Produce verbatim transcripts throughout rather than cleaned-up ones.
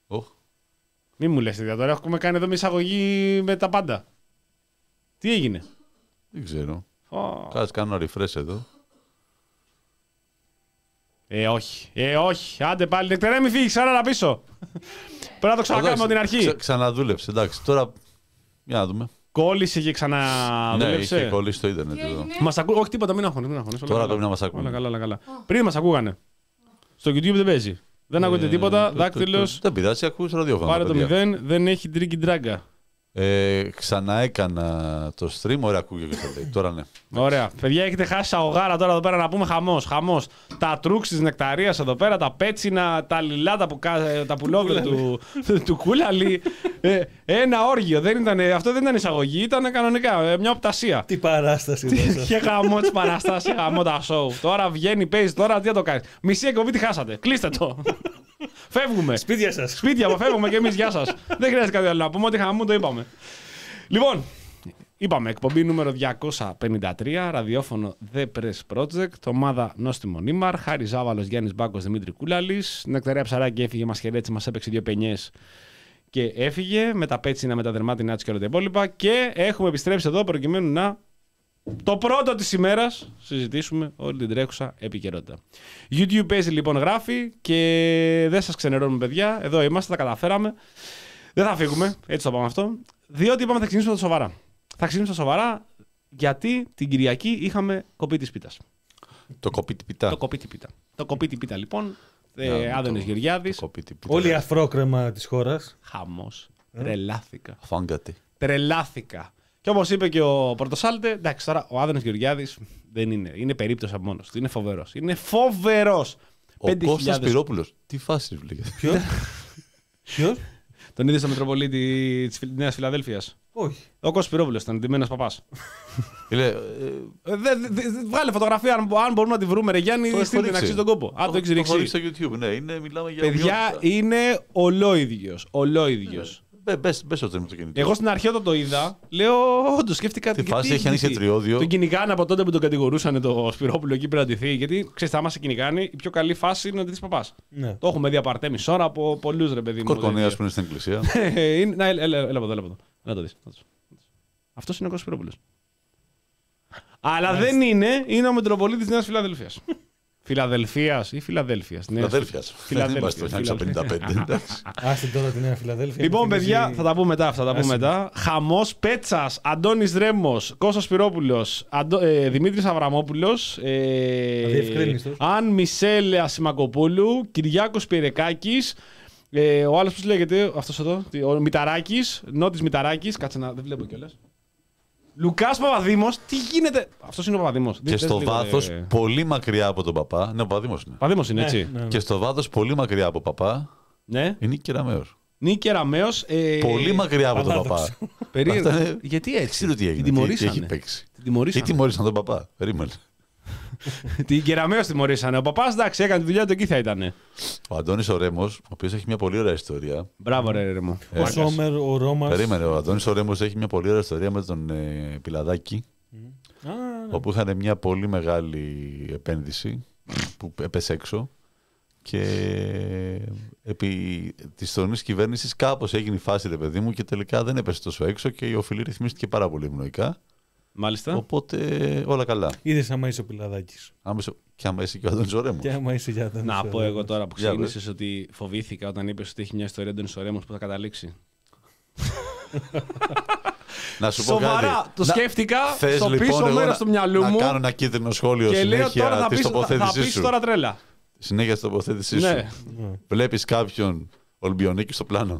Oh. Μη μου λες τέτοια τώρα. Έχουμε κάνει εδώ μια εισαγωγή με τα πάντα. Τι έγινε? Δεν ξέρω. Oh. Κάτσε κάνω refresh εδώ. Ε, όχι. Ε, όχι. Άντε πάλι. Νεκτερέ, μην φύγει. Άρα να πίσω. Πρέπει να το ξανακάνουμε από την αρχή. Ξα, ξαναδούλεψε. Εντάξει, τώρα. Για να δούμε. Κόλλησε και ξαναδούλεψε. Ναι, είχε κολλήσει το ίντερνετ εδώ. Μας ακού... Όχι τίποτα, μην αγχώνεις. Τώρα πρέπει να μας ακούνε. Όλα καλά, όλα καλά. Πριν μας ακούγανε. Στο YouTube δεν παίζει. Δεν ακούτε τίποτα. Δάκτυλος. Δεν πειράζει, ακούς ραδιόφωνο. Πάρε το μηδέν. Δεν έχει τρίγκι τράγκα. Ε, ξαναέκανα το stream, ωραία ακούγεται και στο λέει. Τώρα ναι. Ωραία. Παιδιά, έχετε χάσει σαγωγάρα τώρα εδώ πέρα να πούμε χαμός. Χαμός. Τα τρούξ της νεκταρίας εδώ πέρα, τα πέτσινα, τα λιλάτα, που, τα πουλόβερ του, του κούλαλι. Ε, ένα όργιο. Δεν ήταν, αυτό δεν ήταν εισαγωγή, ήταν κανονικά μια οπτασία. Τι παράσταση. Και χαμό τη παράσταση, χαμό τα show. Τώρα βγαίνει, παίζει, τώρα τι θα το κάνει. Μισή εκπομπή τη χάσατε. Κλείστε το. Φεύγουμε. Σπίτια σας. Σπίτια μου, φεύγουμε και εμείς, γεια σας. Δεν χρειάζεται κάτι άλλο να πούμε, ότι χαμό το είπαμε. Λοιπόν, είπαμε, εκπομπή νούμερο διακόσια πενήντα τρία, ραδιόφωνο The Press Project, ομάδα Νόστιμο Νίμαρ, Χάρης Ζάβαλος, Γιάννης Μπάκος, Δημήτρη Κούλαλης, Νεκτερία Ψαράκη έφυγε, μας χαιρέτησε, μας έπαιξε δύο πενιές και έφυγε, με τα πέτσινα, με τα δερμάτινά της και όλα τα υπόλοιπα, και έχουμε επιστρέψει εδώ προκειμένου να το πρώτο της ημέρας συζητήσουμε όλη την τρέχουσα επικαιρότητα. YouTube παίζει λοιπόν, γράφει, και δεν σας ξενερώνουμε παιδιά, εδώ είμαστε, τα καταφέραμε. Δεν θα φύγουμε, έτσι το πάμε αυτό, διότι είπαμε θα ξεκινήσουμε τα σοβαρά. Θα ξεκινήσουμε τα σοβαρά γιατί την Κυριακή είχαμε κοπή της πίτας. Το κοπή τη πίτα. Το κοπή τη πίτα. Το κοπή τη πίτα λοιπόν, ε, Άδωνης Γεωργιάδης. Όλη η αφρόκρεμα της χώρας. Χαμός. Ε? Τρελάθηκα. Φάγκατη. Τρελάθηκα. Και όπως είπε και ο Πορτοσάλτε, εντάξει, τώρα ο Άδωνης Γεωργιάδης δεν είναι. Είναι περίπτωση από μόνος του. Είναι φοβερός. Είναι φοβερός. Ο Κώστας Πυρόπουλος. Τι φάση βλέπετε. Ποιος? Ποιος? Τον είδε στο Μητροπολίτη της Νέας Φιλαδέλφειας. Όχι. Ο Κώστας Πυρόπουλος ήταν ντυμένος παπάς. Φίλε, ε, βγάλε φωτογραφία, αν, αν μπορούμε να τη βρούμε, ρε Γιάννη, στείλτε να αξίζει τον κόπο. Αν το έχεις ρίξει. Το στο YouTube, ναι, είναι, μιλάμε για. Παιδιά, είναι ολόιδιος. Ολόιδιος. Μπες στο τρίμηνο το κινητό. Εγώ στην αρχή όταν το είδα, λέω, όντως σκέφτηκα. Τι φάση έχει ανοίξει τριώδιο. Τον κυνηγάνε από τότε που τον κατηγορούσαν το Σπυρόπουλο εκεί πέρα να ντυθεί. Γιατί ξέρεις, άμα σε κυνηγάνε, η πιο καλή φάση είναι να ντυθείς παπάς. Ναι. Το έχουμε δει απαρτέ μισή ώρα από πολλούς, ρε παιδί μου. Κορκονέας που είναι στην εκκλησία. Να, έλα, έλα, έλα, έλα, έλα, να το δεις. Αυτός είναι ο Κώστας Πυρόπουλος. Αλλά Μάλιστα. δεν είναι, είναι ο Μητροπολίτης της Νέας Φιλαδελφίας. Φιλαδελφίας ή Φιλαδέλφιας. Φιλαδέλφιας. Δεν είμαστε το χίλια εννιακόσια πενήντα πέντε. Άστε τώρα τη Νέα Φιλαδέλφια. Λοιπόν, παιδιά, θα τα πούμε μετά. Θα τα πούμε μετά. Χαμός, Πέτσας, Αντώνης Ρέμος, Κώστας Πυρόπουλος, Αντω... ε, Δημήτρης Αβραμόπουλος, ε... Αν Μισελ Ασημακοπούλου, Κυριάκος Πυρεκάκης. Ε, ο άλλος πώς λέγεται, αυτός εδώ, ο Μηταράκης, Νότης Μηταράκης. Κάτσε να, δεν βλέπω κιόλας. Λουκάς Παπαδήμος, τι γίνεται. Αυτός είναι ο Παπαδήμος. Και στο βάθος, ε... πολύ μακριά από τον παπά. Ναι, ο Παπαδήμος είναι. Παπαδήμος είναι, έτσι. Ναι, ναι, ναι. Και στο βάθος, πολύ μακριά από παπά. Ναι. Είναι Νίκη Κεραμέως. Νίκη Κεραμέως. Ε... Πολύ μακριά από τον παπά. Περίεργο. Είναι... Γιατί έτσι. Ξέρω τι έγινε. Την τιμωρήσανε. Τι έχει παίξει. Την τιμωρήσανε. Τι τιμωρήσαν τον παπά. Περίμενε. Την Κεραμέως τιμωρήσανε. Ο παπάς, εντάξει, έκανε τη δουλειά του, εκεί θα ήταν. Ο Αντώνης ο Ρέμος, ο οποίος έχει μια πολύ ωραία ιστορία. Μπράβο, ρε Ρέμο. Ο Σόμερ, ο Ρώμας. Περίμενε, ο Αντώνης ο Ρέμος έχει μια πολύ ωραία ιστορία με τον ε, Πιλαδάκη. Mm. Ah, ναι. Όπου είχαν μια πολύ μεγάλη επένδυση που έπεσε έξω. Και επί της τωρινής κυβέρνησης κάπως έγινε η φάση, ρε παιδί μου, και τελικά δεν έπεσε τόσο έξω και η οφειλή ρυθμίστηκε πάρα πολύ ευνοϊκά. Μάλιστα. Οπότε όλα καλά. Είδες άμα είσαι ο Πιλαδάκης. Άμεσο... Και άμα είσαι και ο Αντώνης ο Ρέμος. Και άμα είσαι για τον Να πω εγώ τώρα που ξεκίνησες ότι φοβήθηκα όταν είπες ότι έχει μια ιστορία Αντώνης ο Ρέμος που θα καταλήξει. Να σου πω Σοβαρά, κάτι. το σκέφτηκα Θες, στο λοιπόν, πίσω μέρος του μυαλού μου. Να κάνω ένα κίτρινο σχόλιο και συνέχεια λέω τώρα θα της πεις, τοποθέτησής θα πεις σου. τώρα τρέλα. Συνέχεια στην τοποθέτησή σου. Ναι. Βλέπεις κάποιον Ολυμπιονίκη στο πλάνο.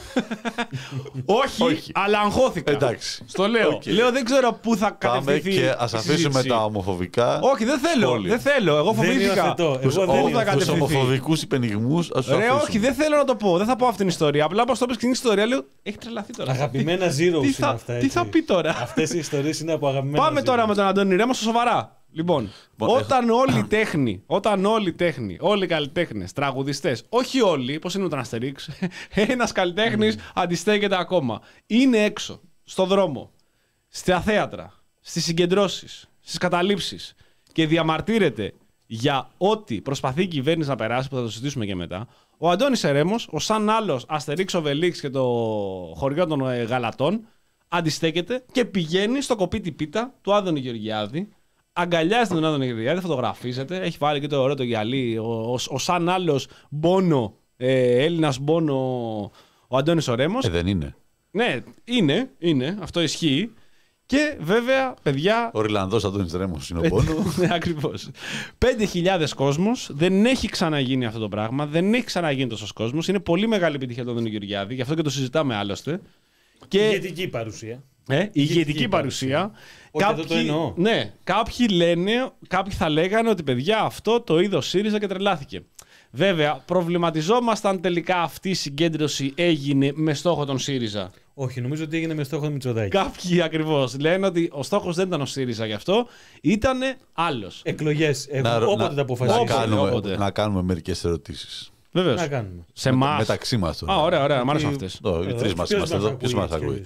όχι, Όχι, αλλά αγχώθηκα. Εντάξει. Στο λέω. Okay. Λέω δεν ξέρω πού θα κατευθυνθεί. Πάμε και ας αφήσουμε τα ομοφοβικά. Όχι, δεν θέλω. Δεν θέλω. Εγώ φοβήθηκα. Τους ομοφοβικούς υπενιγμούς ας τους αφήσουμε. Όχι, δεν θέλω να το πω. Δεν θα πω αυτήν την ιστορία. Απλά όπως το πες και την ιστορία λέω έχει τρελαθεί τώρα. Αγαπημένα zero είναι αυτά. Τι θα πει τώρα. Αυτές οι ιστορίες είναι από αγαπημένα. Πάμε τώρα με τον Αντώνη Ρέμο στο σοβαρά. Λοιπόν, bon, όταν έχω... όλη η τέχνη, όταν όλη η τέχνη, όλοι οι καλλιτέχνες, τραγουδιστές, όχι όλοι, πώς είναι ο Τραναστερίξ, ένας καλλιτέχνης mm. αντιστέκεται ακόμα. Είναι έξω, στο δρόμο, στα θέατρα, στις συγκεντρώσεις, στις καταλήψεις και διαμαρτύρεται για ό,τι προσπαθεί η κυβέρνηση να περάσει, που θα το συζητήσουμε και μετά, Ο Αντώνης Ερέμος, ο σαν άλλος Αστερίξ Οβελίξ και το χωριό των ε, Γαλατών, αντιστέκεται και πηγαίνει στο κοπίτι πίτα του Άδωνη Γεωργιάδη. Αγκαλιάζει τον Άδωνη Γεωργιάδη, φωτογραφίζεται. Έχει βάλει και το ωραίο το γυαλί. Ο, ο, ο σαν άλλος Μπόνο, ε, Έλληνας Μπόνο, ο Αντώνης ο Ρέμος. Ε, δεν είναι. Ναι, είναι, είναι, αυτό ισχύει. Και βέβαια, παιδιά. Ο Ιρλανδός Αντώνης Ρέμος είναι ο Μπόνο. Ναι, ακριβώς. πέντε χιλιάδες κόσμος. Δεν έχει ξαναγίνει αυτό το πράγμα. Δεν έχει ξαναγίνει τόσος κόσμος. Είναι πολύ μεγάλη επιτυχία του Άδωνη Γεωργιάδη. Γι' αυτό και το συζητάμε άλλωστε. Και... ηγετική παρουσία. Ε, ηγετική, ηγετική παρουσία. παρουσία. Όχι, κάποιοι, το εννοώ. Ναι, κάποιοι λένε, κάποιοι θα λέγανε ότι παιδιά αυτό το είδε ο ΣΥΡΙΖΑ και τρελάθηκε. Βέβαια, προβληματιζόμασταν τελικά αυτή η συγκέντρωση έγινε με στόχο τον ΣΥΡΙΖΑ. Όχι, νομίζω ότι έγινε με στόχο τον Μητσοτάκη. Κάποιοι ακριβώς λένε ότι ο στόχος δεν ήταν ο ΣΥΡΙΖΑ γι' αυτό, ήταν άλλος. Εκλογές. Να, όποτε να, τα αποφασίσουμε. Να κάνουμε, όποτε. να κάνουμε μερικές ερωτήσεις. Βεβαίως. Να κάνουμε. Σε εμάς. Μεταξύ μας τώρα. Α, ωραία, ωραία, μ' άρεσαν αυτές. Οι τρεις μας είμαστε εδώ. Ποιος μας ακούει.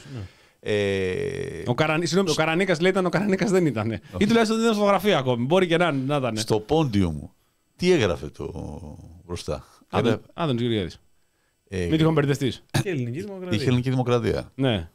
Ε... Ο, Καρανί... Συγνώμη, ο Καρανίκας λέει ήταν, ο Καρανίκας δεν ήταν. Ή τουλάχιστον δεν ήταν φωτογραφία ακόμη. Μπορεί και να, να ήταν. Στο πόντιο μου, τι έγραφε το μπροστά. Άδωνης Γεωργιάδης. Ε... Μην τυχόν μπερδευτείς. Και ελληνική δημοκρατία. Είχε ελληνική δημοκρατία. Ναι.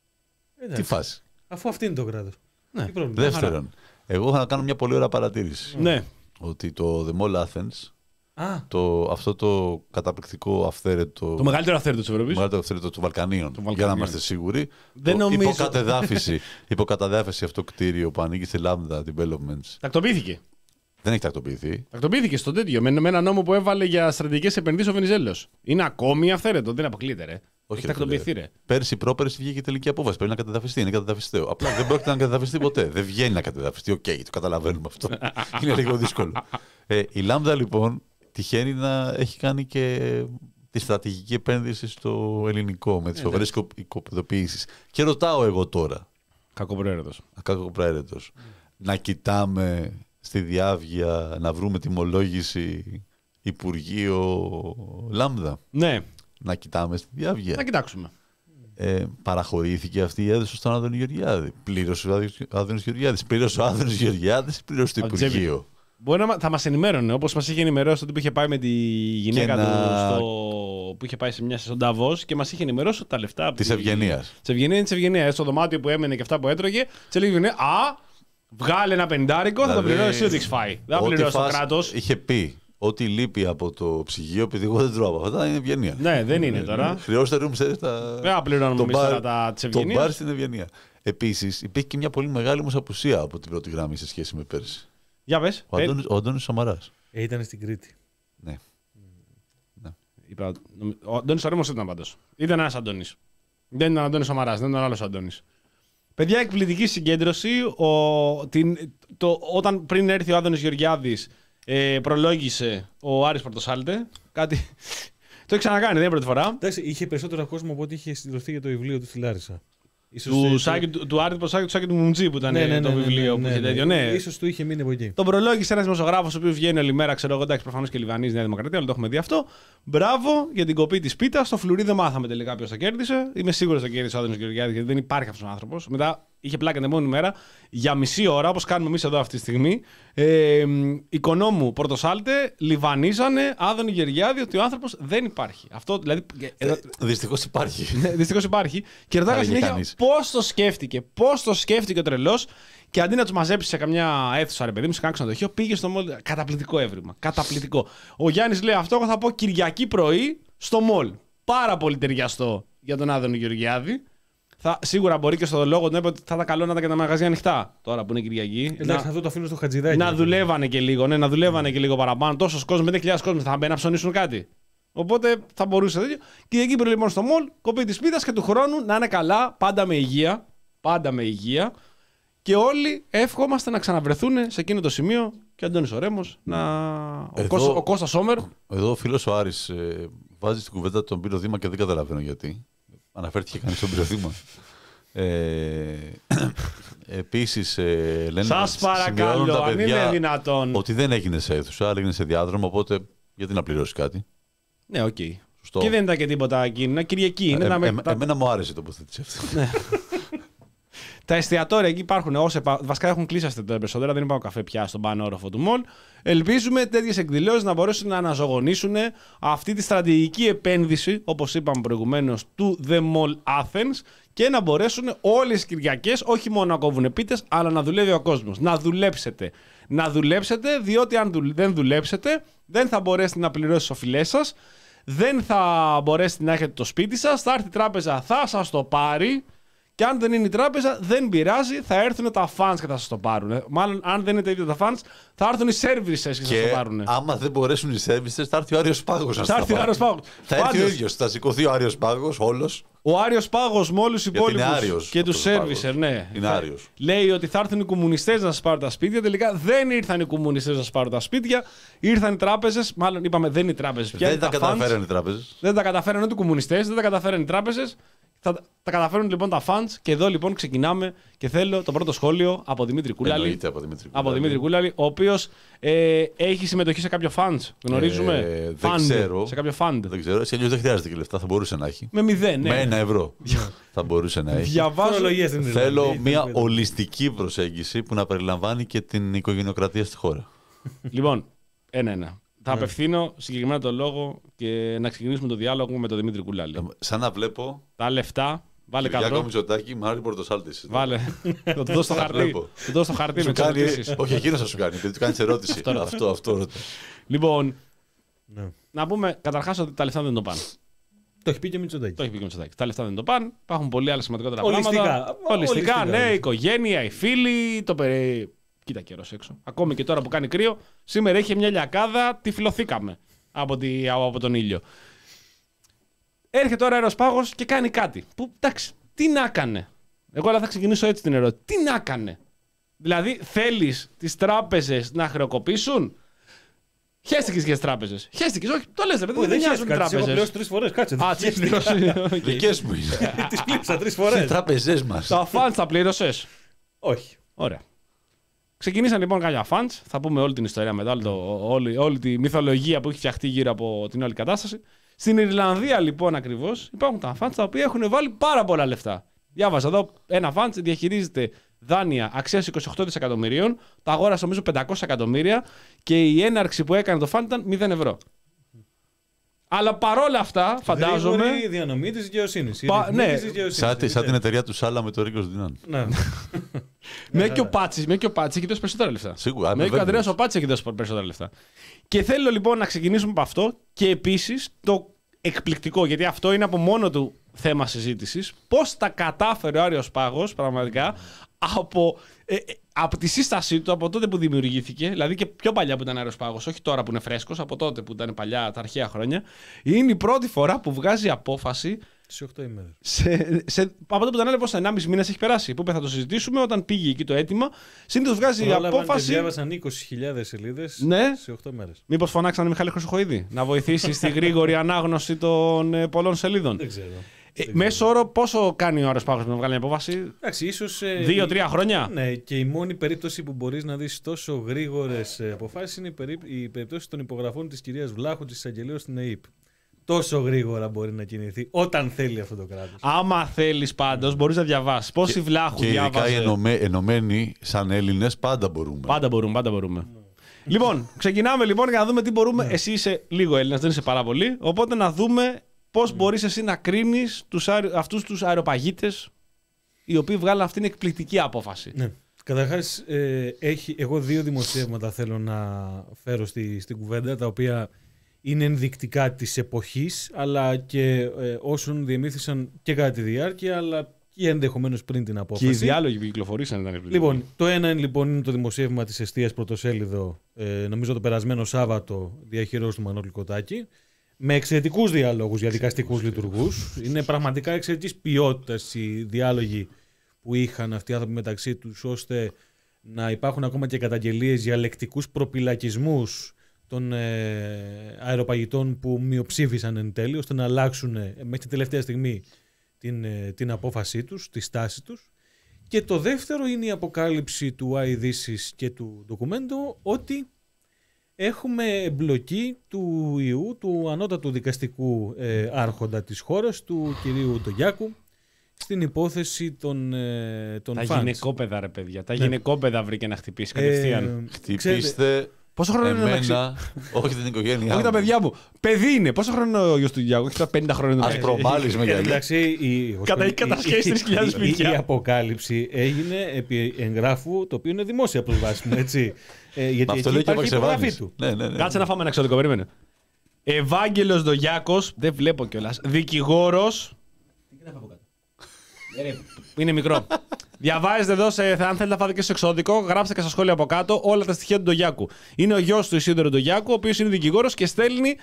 Τι φάση. Αφού αυτή είναι το κράτος. Ναι. Δεύτερον, εγώ θα κάνω μια πολύ ωραία παρατήρηση. Ναι. Ότι το The Mall Athens. Α. Το, αυτό το καταπληκτικό αυθαίρετο. Το μεγαλύτερο αυθαίρετο της Ευρώπης. Το μεγαλύτερο αυθαίρετο των Βαλκανίων. Βαλκανίων. Για να είμαστε σίγουροι. Δεν νομίζω. Υποκατεδάφιση, υποκατεδάφιση αυτό το κτίριο που ανήκει στη Lambda Developments. Τακτοποιήθηκε. Δεν έχει τακτοποιηθεί. Τακτοποιήθηκε στο τέτοιο. Με, με ένα νόμο που έβαλε για στρατηγικές επενδύσεις ο Βενιζέλος. Είναι ακόμη αυθαίρετο. Δεν αποκλείεται, ρε. Όχι, έχει τακτοποιηθεί, ρε. Πέρσι, πρόπερσι βγήκε η τελική απόφαση. Πρέπει να κατεδαφιστεί. Είναι κατεδαφιστέο. Απλά δεν πρόκειται να κατεδαφιστεί ποτέ. Δεν βγαίνει να κατεδαφιστεί. Οκ, okay, το καταλαβαίνουμε αυτό. Είναι λίγο δύσκολο. Ε, η Lambda λοιπόν τυχαίνει να έχει κάνει και τη στρατηγική επένδυση στο ελληνικό με τις φοβερές οικοπεδοποιήσεις. Και ρωτάω εγώ τώρα. Κακοπροαίρετος. Κακοπροαίρετος. Mm. Να κοιτάμε στη διάβγεια να βρούμε τιμολόγηση Υπουργείο Λάμδα. Ναι. Να κοιτάμε στη διάβγεια. Να κοιτάξουμε. Ε, παραχωρήθηκε αυτή η έδωση στον Άδωνη Γεωργιάδη. Πλήρωσε ο Άδωνης Γεωργιάδης. Πλήρωσε ο Άδωνης Γεωργιάδης. Πλήρωσε το Υπουργείο. Μπορεί να θα μας ενημέρωνε, όπως μας είχε ενημερώσει ότι που είχε πάει με τη γυναίκα να... του στο... που είχε πάει σε μια στον Νταβός και μας είχε ενημερώσει τα λεφτά της ευγενίας. Της ευγενίας, της ευγενίας. Στο δωμάτιο που έμενε και αυτά που έτρωγε, της έλεγε ευγενία, α, βγάλε ένα πεντάρικο, δηλαδή, θα το πληρώσει εσύ ότι έχεις φάει. Δεν θα πληρώσει το κράτος. Είχε πει ότι λείπει από το ψυγείο, επειδή εγώ δεν τρώω από αυτά, είναι ευγενία. Ναι, δεν είναι τώρα. Χρειάζεται room service τα... Δεν πληρώνουμε εμείς τώρα τα της ευγενίας. Το μπαρ στην ευγενία. Επίσης, υπήρχε και μια πολύ μεγάλη όμως απουσία από την πρώτη γραμμή σε σχέση με πέρσι. Για πες. Ο Αντώνης, ο Αντώνης Σαμαράς. Ε, ήταν στην Κρήτη. Ναι. Mm. ναι. Είπα, ο Αντώνης Σαρέμος ήταν πάντως. Ήταν ένας Αντώνης. Δεν ήταν ο Αντώνης Σαμαράς, δεν ήταν άλλος Αντώνης. Παιδιά, εκπληκτική συγκέντρωση. Ο, την, το, όταν πριν έρθει ο Άδωνης Γεωργιάδης, ε, προλόγησε ο Άρης Πορτοσάλτε. Κάτι. Το έχει ξανακάνει, δεν είναι πρώτη φορά. Εντάξει, είχε περισσότερο κόσμο από ό,τι είχε συντηρωθεί για το βιβλίο του στη Λάρισα. Του, Σάκη, του, του Άρη Πορτοσάλτε, του Σάκη του Μουμτζή που ήταν ναι, ναι, το ναι, βιβλίο ναι, ναι, που είχε ναι, τέτοιο. Ναι. Ίσως του είχε μείνει από εκεί. Τον προλόγησε ένας δημοσιογράφος ο οποίος βγαίνει όλη μέρα, ξέρω εγώ, εντάξει, προφανώς και Λιβανής, Νέα Δημοκρατία, αλλά το έχουμε δει αυτό. Μπράβο για την κοπή της πίτας. Στο φλουρί δεν μάθαμε τελικά ποιος το κέρδισε. Είμαι σίγουρος ότι το κέρδισε ο Άδωνης Γεωργιάδης, γιατί δεν υπάρχει αυτός ο άνθρωπος. Μετά είχε πλάκα την επόμενη μέρα για μισή ώρα, όπως κάνουμε εμείς εδώ αυτή τη στιγμή. Ε, Οικονόμου Πορτοσάλτε λιβανίζανε Άδωνη Γεωργιάδη ότι ο άνθρωπος δεν υπάρχει. Αυτό δηλαδή. Δυστυχώς υπάρχει. Δυστυχώς υπάρχει. Και ρωτάγα συνέχεια πώς το σκέφτηκε, πώς το σκέφτηκε ο τρελός. Και αντί να τους μαζέψει σε καμιά αίθουσα, ρε παιδί μου, σε κάποιο ξενοδοχείο, πήγε στο μολ. Καταπληκτικό έβριμα. Καταπληκτικό. Ο Γιάννης λέει αυτό, εγώ θα πω Κυριακή πρωί στο μολ. Πάρα πολύ ταιριαστό για τον Άδωνη Γεωργιάδη. Θα, σίγουρα μπορεί και στο λόγο του είπε ότι θα ήταν καλό να ήταν και τα μαγαζιά ανοιχτά τώρα που είναι Κυριακή. Εντάξει, αυτό το αφήνω στο Χατζηδάκι. Να δουλεύανε και λίγο, ναι, να δουλεύανε και λίγο παραπάνω. Τόσος κόσμος, πέντε χιλιάδες κόσμος θα μπαίνει να ψωνίσουν κάτι. Οπότε θα μπορούσε τέτοιο. Κυριακή πρωί λοιπόν στο μολ, κοπή τη πίτας και του χρόνου να είναι καλά, πάντα με υγεία. Πάντα με υγεία. Και όλοι εύχομαστε να ξαναβρεθούν σε εκείνο το σημείο και ο Αντώνης ο Ρέμος, να... Εδώ, ο, ο Κώστας Σόμερ. Εδώ ο φίλος ο Άρης ε, βάζει στην κουβέντα τον Πύρο Δήμα και δεν καταλαβαίνω γιατί. Αναφέρθηκε κανείς στον Πύρο Δήμα. Ε, επίσης ε, λένε σας παρακαλώ, τα αν είναι δυνατόν. Ότι δεν έγινε σε αίθουσα, αλλά έγινε σε διάδρομο, οπότε γιατί να πληρώσει κάτι. Ναι, οκ. Okay. Και δεν ήταν και τίποτα εκείνη. Κυριακή είναι. Ε, ε, ε, με... Εμένα μου άρεσε η τοποθέτηση αυτή. Τα εστιατόρια εκεί υπάρχουν, όσοι, βασικά έχουν κλείσει τα περισσότερα, δεν υπάρχουν καφέ πια στον πάνω όροφο του μολ. Ελπίζουμε τέτοιες εκδηλώσεις να μπορέσουν να αναζωογονήσουν αυτή τη στρατηγική επένδυση, όπως είπαμε προηγουμένως, του The Mall Athens και να μπορέσουν όλες τις Κυριακές όχι μόνο να κόβουν πίτες, αλλά να δουλεύει ο κόσμος. Να δουλέψετε. Να δουλέψετε, διότι αν δεν δουλέψετε, δεν θα μπορέσετε να πληρώσετε τις οφειλές σας, δεν θα μπορέσετε να έχετε το σπίτι σας, θα έρθει η τράπεζα, θα σας το πάρει. Και αν δεν είναι η τράπεζα, δεν πειράζει, θα έρθουν τα fans και θα σας το πάρουν. Μάλλον, αν δεν είναι τα ίδια τα fans, θα έρθουν οι services και θα σας το πάρουν. Άμα δεν μπορέσουν οι services, θα έρθει ο Άριος Πάγος. Θα έρθει ο Άριος Πάγος. Θα έρθει ο ίδιος, θα σηκωθεί ο Άριος Πάγος, όλος. Ο Άριος Πάγος με όλους τους υπόλοιπους και τους services, ναι. Είναι Άριος. Λέει ότι θα έρθουν οι κομμουνιστές να σας πάρουν τα σπίτια. Τελικά δεν ήρθαν οι κομμουνιστές να σας πάρουν τα σπίτια. Ήρθαν οι τράπεζες. Μάλλον είπαμε δεν είναι οι τράπεζες πια. Δεν τα καταφέραν οι τράπεζες. Δεν τα καταφέραν ούτε οι κομμουνιστές, δεν τα καταφέραν οι τράπεζες. Θα τα καταφέρουν λοιπόν τα fans και εδώ λοιπόν ξεκινάμε και θέλω το πρώτο σχόλιο από Δημήτρη Κούλαλη. Εννοείται από Δημήτρη Κούλαλη. Από Δημήτρη Κούλαλη, ο οποίος ε, έχει συμμετοχή σε κάποιο fans. Γνωρίζουμε. Ε, δεν fund, ξέρω. Σε κάποιο fund. Δεν ξέρω. Σε αλλιώς δεν χρειάζεται και λεφτά. Θα μπορούσε να έχει. Με μηδέν, ναι. Με ένα ευρώ. θα μπορούσε να έχει. Διαβάζω. Θέλω μια ολιστική προσέγγιση που να περιλαμβάνει και την οικογενειοκρατία στη χώρα. Λοιπόν, ένα-ένα. Θα απευθύνω συγκεκριμένα το λόγο και να ξεκινήσουμε το διάλογο με τον Δημήτρη Κούλαλη. Σαν να βλέπω. Τα λεφτά. Βάλε κάτω. Γιάννη Μητσοτάκη, Μάρι Πορτοσάλτης. Βάλε. Θα του δώσω το χαρτί. Θα του δώσω το χαρτί με τις ερωτήσεις. Όχι, εκείνος θα σου κάνει, γιατί του κάνεις ερώτηση. Αυτό, αυτό ρωτά. Λοιπόν, να πούμε καταρχάς ότι τα λεφτά δεν το πάνε. Το έχει πει και ο Μητσοτάκη. Το έχει πει και ο Μητσοτάκη. Τα λεφτά δεν το πάνε. Υπάρχουν πολλοί άλλα σημαντικότερα Ολιστικά. πράγματα. Ολιστικά, ολιστικά, ναι, η οικογένεια, οι φίλοι, το περί. Κοίτα καιρός έξω. Ακόμη και τώρα που κάνει κρύο, σήμερα είχε μια λιακάδα, τυφλωθήκαμε από, τη, από τον ήλιο. Έρχεται τώρα ο Άριος Πάγος και κάνει κάτι. Που εντάξει, τι να έκανε. Εγώ αλλά θα ξεκινήσω έτσι την ερώτηση. Τι να έκανε. Δηλαδή, θέλεις τις τράπεζες να χρεοκοπήσουν. Χαίστηκες για τις τράπεζες. Χαίστηκες, όχι, το λες, παιδί, δεν νοιάζουν οι τράπεζες. Έχω πληρώσει τρεις φορές, κάτσε. Α, τις πληρώσει. Δικές μου είναι. Τις πλήρωσα τρεις φορές. Οι τράπεζές μας. Τα φαντς τα πλήρωσες. Όχι. Ωραία. Ξεκινήσαν λοιπόν κάποια fans, θα πούμε όλη την ιστορία μετά, όλη, το, όλη, όλη τη μυθολογία που έχει φτιαχτεί γύρω από την όλη κατάσταση. Στην Ιρλανδία λοιπόν ακριβώς υπάρχουν τα fans τα οποία έχουν βάλει πάρα πολλά λεφτά. Διάβαζα εδώ, ένα fans διαχειρίζεται δάνεια αξίας είκοσι οκτώ δισεκατομμυρίων, τα αγόρασε νομίζω πεντακόσια εκατομμύρια και η έναρξη που έκανε το fund ήταν μηδέν ευρώ. Αλλά παρόλα αυτά, φαντάζομαι. Είναι η διανομή της δικαιοσύνης. Πα... Ναι, σαν, σαν την εταιρεία του Σάλα με το Ρίκος Δινάν. Ναι. Με και ο Πάτσης, με και ο Πάτσης έχει δώσει περισσότερα λεφτά. Σίγουρα. Με και ο Ανδρέας ο Πάτσης έχει δώσει περισσότερα λεφτά. Και θέλω λοιπόν να ξεκινήσουμε από αυτό και επίσης το εκπληκτικό, γιατί αυτό είναι από μόνο του θέμα συζήτησης, πώς τα κατάφερε ο Άριος Πάγος πραγματικά από, ε, από τη σύστασή του, από τότε που δημιουργήθηκε, δηλαδή και πιο παλιά που ήταν Άριος Πάγος, όχι τώρα που είναι φρέσκος, από τότε που ήταν παλιά, τα αρχαία χρόνια, είναι η πρώτη φορά που βγάζει απόφαση. Σε οκτώ ημέρες. Σε, σε, από τότε που ήταν έλεγε, ενάμιση μήνες έχει περάσει. Που είπε θα το συζητήσουμε όταν πήγε εκεί το αίτημα. Συνήθως βγάζει Πρόλαβαν απόφαση. Και διάβασαν είκοσι χιλιάδες σελίδες ναι. σε οκτώ μέρες. Μήπως φωνάξανε Μιχάλη Χρυσοχοίδη να βοηθήσει στη γρήγορη ανάγνωση των ε, πολλών σελίδων. Δεν ξέρω. Ε, μέσο όρο πόσο κάνει ο Άριος Πάγος να βγάλει μια απόφαση. Εντάξει, ίσως. Δύο-τρία χρόνια. Ναι, και η μόνη περίπτωση που μπορείς να δεις τόσο γρήγορες αποφάσεις είναι η, περί... η περίπτωση των υπογραφών της κυρίας Βλάχου, της εισαγγελέως στην ΕΥΠ. Τόσο γρήγορα μπορεί να κινηθεί όταν θέλει αυτό το κράτος. Άμα θέλεις πάντως, μπορείς να διαβάσεις. Πόσοι Βλάχου και διάβαζε. Και ειδικά οι ενωμένοι σαν Έλληνες πάντα μπορούμε. Πάντα μπορούμε, πάντα μπορούμε. Mm. Λοιπόν, ξεκινάμε λοιπόν για να δούμε τι μπορούμε. Mm. Εσύ είσαι λίγο Έλληνας, δεν είσαι πάρα πολύ. Οπότε να δούμε πώς mm. μπορείς εσύ να κρίνεις τους, αυτούς τους αεροπαγίτες οι οποίοι βγάλαν αυτήν την εκπληκτική απόφαση. Ναι. Καταρχάς, ε, έχει, εγώ δύο δημοσιεύματα θέλω να φέρω στη, στην κουβέντα, τα οποία είναι ενδεικτικά της εποχής, αλλά και ε, όσων διεμήθησαν και κατά τη διάρκεια, αλλά και ενδεχομένως πριν την απόφαση. Και οι διάλογοι που κυκλοφορήσαν ήταν εκπληκτικοί. Λοιπόν, το ένα είναι, λοιπόν, είναι το δημοσίευμα της Εστίας πρωτοσέλιδο, ε, νομίζω το περασμένο Σάββατο, διαχειρός του Μανώλη Κοτάκη, με εξαιρετικούς διαλόγους για δικαστικούς λειτουργούς. Είναι πραγματικά εξαιρετικής ποιότητας οι διάλογοι που είχαν αυτοί οι άνθρωποι μεταξύ τους, ώστε να υπάρχουν ακόμα και καταγγελίες για λεκτικούς προπυλακισμούς των ε, αεροπαγητών που μειοψήφισαν εν τέλει, ώστε να αλλάξουν ε, μέχρι την τελευταία στιγμή την, ε, την απόφασή τους, τη στάση τους. Και το δεύτερο είναι η αποκάλυψη του Άιδησης και του ντοκουμέντου ότι έχουμε εμπλοκή του ιού, του ανώτατου δικαστικού ε, άρχοντα της χώρας, του κυρίου Ντογιάκου, στην υπόθεση των, ε, των Τα fans. γυναικόπαιδα, ρε παιδιά. Τα Ναι. γυναικόπαιδα βρήκε να χτυπήσει κατευθείαν. Ε, Χτυπήστε ξέρετε, Πόσο χρόνο είναι μεταξύ. εμένα, όχι την οικογένειά Όχι τα μου. παιδιά μου. Παιδί είναι. Πόσο χρόνο είναι ο γιος του Γιάκου. Έχει τα πενήντα χρόνια. Ας προμάλεις με ε, γυαλιά. εντάξει, η, Κατά- έχει η- κατασχέσει η- τρεις χιλιάδες η- σπίτια. Η αποκάλυψη έγινε επί εγγράφου το οποίο είναι δημόσια προσβάσιμο, έτσι. Ε, γιατί Αυτό εκεί λέει και ο υπάρχει η υπογραφή Βαξεβάνης. του. Ναι, ναι, ναι. Κάτσε να φάμε ένα εξωτικό. Περίμενε. Ευάγγελος Ντογιάκος. Δεν βλέπω κιόλας. Δικηγόρος. Τι γράφει από κάτω. Είναι μικρό. Διαβάζετε εδώ, σε, αν θέλετε να φάτε και στο εξώδικο, γράψτε και στα σχόλια από κάτω όλα τα στοιχεία του Ντογιάκου. Είναι ο γιος του Ισίδωρο Ντογιάκου, ο οποίος είναι δικηγόρος και στέλνει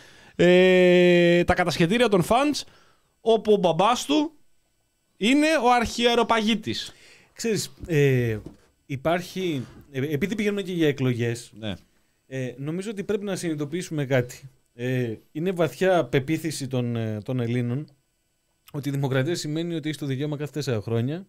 ε, τα κατασχετήρια των fans, όπου ο μπαμπάς του είναι ο αρχιεροπαγίτης. Ξέρεις, ε, υπάρχει, ε, επειδή πηγαίνουμε και για εκλογές, Ναι. ε, νομίζω ότι πρέπει να συνειδητοποιήσουμε κάτι. Ε, είναι βαθιά πεποίθηση των, ε, των Ελλήνων ότι η δημοκρατία σημαίνει ότι έχεις το δικαίωμα κάθε τέσσερα χρόνια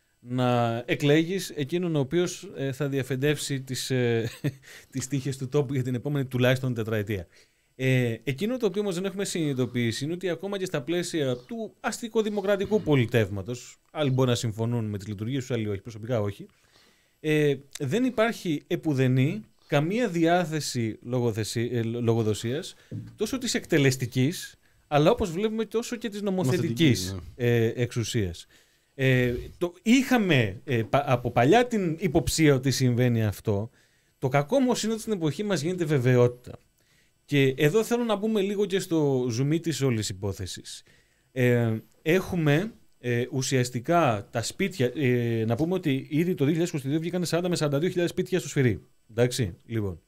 να εκλέγεις εκείνον ο οποίος ε, θα διαφεντεύσει τις, ε, τις τύχες του τόπου για την επόμενη τουλάχιστον τετραετία. Ε, εκείνο το οποίο όμως δεν έχουμε συνειδητοποιήσει είναι ότι ακόμα και στα πλαίσια του αστικοδημοκρατικού πολιτεύματος, άλλοι μπορεί να συμφωνούν με τις λειτουργίες τους, άλλοι όχι, προσωπικά όχι, ε, δεν υπάρχει επουδενή καμία διάθεση λογοδεσί, ε, λογοδοσίας τόσο της εκτελεστικής, αλλά όπως βλέπουμε τόσο και της νομοθετικής ε, εξουσίας. Ε, το, είχαμε ε, πα, από παλιά την υποψία ότι συμβαίνει αυτό. Το κακό όμως είναι ότι στην εποχή μας γίνεται βεβαιότητα. Και εδώ θέλω να μπούμε λίγο και στο ζουμί της όλης υπόθεσης. Ε, έχουμε ε, ουσιαστικά τα σπίτια, ε, να πούμε ότι ήδη το δύο χιλιάδες είκοσι δύο βγήκαν σαράντα με σαράντα δύο χιλιάδες σπίτια στο Σφυρί. Εντάξει, λοιπόν.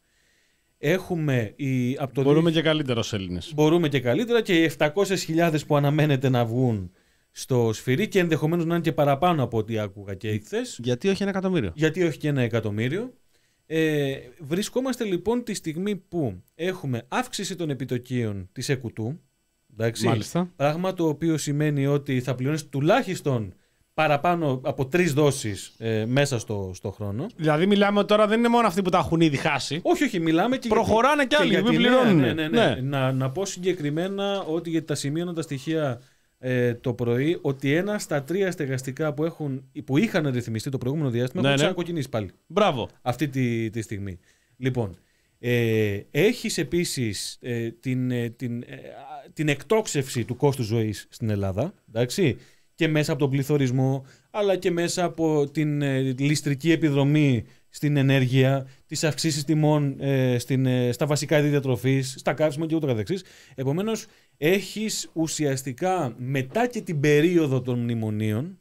Έχουμε η, από το Μπορούμε δύο... και καλύτερα ως Έλληνες. Μπορούμε και καλύτερα και οι επτακόσιες χιλιάδες που αναμένεται να βγουν στο Σφυρί και ενδεχομένως να είναι και παραπάνω από ό,τι άκουγα και εχθές. Γιατί όχι ένα εκατομμύριο. Γιατί όχι και ένα εκατομμύριο. Ε, βρισκόμαστε λοιπόν τη στιγμή που έχουμε αύξηση των επιτοκίων της ΕΚΟΥΤΟΥ. Εντάξει, Μάλιστα. πράγμα το οποίο σημαίνει ότι θα πληρώνεις τουλάχιστον παραπάνω από τρεις δόσεις ε, μέσα στο, στο χρόνο. Δηλαδή μιλάμε τώρα δεν είναι μόνο αυτοί που τα έχουν ήδη χάσει. Όχι, όχι, μιλάμε και Προχωράνε κι άλλοι, για μην τη νέα, πληρώνουν. ναι, ναι, ναι. Ναι. Να, να πω συγκεκριμένα ότι γιατί τα σημείωνα τα στοιχεία ε, το πρωί, ότι ένα στα τρία στεγαστικά που, έχουν, που είχαν ρυθμιστεί το προηγούμενο διάστημα Ναι, έχουν ναι. ξανακοκκινήσει πάλι. Μπράβο. Αυτή τη, τη στιγμή. Λοιπόν, ε, έχεις επίσης ε, την, ε, την, ε, την εκτόξευση του κόστου ζωής στην Ελλάδα, εντάξει, και μέσα από τον πληθωρισμό, αλλά και μέσα από την ε, ληστρική επιδρομή στην ενέργεια, τις αυξήσεις τιμών ε, στην, ε, στα βασικά είδη διατροφής, στα καύσιμα και ούτω καθεξής. Επομένως, έχεις ουσιαστικά μετά και την περίοδο των μνημονίων,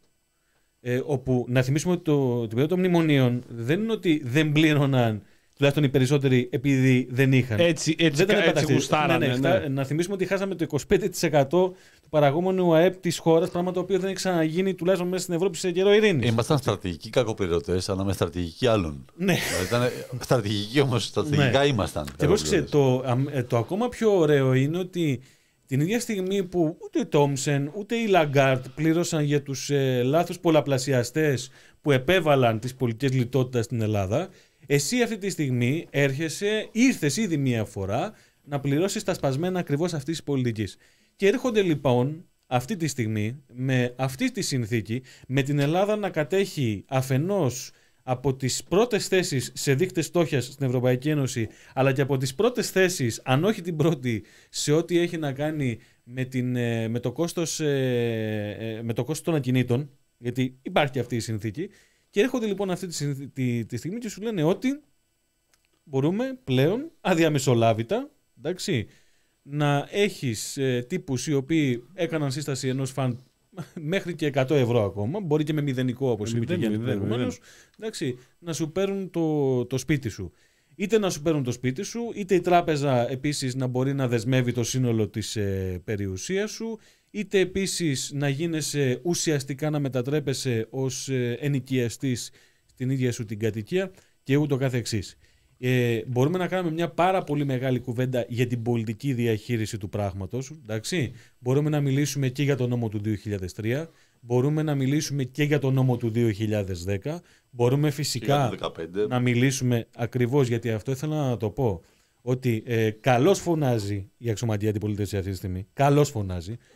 ε, όπου να θυμίσουμε ότι το, την περίοδο των μνημονίων δεν είναι ότι δεν πλήρωναν τουλάχιστον οι περισσότεροι επειδή δεν είχαν. Έτσι, έτσι, Δεν ήταν έτσι επαναστατή. γουστάρανε. Ναι, ναι, ναι. χτά- Να θυμίσουμε ότι χάσαμε το είκοσι πέντε τοις εκατό του παραγόμενου ΑΕΠ της χώρας, πράγμα το οποίο δεν έχει ξαναγίνει τουλάχιστον μέσα στην Ευρώπη σε καιρό ειρήνης. Ήμασταν στρατηγικοί κακοπληρωτές, αλλά με στρατηγική άλλων. Ναι. Δηλαδή ήταν στρατηγικοί όμως, στρατηγικά Ναι. ήμασταν. Και πρόσεξε, το, αμ- ε, το ακόμα πιο ωραίο είναι ότι την ίδια στιγμή που ούτε η Τόμσεν ούτε η Λαγκάρτ πλήρωσαν για τους ε, λάθος πολλαπλασιαστές που επέβαλαν τις πολιτικές λιτότητας στην Ελλάδα, εσύ αυτή τη στιγμή έρχεσαι, ήρθες ήδη μία φορά να πληρώσεις τα σπασμένα ακριβώς αυτής της πολιτικής. Και έρχονται λοιπόν αυτή τη στιγμή με αυτή τη συνθήκη, με την Ελλάδα να κατέχει αφενός από τις πρώτες θέσεις σε δείκτες φτώχειας στην Ευρωπαϊκή Ένωση, αλλά και από τις πρώτες θέσεις, αν όχι την πρώτη, σε ό,τι έχει να κάνει με, την, ε, με, το, κόστος, ε, ε, με το κόστος των ακινήτων, γιατί υπάρχει αυτή η συνθήκη, και έρχονται λοιπόν αυτή τη, συνθ- τη, τη στιγμή και σου λένε ότι μπορούμε πλέον αδιαμεσολάβητα, εντάξει, να έχεις ε, τύπους οι οποίοι έκαναν σύσταση ενός φαντ μέχρι και εκατό ευρώ ακόμα, μπορεί και με μηδενικό όπως είπε και Μηδέν, Γιάννη μηδέν, προηγουμένως, εντάξει, να σου παίρνουν το, το σπίτι σου. Είτε να σου παίρνουν το σπίτι σου, είτε η τράπεζα επίσης να μπορεί να δεσμεύει το σύνολο της ε, περιουσίας σου, είτε επίσης να γίνεσαι ουσιαστικά να μετατρέπεσαι ως ε, ενοικιαστής στην ίδια σου την κατοικία και ούτω καθεξής. Ε, μπορούμε να κάνουμε μια πάρα πολύ μεγάλη κουβέντα για την πολιτική διαχείριση του πράγματος. Εντάξει. Μπορούμε να μιλήσουμε και για τον νόμο του δύο χιλιάδες τρία, μπορούμε να μιλήσουμε και για τον νόμο του δύο χιλιάδες δέκα, μπορούμε φυσικά να μιλήσουμε ακριβώς, γιατί αυτό ήθελα να το πω, ότι ε, καλώς φωνάζει η αξιωματική αντιπολίτευση αυτή τη στιγμή, καλώς φωνάζει. Θα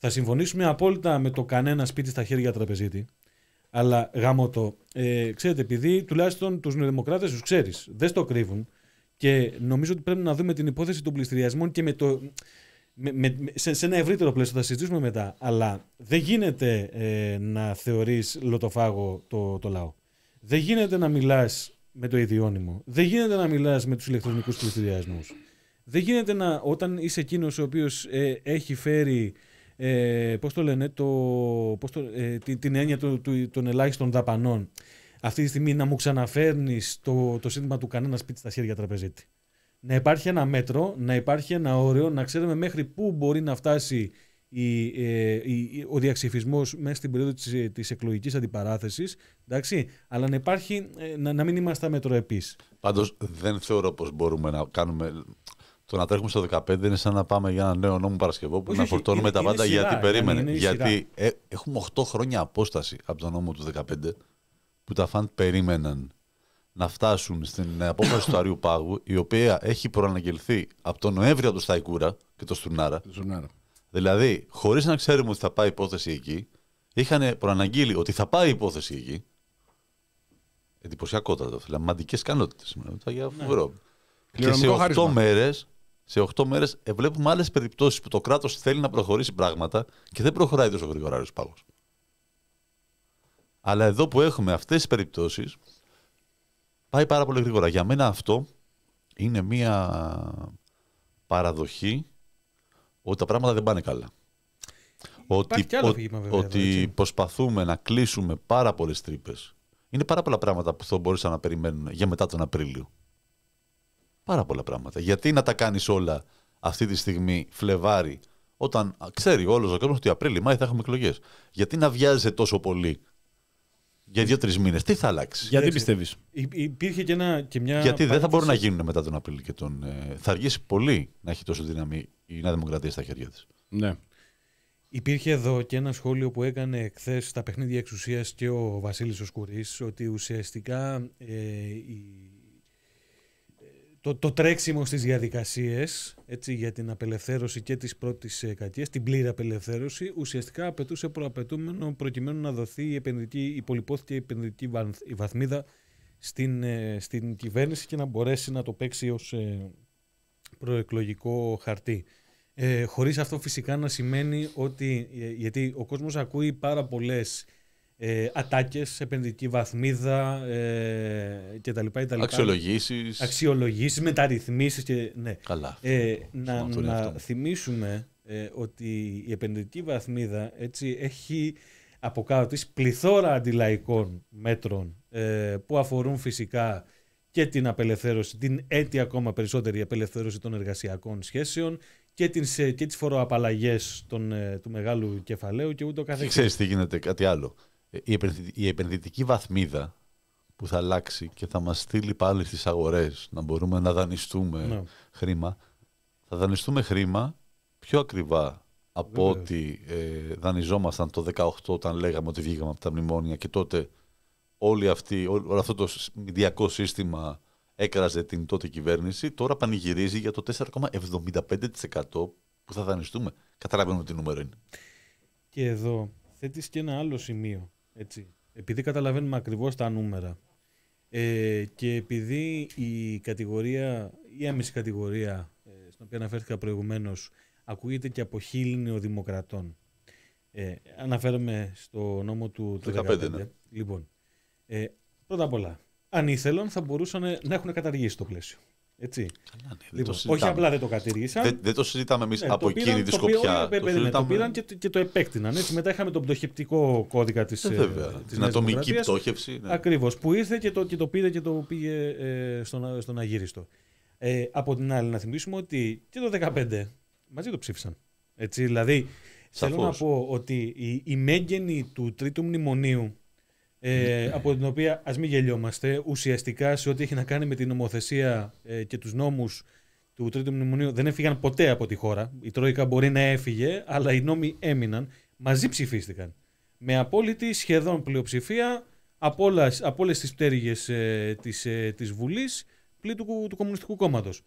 Θα συμφωνήσουμε απόλυτα με το κανένα σπίτι στα χέρια τραπεζίτη. Αλλά γάμο το. Ε, ξέρετε, επειδή τουλάχιστον τους νεοδημοκράτες τους ξέρεις, δεν στο κρύβουν και νομίζω ότι πρέπει να δούμε την υπόθεση των πληστηριασμών και με το. Με, με, σε, σε ένα ευρύτερο πλαίσιο, θα συζητήσουμε μετά. Αλλά δεν γίνεται ε, να θεωρείς λοτοφάγο το, το λαό. Δεν γίνεται να μιλάς με το ιδιώνυμο. Δεν γίνεται να μιλάς με τους ηλεκτρονικούς πληστηριασμούς. Δεν γίνεται να, όταν είσαι εκείνος ο οποίος ε, έχει φέρει. Ε, πώς το λένε, το, πώς το, ε, την, την έννοια του, του, των ελάχιστων δαπανών, αυτή τη στιγμή να μου ξαναφέρνεις το, το σύνθημα του κανένα σπίτι στα χέρια τραπεζίτη. Να υπάρχει ένα μέτρο, να υπάρχει ένα όριο, να ξέρουμε μέχρι πού μπορεί να φτάσει η, ε, η, ο διαξυφισμός μέσα στην περίοδο της, της εκλογικής αντιπαράθεσης, εντάξει, αλλά να υπάρχει, ε, να, να μην είμαστε αμετροεπείς. Πάντως δεν θεωρώ πως μπορούμε να κάνουμε. Το να τρέχουμε στο δεκαπέντε είναι σαν να πάμε για ένα νέο νόμο Παρασκευό που όχι, να φορτώνουμε είναι, τα πάντα γιατί σειρά, περίμενε. Είναι γιατί ε, έχουμε οκτώ χρόνια απόσταση από τον νόμο του δεκαπέντε που τα φαν περίμεναν να φτάσουν στην απόφαση του Αριού Πάγου, η οποία έχει προαναγγελθεί από τον Νοέμβριο του Σταϊκούρα και το Στουρνάρα. Δηλαδή, χωρίς να ξέρουμε ότι θα πάει η υπόθεση εκεί, είχαν προαναγγείλει ότι θα πάει η υπόθεση εκεί. Εντυπωσιακότατο. Φλαμαντικές ικανότητες. Για φοβερό. Και σε οκτώ μέρες. Σε οκτώ μέρες βλέπουμε άλλες περιπτώσεις που το κράτος θέλει να προχωρήσει πράγματα και δεν προχωράει τόσο γρήγορα ο Άρης Πάγος. Αλλά εδώ που έχουμε αυτές τις περιπτώσεις, πάει πάρα πολύ γρήγορα. Για μένα αυτό είναι μία παραδοχή ότι τα πράγματα δεν πάνε καλά. Ότι, άλλο ο, φύγημα, βέβαια, ότι εδώ, προσπαθούμε να κλείσουμε πάρα πολλές τρύπες. Είναι πάρα πολλά πράγματα που θα μπορούσαν να περιμένουν για μετά τον Απρίλιο. Πάρα πολλά πράγματα. Γιατί να τα κάνεις όλα αυτή τη στιγμή Φλεβάρι, όταν ξέρει όλος ο κόσμος ότι Απρίλιο, Μάη θα έχουμε εκλογές. Γιατί να βιάζεσαι τόσο πολύ για δύο-τρεις μήνες, τι θα αλλάξει? Γιατί πιστεύεις? Υπήρχε και, ένα, και μια. Γιατί δεν θα μπορούν να γίνουν μετά τον Απρίλιο και τον. Ε, θα αργήσει πολύ να έχει τόσο δύναμη η Νέα Δημοκρατία στα χέρια της. Ναι. Υπήρχε εδώ και ένα σχόλιο που έκανε χθες στα παιχνίδια εξουσίας και ο Βασίλης ο Σκουρής, ότι ουσιαστικά ε, η. Το, το τρέξιμο στις διαδικασίες, έτσι, για την απελευθέρωση και της πρώτης κατοικίας, την πλήρη απελευθέρωση, ουσιαστικά απαιτούσε προαπαιτούμενο προκειμένου να δοθεί η, η πολυπόθητη επενδυτική βαθμίδα στην, στην κυβέρνηση και να μπορέσει να το παίξει ως ε, προεκλογικό χαρτί. Ε, χωρίς αυτό φυσικά να σημαίνει ότι, γιατί ο κόσμος ακούει πάρα πολλές Ε, ατάκες, επενδυτική βαθμίδα ε, κτλ. Αξιολογήσεις. Αξιολογήσεις, μεταρρυθμίσεις και. Ναι. Καλά. Ε, να να θυμίσουμε ε, ότι η επενδυτική βαθμίδα, έτσι, έχει από κάτω της πληθώρα αντιλαϊκών μέτρων ε, που αφορούν φυσικά και την απελευθέρωση, την έτη ακόμα περισσότερη απελευθέρωση των εργασιακών σχέσεων και τις, και τις φοροαπαλλαγές των, του μεγάλου κεφαλαίου και ούτω καθεξής. Ξέρεις τι γίνεται, κάτι άλλο. Η επενδυτική βαθμίδα που θα αλλάξει και θα μας στείλει πάλι στις αγορές να μπορούμε να δανειστούμε no. χρήμα, θα δανειστούμε χρήμα πιο ακριβά από ότι ε, δανειζόμασταν το δεκαοκτώ όταν λέγαμε ότι βγήκαμε από τα μνημόνια και τότε όλη αυτή, ό, όλο αυτό το μηντιακό σύστημα έκραζε την τότε κυβέρνηση, τώρα πανηγυρίζει για το τέσσερα κόμμα εβδομήντα πέντε τοις εκατό που θα δανειστούμε. Καταλαβαίνουμε τι νούμερο είναι. Και εδώ θέτεις και ένα άλλο σημείο. Έτσι. Επειδή καταλαβαίνουμε ακριβώς τα νούμερα ε, και επειδή η κατηγορία, η άμεση κατηγορία ε, στην οποία αναφέρθηκα προηγουμένως ακούγεται και από χείλη νεοδημοκρατών. Ε, αναφέρομαι στο νόμο του δεκαπέντε. δεκαπέντε ναι. Λοιπόν, ε, πρώτα απ' όλα, αν ήθελαν θα μπορούσαν να έχουν καταργήσει το πλαίσιο. Έτσι. Καλά, ναι, λοιπόν, όχι απλά δεν το κατήργησαν. Δεν, δεν το συζητάμε εμείς ναι, από εκείνη τη σκοπιά. Το, το, το, το πήραν και, και το επέκτηναν. Έτσι. Μετά είχαμε τον πτωχευτικό κώδικα της ε, την ατομική πτώχευση. Ναι. Ακριβώς. Που ήρθε και το, και το πήρε και το πήγε ε, στον, στον αγύριστο. Ε, από την άλλη, να θυμίσουμε ότι και το δεκαπέντε μαζί το ψήφισαν. Έτσι, δηλαδή, σαφώς. Θέλω να πω ότι η, η μέγενη του τρίτου μνημονίου. Ε, από την οποία, ας μην γελιόμαστε, ουσιαστικά σε ό,τι έχει να κάνει με την νομοθεσία ε, και τους νόμους του Τρίτου Μνημονίου δεν έφυγαν ποτέ από τη χώρα. Η Τρόικα μπορεί να έφυγε, αλλά οι νόμοι έμειναν. Μαζί ψηφίστηκαν. Με απόλυτη σχεδόν πλειοψηφία από, όλα, από όλες τις πτέρυγες ε, της, ε, της Βουλής πλην του, του Κομμουνιστικού Κόμματος.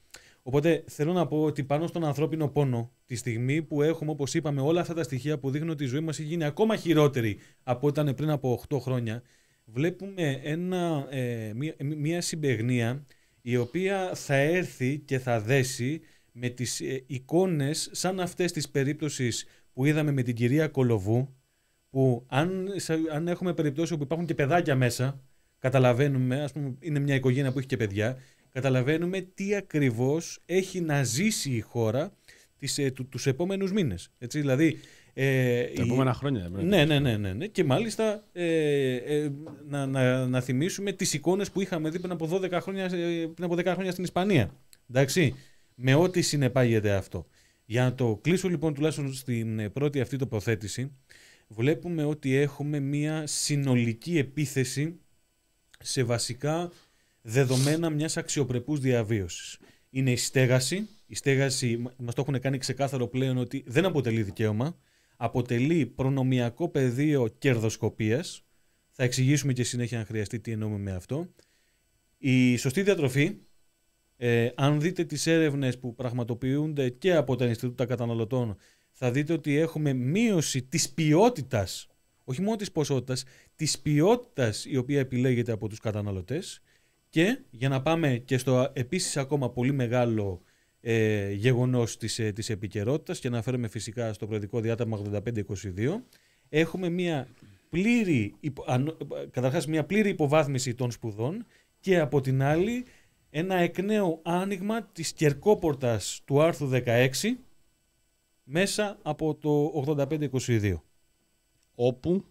Οπότε θέλω να πω ότι πάνω στον ανθρώπινο πόνο, τη στιγμή που έχουμε, όπως είπαμε, όλα αυτά τα στοιχεία που δείχνουν ότι η ζωή μας έχει γίνει ακόμα χειρότερη από ό,τι ήταν πριν από οκτώ χρόνια, βλέπουμε ένα, ε, μια, μια συμπαιγνία η οποία θα έρθει και θα δέσει με τις ε, εικόνες σαν αυτές τις περίπτωσεις που είδαμε με την κυρία Κολοβού, που αν, αν έχουμε περιπτώσεις όπου υπάρχουν και παιδάκια μέσα, καταλαβαίνουμε, ας πούμε είναι μια οικογένεια που έχει και παιδιά, καταλαβαίνουμε τι ακριβώς έχει να ζήσει η χώρα τις, ε, του, τους επόμενους μήνες. Έτσι, δηλαδή, ε, τα επόμενα η... χρόνια. Ναι, ναι, ναι, ναι, ναι. Και μάλιστα ε, ε, να, να, να θυμίσουμε τις εικόνες που είχαμε δει πριν από δώδεκα χρόνια, πριν από δέκα χρόνια στην Ισπανία. Εντάξει, με ό,τι συνεπάγεται αυτό. Για να το κλείσω λοιπόν τουλάχιστον στην πρώτη αυτή τοποθέτηση, βλέπουμε ότι έχουμε μια συνολική επίθεση σε βασικά δεδομένα μιας αξιοπρεπούς διαβίωσης. Είναι η στέγαση. Η στέγαση μας το έχουν κάνει ξεκάθαρο πλέον ότι δεν αποτελεί δικαίωμα. Αποτελεί προνομιακό πεδίο κερδοσκοπίας. Θα εξηγήσουμε και συνέχεια αν χρειαστεί τι εννοούμε με αυτό. Η σωστή διατροφή. Ε, αν δείτε τις έρευνες που πραγματοποιούνται και από τα Ινστιτούτα Καταναλωτών, θα δείτε ότι έχουμε μείωση της ποιότητας, όχι μόνο της ποσότητας, της ποιότητας η οποία επιλέγεται από τους καταναλωτές. Και για να πάμε και στο επίσης ακόμα πολύ μεγάλο ε, γεγονός της, ε, της επικαιρότητας, και αναφέρομαι φυσικά στο προεδρικό διάταγμα ογδόντα πέντε είκοσι δύο, έχουμε μια πλήρη, καταρχάς μια πλήρη υποβάθμιση των σπουδών και από την άλλη ένα εκ νέου άνοιγμα της κερκόπορτας του άρθρου δεκαέξι μέσα από το ογδόντα πέντε είκοσι δύο. Όπου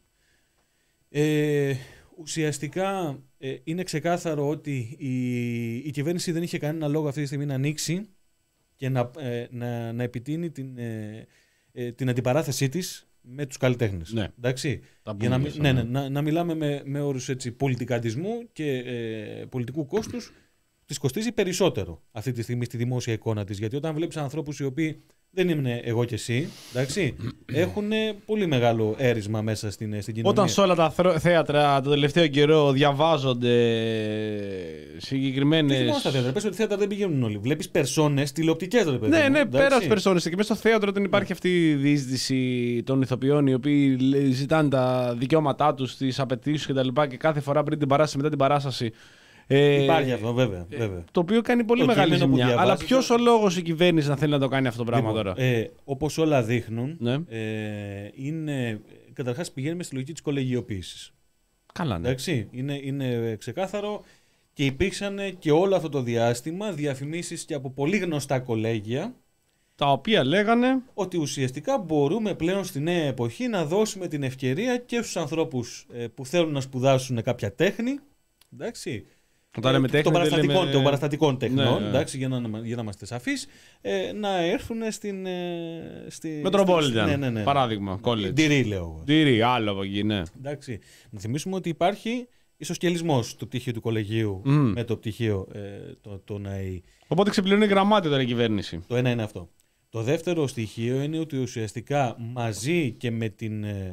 ε, ουσιαστικά ε, είναι ξεκάθαρο ότι η, η κυβέρνηση δεν είχε κανένα λόγο αυτή τη στιγμή να ανοίξει και να, ε, να, να επιτείνει την, ε, ε, την αντιπαράθεσή της με τους καλλιτέχνες. Ναι. Εντάξει. Για να, ναι, ναι, να, να μιλάμε με, με όρους έτσι, πολιτικαντισμού και ε, πολιτικού κόστους, της κοστίζει περισσότερο αυτή τη στιγμή στη δημόσια εικόνα της. Γιατί όταν βλέπεις ανθρώπους οι οποίοι δεν είναι εγώ και εσύ, εντάξει, έχουν πολύ μεγάλο έρισμα μέσα στην, στην κοινωνία. Όταν σε όλα τα θέατρα το τελευταίο καιρό διαβάζονται συγκεκριμένες. Τι μόνο στα θέατρα, πες ότι θέατρα δεν πηγαίνουν όλοι. Βλέπεις περσόνες τηλεοπτικές, ρε παιδί. Ναι, ναι, πέρα από περσόνες. Και μέσα στο θέατρο δεν υπάρχει αυτή η διείσδυση των ηθοποιών οι οποίοι ζητάνε τα δικαιώματά τους, τις απαιτήσεις κτλ. Και, και κάθε φορά πριν την παράσταση, μετά την παράσταση. Ε, Υπάρχει αυτό, βέβαια, βέβαια. Το οποίο κάνει πολύ το μεγάλη ζημιά. Αλλά ποιος το... ο λόγος η κυβέρνηση να θέλει να το κάνει αυτό το πράγμα λοιπόν, τώρα. Ε, όπως όλα δείχνουν, ναι. ε, είναι, καταρχάς πηγαίνουμε στη λογική της κολεγιοποίησης. Καλά, ναι. Εντάξει, είναι, είναι ξεκάθαρο και υπήρξαν και όλο αυτό το διάστημα διαφημίσεις και από πολύ γνωστά κολέγια, τα οποία λέγανε ότι ουσιαστικά μπορούμε πλέον στη νέα εποχή να δώσουμε την ευκαιρία και στους ανθρώπους ε, που θέλουν να σπουδάσουν κάποια τέχνη, εντάξει, Όταν λέμε τέχνη, των παραστατικών, λέμε... των παραστατικών τεχνών, ναι, ναι. εντάξει, για, να, για να είμαστε σαφείς, ε, να έρθουν στην... Ε, στη, Metropolitan, ναι, ναι, ναι. παράδειγμα, college. Ντυρί, λέω εγώ. Ντυρί, άλλο από εκεί, ναι. Εντάξει. Να θυμίσουμε ότι υπάρχει ισοσκελισμός του πτυχίου του κολεγίου mm. με το πτυχίο ε, το, το ΝΑΗ. Οπότε ξεπληρώνει γραμμάτιο τώρα η κυβέρνηση. Το ένα είναι αυτό. Το δεύτερο στοιχείο είναι ότι ουσιαστικά μαζί και με την... Ε,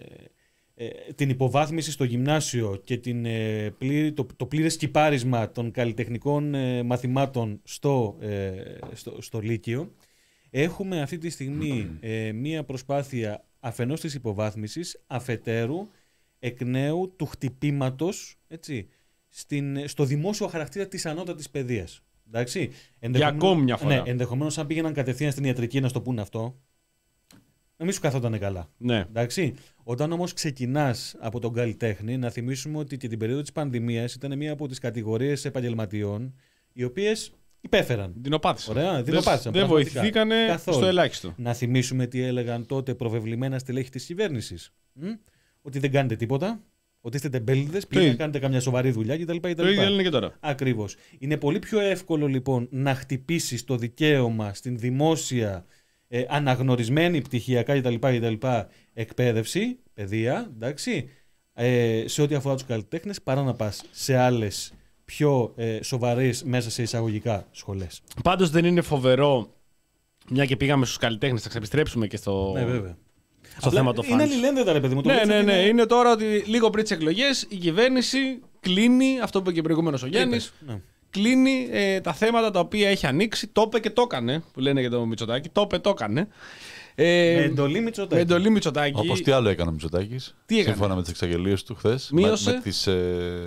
ε, την υποβάθμιση στο γυμνάσιο και την, ε, πλήρη, το, το πλήρες κυπάρισμα των καλλιτεχνικών ε, μαθημάτων στο, ε, στο, στο Λύκειο, έχουμε αυτή τη στιγμή ε, μία προσπάθεια αφενός της υποβάθμισης, αφετέρου εκ νέου του χτυπήματος, έτσι, στην, στο δημόσιο χαρακτήρα της ανώτατης παιδείας. Εντάξει, για ακόμη μια φορά. Ναι, ενδεχομένως αν πήγαιναν κατευθείαν στην ιατρική να στο πούνε αυτό, να μην σου καθόταν καλά. Ναι. Εντάξει. Όταν όμως ξεκινάς από τον καλλιτέχνη, να θυμίσουμε ότι και την περίοδο της πανδημίας ήταν μία από τις κατηγορίες επαγγελματιών οι οποίες υπέφεραν. Δεινοπάθησαν. Ωραία, δεινοπάθησαν. Δεν βοηθηθήκανε καθόλου. Στο ελάχιστο. Να θυμίσουμε τι έλεγαν τότε προβεβλημένα στελέχη της κυβέρνησης. Μ? Ότι δεν κάνετε τίποτα, ότι είστε τεμπέληδες, πήγαινε να κάνετε καμιά σοβαρή δουλειά κτλ. Το ίδιο είναι και τώρα. Ακριβώς. Είναι πολύ πιο εύκολο λοιπόν να χτυπήσεις το δικαίωμα στην δημόσια ε, αναγνωρισμένη πτυχιακά κτλ. Εκπαίδευση, παιδεία, εντάξει, ε, σε ό,τι αφορά τους καλλιτέχνες, παρά να πας σε άλλες πιο ε, σοβαρές μέσα σε εισαγωγικά σχολές. Πάντως δεν είναι φοβερό, μια και πήγαμε στους καλλιτέχνες, θα ξεπιστρέψουμε και στο, ναι, βέβαια. στο θέμα το Είναι αλληλένδετα, ρε παιδί μου. Το ναι, ναι, ναι. είναι... είναι τώρα ότι λίγο πριν τις εκλογές η κυβέρνηση κλείνει, αυτό που είπε και προηγούμενος ο Γιάννης, ναι. κλείνει ε, τα θέματα τα οποία έχει ανοίξει. Το είπε και το έκανε, που λένε για το Μητσοτάκη. Το είπε, το έκανε. Ε, με εντολή Μητσοτάκη. Με εντολή Μητσοτάκη. Όπως τι άλλο έκανε ο Μητσοτάκης. Τι έκανε. Σύμφωνα με τις εξαγγελίες του χθες. Μείωσε. Με, με τις, ε,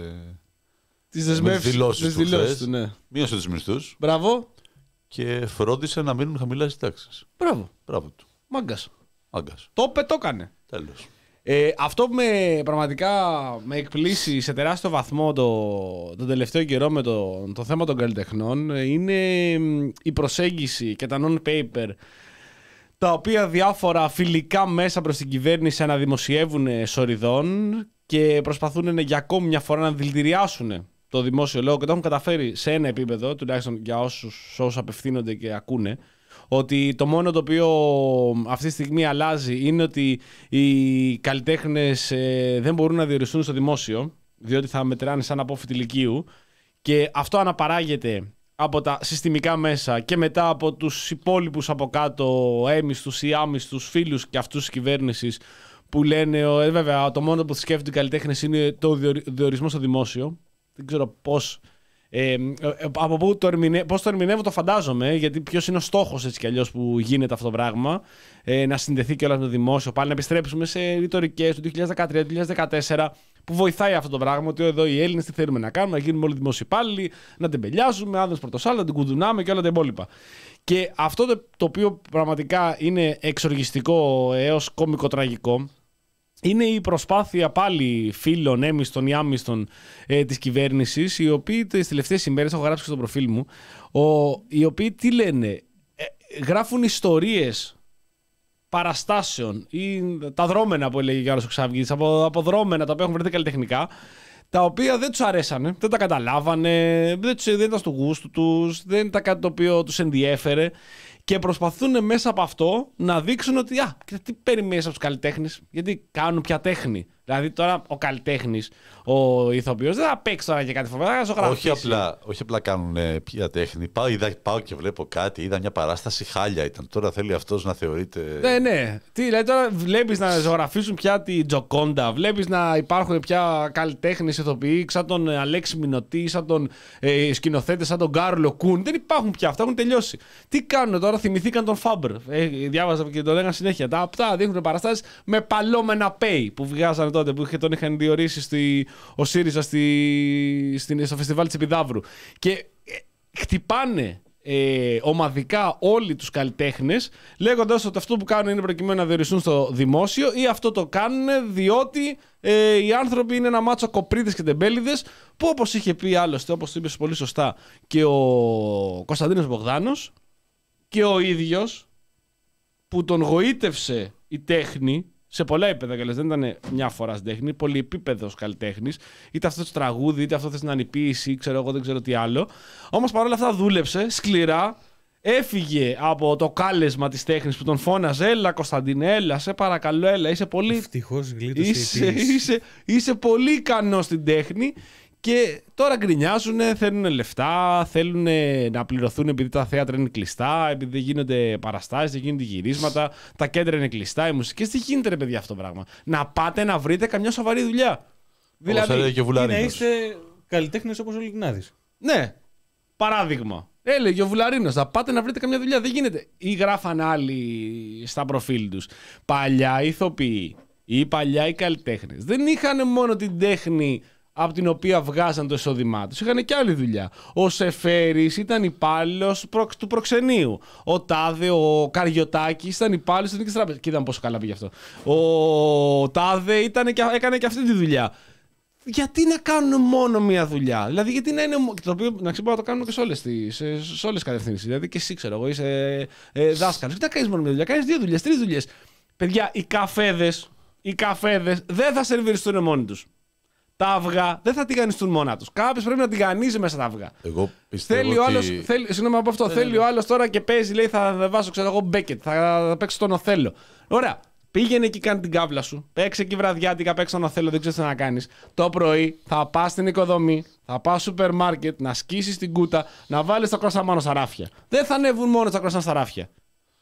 τις δεσμεύσεις δηλώσεις του χθες. Του, ναι. Μείωσε τους μισθούς. Μπράβο. Και φρόντισε να μείνουν χαμηλά οι συντάξεις. Μπράβο. Μπράβο του. Μάγκας. Μάγκας. Το είπε, το έκανε. Τέλος. Ε, αυτό που με, πραγματικά με εκπλήσει σε τεράστιο βαθμό το, τον τελευταίο καιρό με το, το θέμα των καλλιτεχνών είναι η προσέγγιση και τα non-paper τα οποία διάφορα φιλικά μέσα προς την κυβέρνηση αναδημοσιεύουν σοριδών και προσπαθούν για ακόμη μια φορά να δηλητηριάσουν το δημόσιο λόγο και το έχουν καταφέρει σε ένα επίπεδο, τουλάχιστον για όσους, όσους απευθύνονται και ακούνε, ότι το μόνο το οποίο αυτή τη στιγμή αλλάζει είναι ότι οι καλλιτέχνες ε, δεν μπορούν να διοριστούν στο δημόσιο, διότι θα μετράνε σαν απόφοιτη λυκείου, και αυτό αναπαράγεται από τα συστημικά μέσα και μετά από τους υπόλοιπους από κάτω έμιστους ή άμιστους φίλους και αυτούς της κυβέρνησης που λένε, ε, βέβαια το μόνο που σκέφτονται οι καλλιτέχνες είναι το διορισμό στο δημόσιο. Δεν ξέρω πώς... Ε, από πού το, ερμηνε... πώς το ερμηνεύω το φαντάζομαι, γιατί ποιος είναι ο στόχος έτσι κι αλλιώς που γίνεται αυτό το πράγμα, ε, να συνδεθεί και όλα με το δημόσιο, πάλι να επιστρέψουμε σε ρητορικές του δύο χιλιάδες δεκατρία δύο χιλιάδες δεκατέσσερα που βοηθάει αυτό το πράγμα, ότι εδώ οι Έλληνες τι θέλουμε να κάνουμε, να γίνουμε όλοι δημόσιοι υπάλληλοι, να τεμπελιάζουμε, άδενος πρωτοσάλα, να την κουδουνάμε και όλα τα υπόλοιπα. Και αυτό το, το οποίο πραγματικά είναι εξοργιστικό έως κωμικοτραγικό είναι η προσπάθεια πάλι φίλων, έμιστων ή άμιστων ε, της κυβέρνησης, οι οποίοι τις τελευταίες ημέρες, έχω γράψει στο προφίλ μου, ο, οι οποίοι τι λένε, ε, γράφουν ιστορίες παραστάσεων ή τα δρόμενα που έλεγε ο Γιάννος Χρυσαυγής, από, από δρόμενα τα οποία έχουν βρεθεί καλλιτεχνικά, τα οποία δεν τους αρέσανε, δεν τα καταλάβανε, δεν, τους, δεν ήταν στο γούστο τους, δεν ήταν κάτι το οποίο τους ενδιέφερε. Και προσπαθούν μέσα από αυτό να δείξουν ότι α, τι περιμένεις από τους καλλιτέχνες, γιατί κάνουν πια τέχνη. Δηλαδή τώρα ο καλλιτέχνης, ο ηθοποιός δεν θα παίξει τώρα και κάτι φοβερό, θα ζωγραφίσει. Όχι απλά, όχι απλά κάνουν πια τέχνη. Πάω, είδα, πάω και βλέπω κάτι, είδα μια παράσταση, χάλια ήταν. Τώρα θέλει αυτός να θεωρείται. Ναι, ναι. Τι, δηλαδή τώρα βλέπεις να ζωγραφίσουν πια τη Τζοκόντα, βλέπεις να υπάρχουν πια καλλιτέχνες ηθοποιοί, σαν τον Αλέξη Μινωτή, σαν τον ε, σκηνοθέτη, σαν τον Κάρολο Κούν. Δεν υπάρχουν πια, αυτά έχουν τελειώσει. Τι κάνουν τώρα, θυμηθήκαν τον Φάμπρ. Ε, διάβαζα και το λέγανε συνέχεια. Τα αυτά δείχνουν παραστάσεις με παλώμενα pay που βγάζανε τότε, που τον είχαν διορίσει στη, ο ΣΥΡΙΖΑ στη, στη, στο φεστιβάλ της Επιδαύρου. Και ε, χτυπάνε ε, ομαδικά όλοι τους καλλιτέχνες, λέγοντας ότι αυτό που κάνουν είναι προκειμένου να διοριστούν στο δημόσιο, ή αυτό το κάνουν διότι ε, οι άνθρωποι είναι ένα μάτσο κοπρίδες και τεμπέληδες, που όπως είχε πει άλλωστε, όπως το είπες πολύ σωστά και ο Κωνσταντίνος Μπογδάνος, και ο ίδιος που τον γοήτευσε η τέχνη σε πολλά επίπεδα, δεν ήταν μια φορά στην τέχνη, πολυεπίπεδος καλλιτέχνης, είτε αυτό το τραγούδι, είτε αυτό θες να είναι η ποίηση, ξέρω εγώ, δεν ξέρω τι άλλο. Όμως παρόλα αυτά δούλεψε σκληρά, έφυγε από το κάλεσμα της τέχνης που τον φώναζε, έλα Κωνσταντίνε, έλα, σε παρακαλώ, έλα, είσαι πολύ... Ευτυχώς γλίτωσε είσαι, η ποίηση. είσαι, είσαι πολύ ικανός στην τέχνη. Και τώρα γκρινιάζουν, θέλουν λεφτά, θέλουν να πληρωθούν επειδή τα θέατρα είναι κλειστά, επειδή δεν γίνονται παραστάσεις, δεν γίνονται γυρίσματα, τα κέντρα είναι κλειστά, οι μουσικές. Τι γίνεται, ρε παιδιά, αυτό το πράγμα? Να πάτε να βρείτε καμιά σοβαρή δουλειά. Δηλαδή, και να είστε καλλιτέχνες όπως ο Λιγνάδης. Ναι, παράδειγμα. Έλεγε ο Βουλαρίνος, να πάτε να βρείτε καμιά δουλειά. Δεν γίνεται. Ή γράφαν άλλοι στα προφίλ τους. Παλιά ηθοποιοί ή παλιά οι καλλιτέχνες δεν είχαν μόνο την τέχνη από την οποία βγάζαν το εισόδημά τους. Είχαν και άλλη δουλειά. Ο Σεφέρης ήταν υπάλληλος του προξενείου. Ο Τάδε, ο Καριωτάκης ήταν υπάλληλος της Εθνικής Τράπεζας. Κοίτα πόσο καλά πήγε αυτό. Ο Τάδε ήταν και, έκανε και αυτή τη δουλειά. Γιατί να κάνουν μόνο μία δουλειά? Δηλαδή, γιατί να είναι. Το οποίο να ξέρω να το κάνουμε και σε όλες τις κατευθύνσεις. Δηλαδή, και εσύ ξέρω, εγώ είσαι ε, δάσκαλος. Γιατί να κάνεις μόνο μία δουλειά? Κάνεις δύο δουλειές, τρεις δουλειές. Παιδιά, οι καφέδες, οι καφέδες δεν θα σερβιριστούν μόνοι τους. Τα αυγά δεν θα τηγανιστούν μόνα τους. Κάποιος πρέπει να τηγανίζει μέσα τα αυγά. Εγώ πιστεύω θέλει ότι... ο άλλος, θέλει, συγγνώμη από αυτό, ναι, θέλει ναι. ο άλλος τώρα και παίζει, λέει θα βάζω ξέρω εγώ Μπέκετ, θα παίξω τον Οθέλο. Ωραία, πήγαινε εκεί, κάνει την κάβλα σου, παίξε εκεί βραδιάτικα, παίξε τον Οθέλο, δεν ξέρεις τι να κάνεις. Το πρωί θα πας στην οικοδομή, θα πας στο σούπερ μάρκετ, να σκίσεις την κούτα, να βάλεις τα κρόστα πάνω στα ράφια. Δεν θα ανέβουν μόνο τα κρόστα στα ράφια.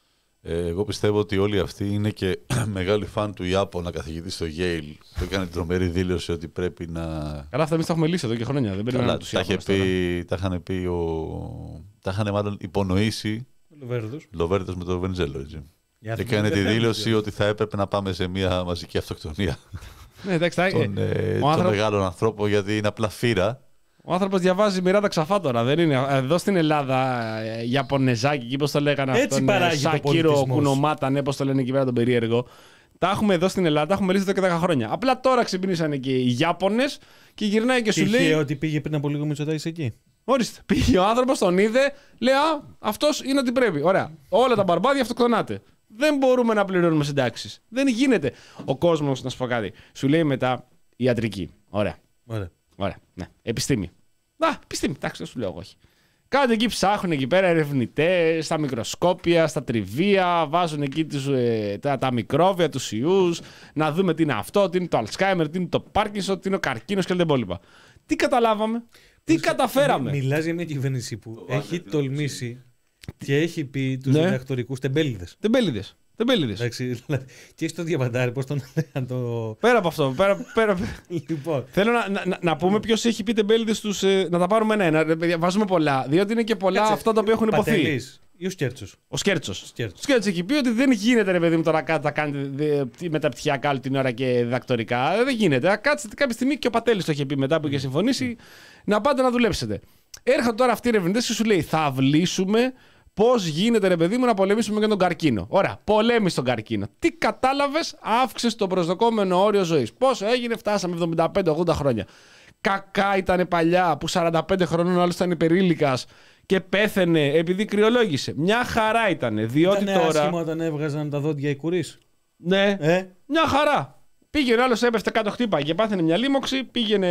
Ε, εγώ πιστεύω ότι όλοι αυτοί είναι και μεγάλοι φαν του Ιάπωνα καθηγητή στο Yale που έκανε την τρομερή δήλωση ότι πρέπει να. Καλά, αυτά εμείς τα έχουμε λύσει εδώ και χρόνια. Δεν περιμένουμε να τους Ιάπωνες. Τα είχαν πει. Ο... Τα είχαν μάλλον υπονοήσει. Λοβέρδος με τον Βενιζέλο. Έτσι. Έκανε τη δήλωση ότι θα έπρεπε να πάμε σε μια μαζική αυτοκτονία. Ναι, εντάξει, τον, ε, τον άνθρωπο... μεγάλο άνθρωπο, γιατί είναι απλά φύρα. Ο άνθρωπος διαβάζει μοιράτα ξαφά τώρα. Δεν είναι. Εδώ στην Ελλάδα, Ιαπωνεζάκι, εκεί πώς το λέγανε αυτό. Σακύρο Κουνομάτα, ναι, πώς το λένε εκεί πέρα τον περίεργο. Τα έχουμε εδώ στην Ελλάδα, τα έχουμε λύσει εδώ και δέκα χρόνια. Απλά τώρα ξυπνήσανε και οι Ιάπωνες και γυρνάει και σου και λέει. Είχε ότι πήγε πριν από λίγο Μητσοτάκης εκεί. Ορίστε. Πήγε ο άνθρωπος, τον είδε, λέει Α, αυτός είναι ότι πρέπει. Ωραία. Όλα τα μπαρμπάδια αυτοκτονάτε. Δεν μπορούμε να πληρώνουμε συντάξεις. Δεν γίνεται. Ο κόσμος, να σου πω κάτι, σου λέει μετά ιατρική. Ωραία. Ωραία. Ωραία. Ναι. Επιστήμη. Α, επιστήμη. Εντάξει, δεν σου λέω εγώ. Όχι. Κάτι εκεί ψάχνουν εκεί πέρα ερευνητές, στα μικροσκόπια, στα τριβία, βάζουν εκεί τους, ε, τα, τα μικρόβια, τους ιούς, να δούμε τι είναι αυτό, τι είναι το Alzheimer, τι είναι το Parkinson, τι είναι ο καρκίνος και όλα τα υπόλοιπα. Τι καταλάβαμε, τι Πώς καταφέραμε. Μι, μιλάς για μια κυβέρνηση που έχει τολμήσει και έχει πει τους ναι. διδακτορικούς τεμπέληδες. Τεμπέληδες. Τεμπέληδες. Εντάξει, και έχει το διαβαντάρι, πώς τον λέγανε το. Πέρα από αυτό. Πέρα, πέρα... λοιπόν. Θέλω να, να, να πούμε ποιος έχει πει τεμπέληδες τους. Ε, να τα πάρουμε ένα-ένα. Βάζουμε πολλά. Διότι είναι και πολλά Κάτσε, αυτά τα οποία έχουν υποθεί. Πατελής ή ο Σκέρτσος. Ο Σκέρτσος. Ο Σκέρτσος έχει πει ότι δεν γίνεται, ρε παιδί μου, τώρα να κάνετε μεταπτυχιακά όλη την ώρα και διδακτορικά. Δεν γίνεται. Κάτσετε κάποια στιγμή και ο Πατέλης το είχε πει μετά που είχε συμφωνήσει mm. να πάτε να δουλέψετε. Έρχονται τώρα αυτοί οι ερευνητές και σου λέει θα βλύσουμε. Πώς γίνεται, ρε παιδί μου, να πολεμήσουμε και τον καρκίνο. Ωραία, πολέμησε τον καρκίνο. Τι κατάλαβες, αύξησε το προσδοκόμενο όριο ζωής. Πόσο έγινε, φτάσαμε εβδομήντα πέντε ογδόντα χρόνια. Κακά ήταν παλιά που σαράντα πέντε χρονών ο άλλος ήταν υπερήλικας και πέθαινε επειδή κρυολόγησε. Μια χαρά ήταν. Διότι ήτανε τώρα. άσχημα όταν έβγαζαν τα δόντια οι κουρίς. Ναι, ε? μια χαρά. Πήγαινε ο άλλος, έπεφτε κάτω, χτύπα και πάθαινε μια λίμωξη. Πήγαινε.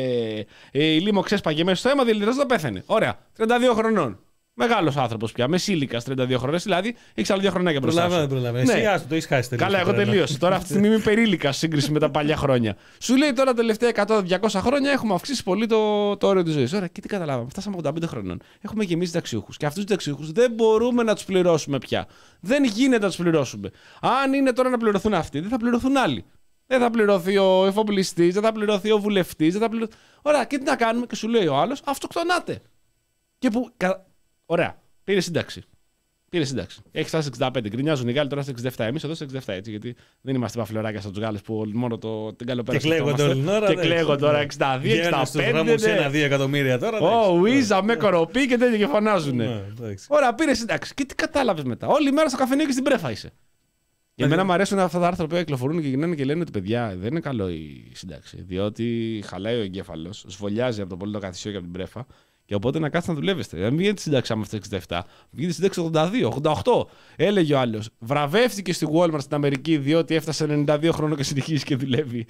Η λίμωξη έσπαγε μέσα στο αίμα, δηλητηριάζοντα, πέθαινε. Ωραία, τριάντα δύο χρονών. Μεγάλος άνθρωπος πια, μεσήλικας τριάντα δύο χρόνια, δηλαδή έχει άλλα δύο χρονάκια μπροστά σου. Προλάβαμε, προλάβαμε. Εσύ άστο, το έχει χάσει τελείως. Καλά, εγώ τελείωσα. Τώρα αυτή τη στιγμή είμαι περίλικας σύγκριση με τα παλιά χρόνια. Σου λέει τώρα τα τελευταία εκατό με διακόσια χρόνια έχουμε αυξήσει πολύ το, το όριο της ζωής. Ωραία, και τι καταλάβαμε. Φτάσαμε ογδόντα πέντε χρονών. Έχουμε γεμίσει συνταξιούχους. Και αυτούς τους συνταξιούχους δεν μπορούμε να τους πληρώσουμε πια. Δεν γίνεται να τους πληρώσουμε. Αν είναι τώρα να πληρωθούν αυτοί, δεν θα πληρωθούν άλλοι. Δεν θα πληρωθεί ο εφοπλιστής, δεν θα πληρωθεί ο βουλευτής, δεν θα πληρωθεί. Ωραία, και τι να κάνουμε, και σου λέει ο άλλος, αυτοκτονάτε. Και που. Ωραία. Πήρε σύνταξη. Πήρε σύνταξη. Έχει φτάσει εξήντα πέντε. Γκρινιάζουν οι Γάλλοι τώρα στα εξήντα επτά. Εμείς εδώ στα εξήντα επτά. Έτσι, γιατί δεν είμαστε παφλωράκια σαν τους Γάλλους που μόνο το, την καλοπέρα και κλαίγονται όλη την ώρα. Και κλαίγονται τώρα εξήντα δύο εξήντα πέντε. Σε ένα δύο εκατομμύρια τώρα. Ω, Ουίζα με κοροπή και τέτοια και φωνάζουν. Ωραία, πήρε σύνταξη. Και τι κατάλαβες μετά. Όλη μέρα στο καφενείο και στην πρέφα είσαι. Για μένα μου αρέσουν αυτά τα άρθρα που κυκλοφορούν και γυρνάνε και λένε ότι παιδιά δεν είναι καλό η σύνταξη. Διότι χαλάει ο εγκέφαλος, σβολιάζει από το πολύ το καθισιό και από την πρέφα. Και οπότε να κάθετε να δουλεύεστε. Δεν βγαίνετε σύνταξη άμα είστε εξήντα επτά, βγαίνετε σύνταξη ογδόντα δύο, ογδόντα οκτώ. Έλεγε ο άλλος. Βραβεύτηκε στη Walmart στην Αμερική διότι έφτασε ενενήντα δύο χρόνων και συνεχίζει και δουλεύει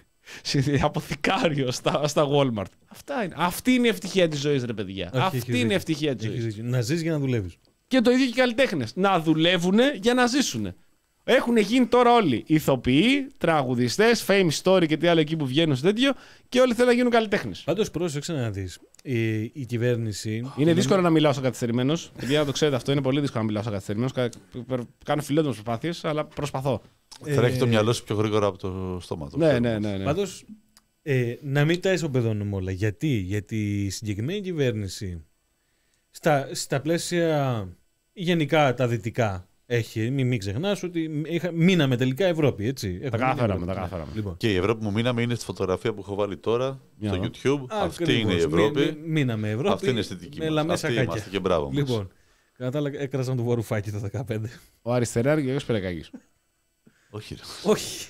αποθηκάριο στα, στα Walmart. Αυτά είναι. Αυτή είναι η ευτυχία της ζωής, ρε παιδιά. Όχι, αυτή είναι η ευτυχία της ζωής. Να ζεις για να δουλεύεις. Και το ίδιο και οι καλλιτέχνες. Να δουλεύουν για να ζήσουν. Έχουν γίνει τώρα όλοι ηθοποιοί, τραγουδιστές, fame story και τι άλλο εκεί που βγαίνουν στο τέτοιο και όλοι θέλουν να γίνουν καλλιτέχνες. Πάντως πρόσεξε να δεις. Η, η κυβέρνηση. Είναι δύσκολο να μιλάω σαν καθυστερημένος. Παιδιά, να το ξέρετε αυτό. Είναι πολύ δύσκολο να μιλάω σαν καθυστερημένος. Κάνω φιλότιμες προσπάθειες, αλλά προσπαθώ. Ε, θα έχει το μυαλό σου πιο γρήγορα από το στόμα του. Ναι, ναι, ναι, ναι. Πάντως, ε, να μην τα ισοπεδώνουμε όλα. Γιατί? Γιατί η συγκεκριμένη κυβέρνηση στα, στα πλαίσια γενικά τα δυτικά. Έχει, μην, μην ξεχνάς ότι είχα, μείναμε τελικά Ευρώπη, έτσι. Τα καταφέραμε, τα καταφέραμε. Λοιπόν. Και η Ευρώπη που μείναμε είναι στη φωτογραφία που έχω βάλει τώρα στο YouTube. Α, αυτή ακριβώς. Είναι η Ευρώπη. Μí, μείναμε Ευρώπη. Αυτή είναι η αισθητική μας. Αυτή είμαστε και μπράβο μας. Λοιπόν, κατά άλλα έκραζαν το βορουφάκι το δεκαπέντε. Ο Αριστεράργιος Περεκάκης. Όχι. Όχι.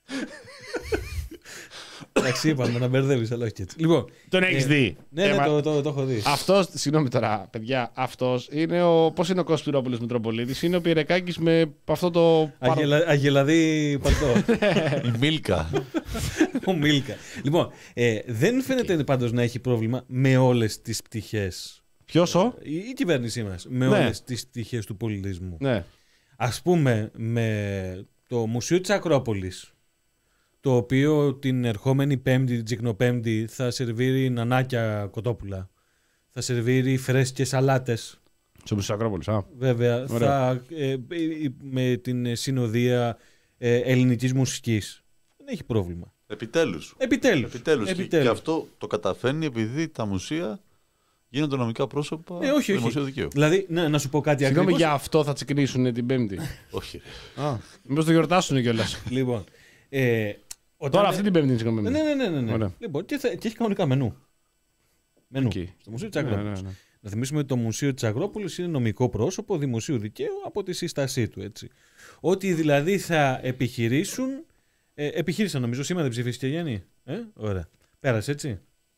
Εντάξει, είπαμε να μπερδεύεις, αλλά όχι έτσι. Λοιπόν, τον έχεις δει. Ναι, ναι, το, το, το έχω δει. Αυτός, συγγνώμη τώρα, παιδιά, αυτός είναι ο. Πώς είναι ο Κώστας Πυρόπουλος Μητροπολίτης, είναι ο Πυρεκάκης με αυτό το. Αγελα, αγελαδί παλτό. Η Μίλκα. Ο Μίλκα. Λοιπόν, ε, δεν φαίνεται okay. πάντως να έχει πρόβλημα με όλες τις πτυχές. Ποιος ο? Η, η κυβέρνησή μας. Με ναι. όλες τις πτυχές του πολιτισμού. Ναι. Ας πούμε, με το Μουσείο της Ακρόπολης. Το οποίο την ερχόμενη Πέμπτη, την Τσικνοπέμπτη, θα σερβίρει νανάκια κοτόπουλα. Θα σερβίρει φρέσκες σαλάτες. Στο Μουσείο Ακρόπολης, α. Βέβαια, θα, ε, με την συνοδεία ε, ελληνικής μουσικής. Δεν έχει πρόβλημα. Επιτέλους. Επιτέλους. Επιτέλους. Επιτέλους. Και, και αυτό το καταφέρνει επειδή τα μουσεία γίνονται νομικά πρόσωπα ε, όχι, δημοσίου δικαίου. Δηλαδή, ναι, να σου πω κάτι ακριβώς. ακριβώς. Για αυτό θα τσικνήσουν την Πέμπτη. Όχι. Α, μήπως το γιορτάσουν κιόλας. Λοιπόν. Ε, όταν... Τώρα αυτή την Πέμπτη είναι συγγνώμη. Ναι, ναι, ναι. ναι, ναι. Λοιπόν, και, θα, και έχει κανονικά μενού. Μενού. Okay. Στο Μουσείο της Αγρόπολης. Ναι, ναι, ναι. Να θυμίσουμε ότι το Μουσείο της Αγρόπολης είναι νομικό πρόσωπο δημοσίου δικαίου από τη σύστασή του. Έτσι. Ότι δηλαδή θα επιχειρήσουν. Ε, επιχείρησαν νομίζω σήμερα δεν ψηφίστηκε Γιάννη. Ε, ωραία. Πέρασε έτσι.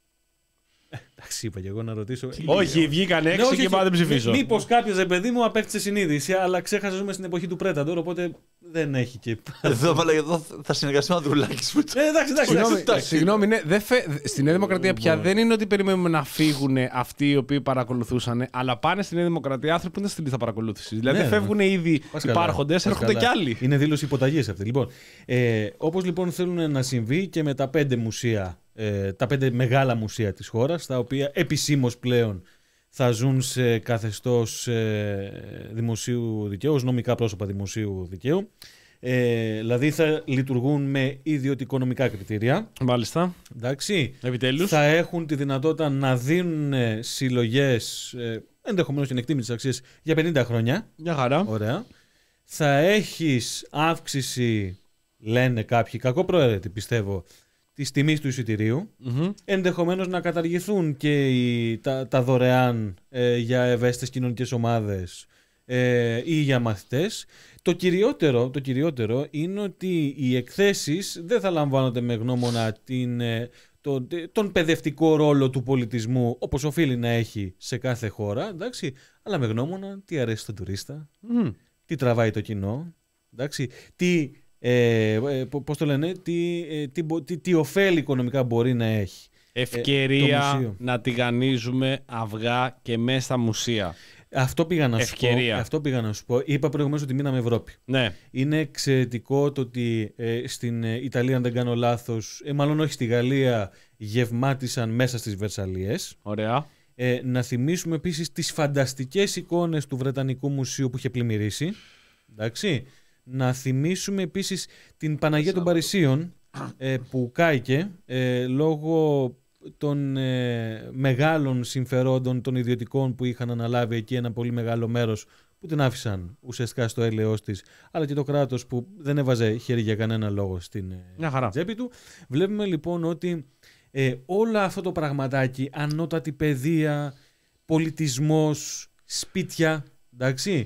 Ε, εντάξει, είπα και εγώ να ρωτήσω. Όχι, βγήκαν έξι ναι, και πάμε δεν ψηφίσω. Μήπως κάποιος ρε παιδί μου απέκτησε συνείδηση, αλλά ξέχασε ζούμε στην εποχή του Πρέταντορ, οπότε δεν έχει και. Εδώ, εδώ θα συνεργαστεί ο Ανδρουλάκης με το. Ε, εντάξει, εντάξει. Συγγνώμη, ναι, στη Νέα Δημοκρατία πια δεν είναι ότι περιμένουμε να φύγουν αυτοί οι οποίοι παρακολουθούσαν, αλλά πάνε στη Νέα Δημοκρατία άνθρωποι που είναι στη λίστα παρακολούθηση. Δηλαδή ναι, φεύγουν ναι. ήδη υπάρχοντες, έρχονται κι άλλοι. Είναι δήλωση υποταγής αυτή. Λοιπόν, ε, όπως λοιπόν θέλουν να συμβεί και με τα πέντε μουσεία. Ε, τα πέντε μεγάλα μουσεία της χώρας, τα οποία επισήμως πλέον θα ζουν σε καθεστώς ε, δημοσίου δικαίου, ως νομικά πρόσωπα δημοσίου δικαίου. Ε, δηλαδή θα λειτουργούν με ιδιωτικονομικά κριτήρια. Μάλιστα. Εντάξει. Επιτέλους. Θα έχουν τη δυνατότητα να δίνουν συλλογές, ε, ενδεχομένως την εκτίμηση της αξίας, για πενήντα χρόνια. Μια χαρά. Ωραία. Θα έχεις αύξηση, λένε κάποιοι, κακοπροαίρετη πιστεύω, της τιμής του εισιτηρίου, mm-hmm. ενδεχομένως να καταργηθούν και οι, τα, τα δωρεάν ε, για ευαίσθητες κοινωνικές ομάδες ε, ή για μαθητές. Το κυριότερο, το κυριότερο είναι ότι οι εκθέσεις δεν θα λαμβάνονται με γνώμονα την, ε, τον, τον παιδευτικό ρόλο του πολιτισμού όπως οφείλει να έχει σε κάθε χώρα, εντάξει, αλλά με γνώμονα τι αρέσει στον τουρίστα, mm. τι τραβάει το κοινό, εντάξει, τι... Ε, πώς το λένε, τι, τι, τι, τι ωφέλη οικονομικά μπορεί να έχει. Ευκαιρία ε, να τηγανίζουμε αυγά και μέσα στα μουσεία. Αυτό πήγα να Ευκαιρία. σου πω. Αυτό πήγα να σου πω. Είπα προηγουμένως ότι μείναμε Ευρώπη. Ναι. Είναι εξαιρετικό το ότι ε, στην Ιταλία, αν δεν κάνω λάθος, ε, μάλλον όχι στη Γαλλία, γευμάτισαν μέσα στις Βερσαλίες. Ωραία. Ε, να θυμίσουμε επίσης τις φανταστικές εικόνες του Βρετανικού Μουσείου που είχε πλημμυρίσει. Εντάξει. Να θυμίσουμε επίσης την Παναγία των Παρισίων ε, που κάηκε ε, λόγω των ε, μεγάλων συμφερόντων των ιδιωτικών που είχαν αναλάβει εκεί ένα πολύ μεγάλο μέρος που την άφησαν ουσιαστικά στο έλεος της, αλλά και το κράτος που δεν έβαζε χέρι για κανένα λόγο στην ε, τσέπη του. Βλέπουμε λοιπόν ότι ε, όλο αυτό το πραγματάκι, ανώτατη παιδεία, πολιτισμός, σπίτια, εντάξει,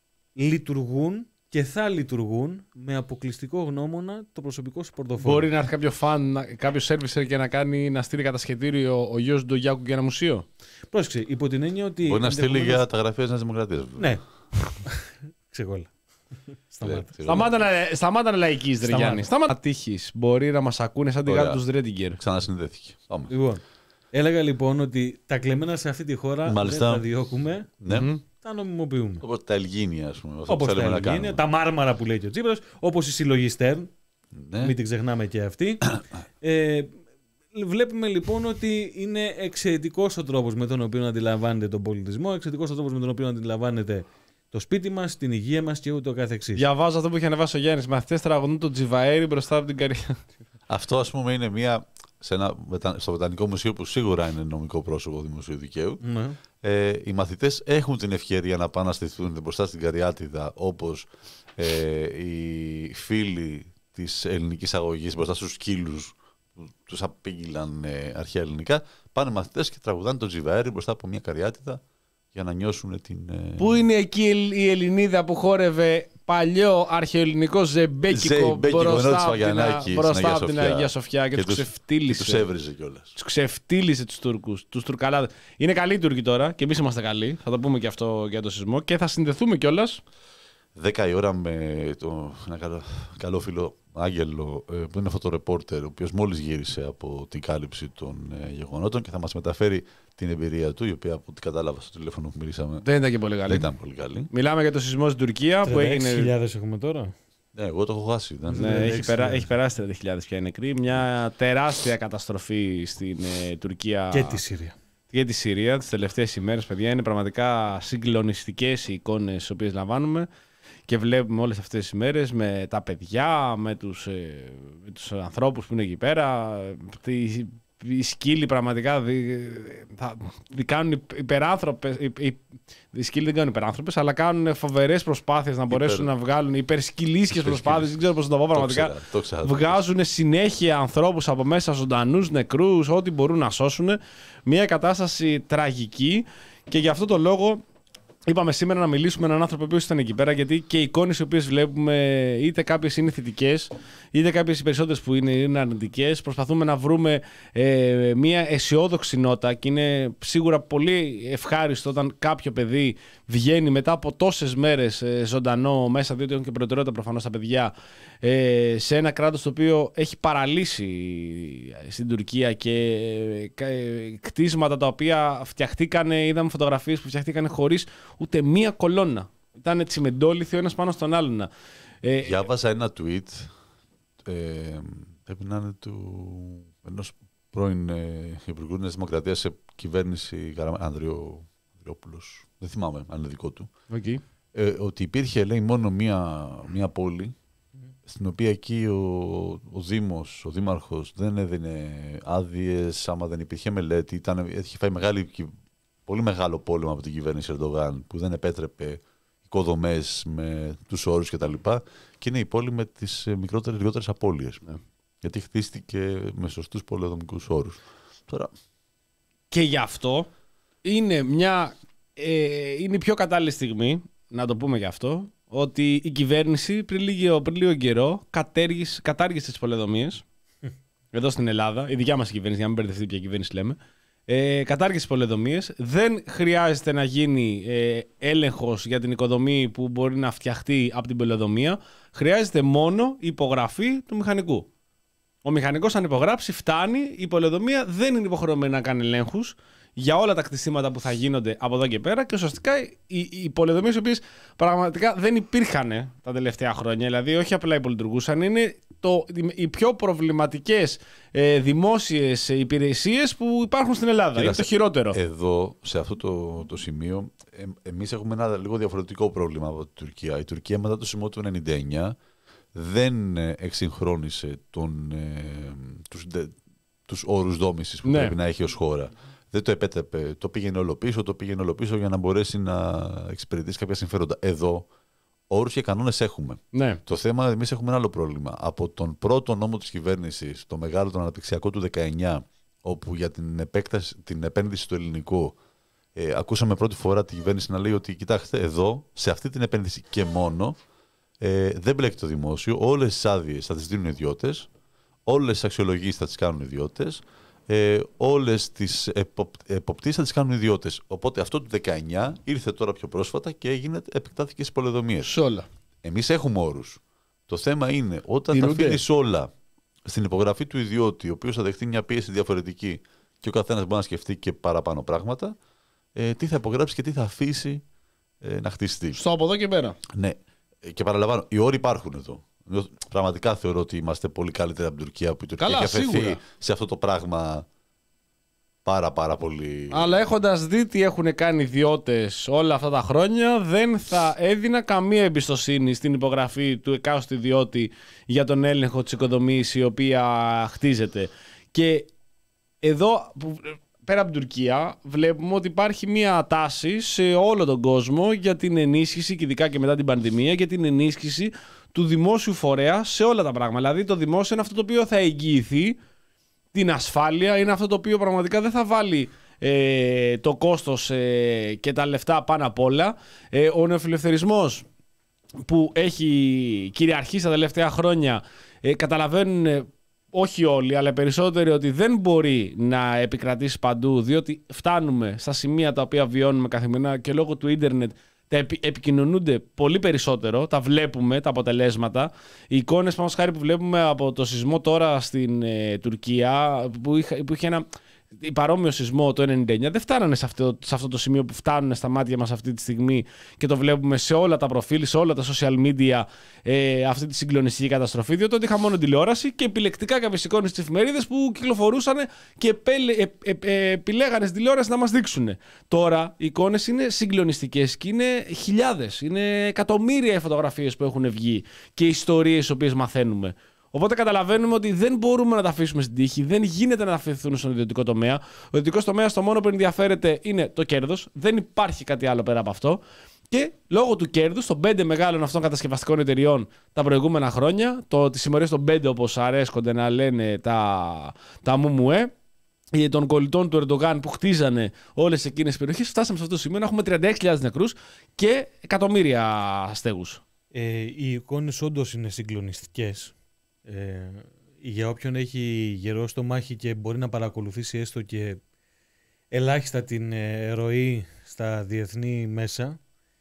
λειτουργούν και θα λειτουργούν με αποκλειστικό γνώμονα το προσωπικό σου πορτοφόλι. Μπορεί να έρθει κάποιο φαν, κάποιο σέρβισερ και να, κάνει, να στείλει κατασχετήριο ο γιος του Ντογιάκου για ένα μουσείο. Πρόσεξε, υπό την έννοια ότι. Μπορεί να στείλει για τα γραφεία της Νέας Δημοκρατίας. Ναι. Ξεγόλα. Σταμάτα. Σταμάτα να, σταμάτα να λαϊκείς, ρε Γιάννη. Σταμάτα τύχης. Μπορεί να μας ακούνε σαν τη γάτα του Ρέντιγκερ. Ξανασυνδέθηκε. Λοιπόν, έλεγα λοιπόν ότι τα κλεμμένα σε αυτή τη χώρα Μάλιστα. δεν τα διώκουμε. Ναι. Mm-hmm. Τα νομιμοποιούμε. Όπως τα Ελγίνια, ας πούμε. Όπως τα Ελγίνια, τα Μάρμαρα που λέει και ο Τσίπρας, όπως η συλλογή Στέρν. Ναι. Μην την ξεχνάμε και αυτή. ε, βλέπουμε λοιπόν ότι είναι εξαιρετικός ο τρόπος με τον οποίο αντιλαμβάνεται τον πολιτισμό, εξαιρετικός ο τρόπος με τον οποίο αντιλαμβάνεται το σπίτι μας, την υγεία μας και ούτω καθεξής. Διαβάζω αυτό που είχε ανεβάσει ο Γιάννης. Μαθητές τραγουδούν τον Τζιβαέρι μπροστά από την καρδιά. Αυτό, ας πούμε, είναι μία. Σε ένα, στο Βρετανικό Μουσείο που σίγουρα είναι νομικό πρόσωπο δημοσίου δικαίου, ναι. ε, οι μαθητές έχουν την ευκαιρία να πάνε να στηθούν μπροστά στην Καριάτιδα, όπως ε, οι φίλοι της ελληνικής αγωγής μπροστά στους σκύλους που τους απήγγειλαν ε, αρχαία ελληνικά. Πάνε μαθητές και τραγουδάνε τον Τζιβαέρι μπροστά από μια Καριάτιδα για να νιώσουν την... Ε... Πού είναι εκεί η Ελληνίδα που χόρευε παλιό αρχαιοελληνικό ζεμπέκικο μπροστά από την Αγία Σοφιά και, και τους ξεφτύλισε. Τους έβριζε κιόλας. Τους ξεφτύλισε τους Τούρκους, τους Τουρκαλάδες. Είναι καλοί οι Τούρκοι τώρα και εμείς είμαστε καλοί. Θα το πούμε και αυτό για το σεισμό και θα συνδεθούμε κιόλας. Δέκα η ώρα με το, ένα καλό, καλό φίλο Άγγελο, που είναι φωτορεπόρτερ, ο οποίος μόλις γύρισε από την κάλυψη των ε, γεγονότων και θα μας μεταφέρει την εμπειρία του, η οποία από ό,τι κατάλαβα στο τηλέφωνο που μιλήσαμε δεν ήταν και πολύ καλή. Δεν ήταν πολύ καλή. Μιλάμε για το σεισμό στην Τουρκία που έγινε. τριάντα έξι χιλιάδες έχουμε τώρα. Ναι, εγώ το έχω χάσει. Δεν ναι, έχει, περά, έχει περάσει τριάντα χιλιάδες πια νεκροί. Μια τεράστια καταστροφή στην ε, Τουρκία. Και τη Συρία. για τη Συρία τις τελευταίες ημέρες, παιδιά. Είναι πραγματικά συγκλονιστικές οι εικόνες τις οποίες λαμβάνουμε και βλέπουμε όλες αυτές τις ημέρες με τα παιδιά, με τους, ε, με τους ανθρώπους που είναι εκεί πέρα. Τη, οι σκύλοι πραγματικά δι, θα, δι κάνουν υπεράνθρωπες. Οι, οι, οι σκύλοι δεν κάνουν υπεράνθρωπες, αλλά κάνουν φοβερές προσπάθειες να μπορέσουν Υπερ... να βγάλουν υπερσκυλίσχες προσπάθειες. Δεν ξέρω πώς να το πω πραγματικά. Το ξέρα, το Βγάζουν συνέχεια ανθρώπους από μέσα, ζωντανούς, νεκρούς, ό,τι μπορούν να σώσουν. Μια κατάσταση τραγική και γι' αυτό το λόγο. Είπαμε σήμερα να μιλήσουμε με έναν άνθρωπο που ήταν εκεί πέρα, γιατί και οι εικόνες οι οποίες βλέπουμε, είτε κάποιες είναι θετικές, είτε κάποιες οι περισσότερες που είναι, είναι αρνητικές. Προσπαθούμε να βρούμε ε, μια αισιόδοξη νότα και είναι σίγουρα πολύ ευχάριστο όταν κάποιο παιδί βγαίνει μετά από τόσες μέρες ε, ζωντανό μέσα, διότι έχουν και προτεραιότητα προφανώς τα παιδιά, ε, σε ένα κράτος το οποίο έχει παραλύσει στην Τουρκία και ε, κτίσματα τα οποία φτιαχτήκανε, είδαμε φωτογραφίες που φτιαχτήκανε χωρίς ούτε μία κολόνα. Ήταν τσιμεντόλιθοι ο ένας πάνω στον άλλον. Ε, Διάβαζα ένα tweet, ε, πρέπει να είναι του ενός πρώην ε, Υπουργού της Δημοκρατίας σε κυβέρνηση Ανδριόπουλος, δεν θυμάμαι αν είναι δικό του, okay. ε, ότι υπήρχε, λέει, μόνο μία, μία πόλη στην οποία εκεί ο, ο Δήμος, ο Δήμαρχος δεν έδινε άδειες άμα δεν υπήρχε μελέτη. Ήταν, είχε φάει μεγάλη, πολύ μεγάλο πόλεμο από την κυβέρνηση Ερντογάν που δεν επέτρεπε οικοδομές με τους όρους κτλ. Και, και είναι η πόλη με τις μικρότερες, λιγότερες απώλειες. Ναι. Γιατί χτίστηκε με σωστούς πολεοδομικούς όρους. Τώρα... Και γι' αυτό είναι, μια, ε, είναι η πιο κατάλληλη στιγμή, να το πούμε γι' αυτό, ότι η κυβέρνηση πριν λίγο, πριν λίγο καιρό κατάργησε, κατάργησε τις πολεοδομίες εδώ στην Ελλάδα, η δικιά μας κυβέρνηση, για να μην μπερδευτεί ποια κυβέρνηση λέμε, ε, κατάργησε τις πολεοδομίες. Δεν χρειάζεται να γίνει ε, έλεγχος για την οικοδομή που μπορεί να φτιαχτεί από την πολεοδομία. Χρειάζεται μόνο η υπογραφή του μηχανικού. Ο μηχανικός αν υπογράψει φτάνει, η πολεοδομία δεν είναι υποχρεωμένη να κάνει ελέγχους για όλα τα κτιστήματα που θα γίνονται από εδώ και πέρα και ουσιαστικά οι, οι πολεοδομίες οι οποίες πραγματικά δεν υπήρχαν τα τελευταία χρόνια, δηλαδή όχι απλά υπολειτουργούσαν, είναι το, οι πιο προβληματικές ε, δημόσιες υπηρεσίες που υπάρχουν στην Ελλάδα. Κοίτα, είναι το χειρότερο. Εδώ, σε αυτό το, το σημείο, ε, εμείς έχουμε ένα λίγο διαφορετικό πρόβλημα από την Τουρκία. Η Τουρκία μετά το σημείο του ενενήντα εννιά δεν εξυγχρόνισε τον, ε, τους, δε, τους όρους δόμησης που ναι. πρέπει να έχει ως χώρα. Δεν το επέτρεπε. Το πήγαινε όλο πίσω, το πήγαινε όλο πίσω για να μπορέσει να εξυπηρετήσει κάποια συμφέροντα. Εδώ, όρους και κανόνες έχουμε. Ναι. Το θέμα, εμείς έχουμε ένα άλλο πρόβλημα. Από τον πρώτο νόμο της κυβέρνησης, το μεγάλο, τον αναπτυξιακό του δεκαεννιά, όπου για την, επέκταση, την επένδυση στο ελληνικό, ε, ακούσαμε πρώτη φορά την κυβέρνηση να λέει ότι κοιτάξτε, εδώ, σε αυτή την επένδυση και μόνο, ε, δεν μπλέκει το δημόσιο. Όλες τις άδειες θα τις δίνουν ιδιώτες, όλες τις αξιολογήσεις θα τις κάνουν ιδιώτες. Ε, όλες τις εποπ... εποπτήσεις θα τις κάνουν ιδιώτες. Οπότε αυτό το δεκαεννιά ήρθε τώρα πιο πρόσφατα και έγινε, επεκτάθηκε στις πολεοδομίες. Σε όλα. Εμείς έχουμε όρους. Το θέμα είναι όταν τα αφήνεις όλα στην υπογραφή του ιδιώτη, ο οποίος θα δεχτεί μια πίεση διαφορετική και ο καθένας μπορεί να σκεφτεί και παραπάνω πράγματα, ε, τι θα υπογράψει και τι θα αφήσει ε, να χτιστεί. Στο από εδώ και πέρα. Ναι. Και παραλαμβάνω, οι όροι υπάρχουν εδώ. Πραγματικά θεωρώ ότι είμαστε πολύ καλύτεροι από την Τουρκία, που η Τουρκία Καλά, έχει αφαιθεί σίγουρα. σε αυτό το πράγμα πάρα πάρα πολύ. Αλλά έχοντας δει τι έχουν κάνει ιδιώτες όλα αυτά τα χρόνια, δεν θα έδινα καμία εμπιστοσύνη στην υπογραφή του εκάστοτε ιδιώτη για τον έλεγχο της οικοδομής η οποία χτίζεται. Και εδώ, πέρα από την Τουρκία, βλέπουμε ότι υπάρχει μια τάση σε όλο τον κόσμο για την ενίσχυση, και ειδικά και μετά την πανδημία, για την ενίσχυση του δημόσιου φορέα σε όλα τα πράγματα. Δηλαδή το δημόσιο είναι αυτό το οποίο θα εγγυηθεί την ασφάλεια, είναι αυτό το οποίο πραγματικά δεν θα βάλει ε, το κόστος ε, και τα λεφτά πάνω απ' όλα. Ε, ο νεοφιλελευθερισμός που έχει κυριαρχήσει τα τελευταία χρόνια, ε, καταλαβαίνουν όχι όλοι, αλλά περισσότεροι, ότι δεν μπορεί να επικρατήσει παντού, διότι φτάνουμε στα σημεία τα οποία βιώνουμε καθημερινά και λόγω του ίντερνετ τα επικοινωνούνται πολύ περισσότερο, τα βλέπουμε τα αποτελέσματα. Οι εικόνες πάνω χάρη που βλέπουμε από το σεισμό τώρα στην ε, Τουρκία, που είχε, που είχε ένα παρόμοιο σεισμό το ενενήντα εννιά δεν φτάνανε σε αυτό, σε αυτό το σημείο που φτάνουν στα μάτια μας αυτή τη στιγμή και το βλέπουμε σε όλα τα προφίλ, σε όλα τα social media ε, αυτή τη συγκλονιστική καταστροφή. Διότι τότε είχα μόνο τηλεόραση και επιλεκτικά κάποιες εικόνες στις εφημερίδες που κυκλοφορούσαν και επέλε, ε, ε, ε, επιλέγανε στην τηλεόραση να μας δείξουν. Τώρα οι εικόνες είναι συγκλονιστικές και είναι χιλιάδες, είναι εκατομμύρια οι φωτογραφίες που έχουν βγει και οι ιστορίες τις οποίες μαθαίνουμε. Οπότε καταλαβαίνουμε ότι δεν μπορούμε να τα αφήσουμε στην τύχη, δεν γίνεται να τα αφηθούν στον ιδιωτικό τομέα. Ο ιδιωτικός τομέας το μόνο που ενδιαφέρεται είναι το κέρδος, δεν υπάρχει κάτι άλλο πέρα από αυτό. Και λόγω του κέρδους των πέντε μεγάλων αυτών κατασκευαστικών εταιριών τα προηγούμενα χρόνια, το, τις συμμορίες των πέντε όπως αρέσκονται να λένε τα, τα μουμουέ, των κολλητών του Ερντογάν που χτίζανε όλες εκείνες τις περιοχές, φτάσαμε σε αυτό το σημείο να έχουμε τριάντα έξι χιλιάδες νεκρούς και εκατομμύρια στέγους. Ε, οι εικόνες όντως είναι συγκλονιστικές. Ε, για όποιον έχει γερό στο μάχη και μπορεί να παρακολουθήσει έστω και ελάχιστα την ε, ροή στα διεθνή μέσα,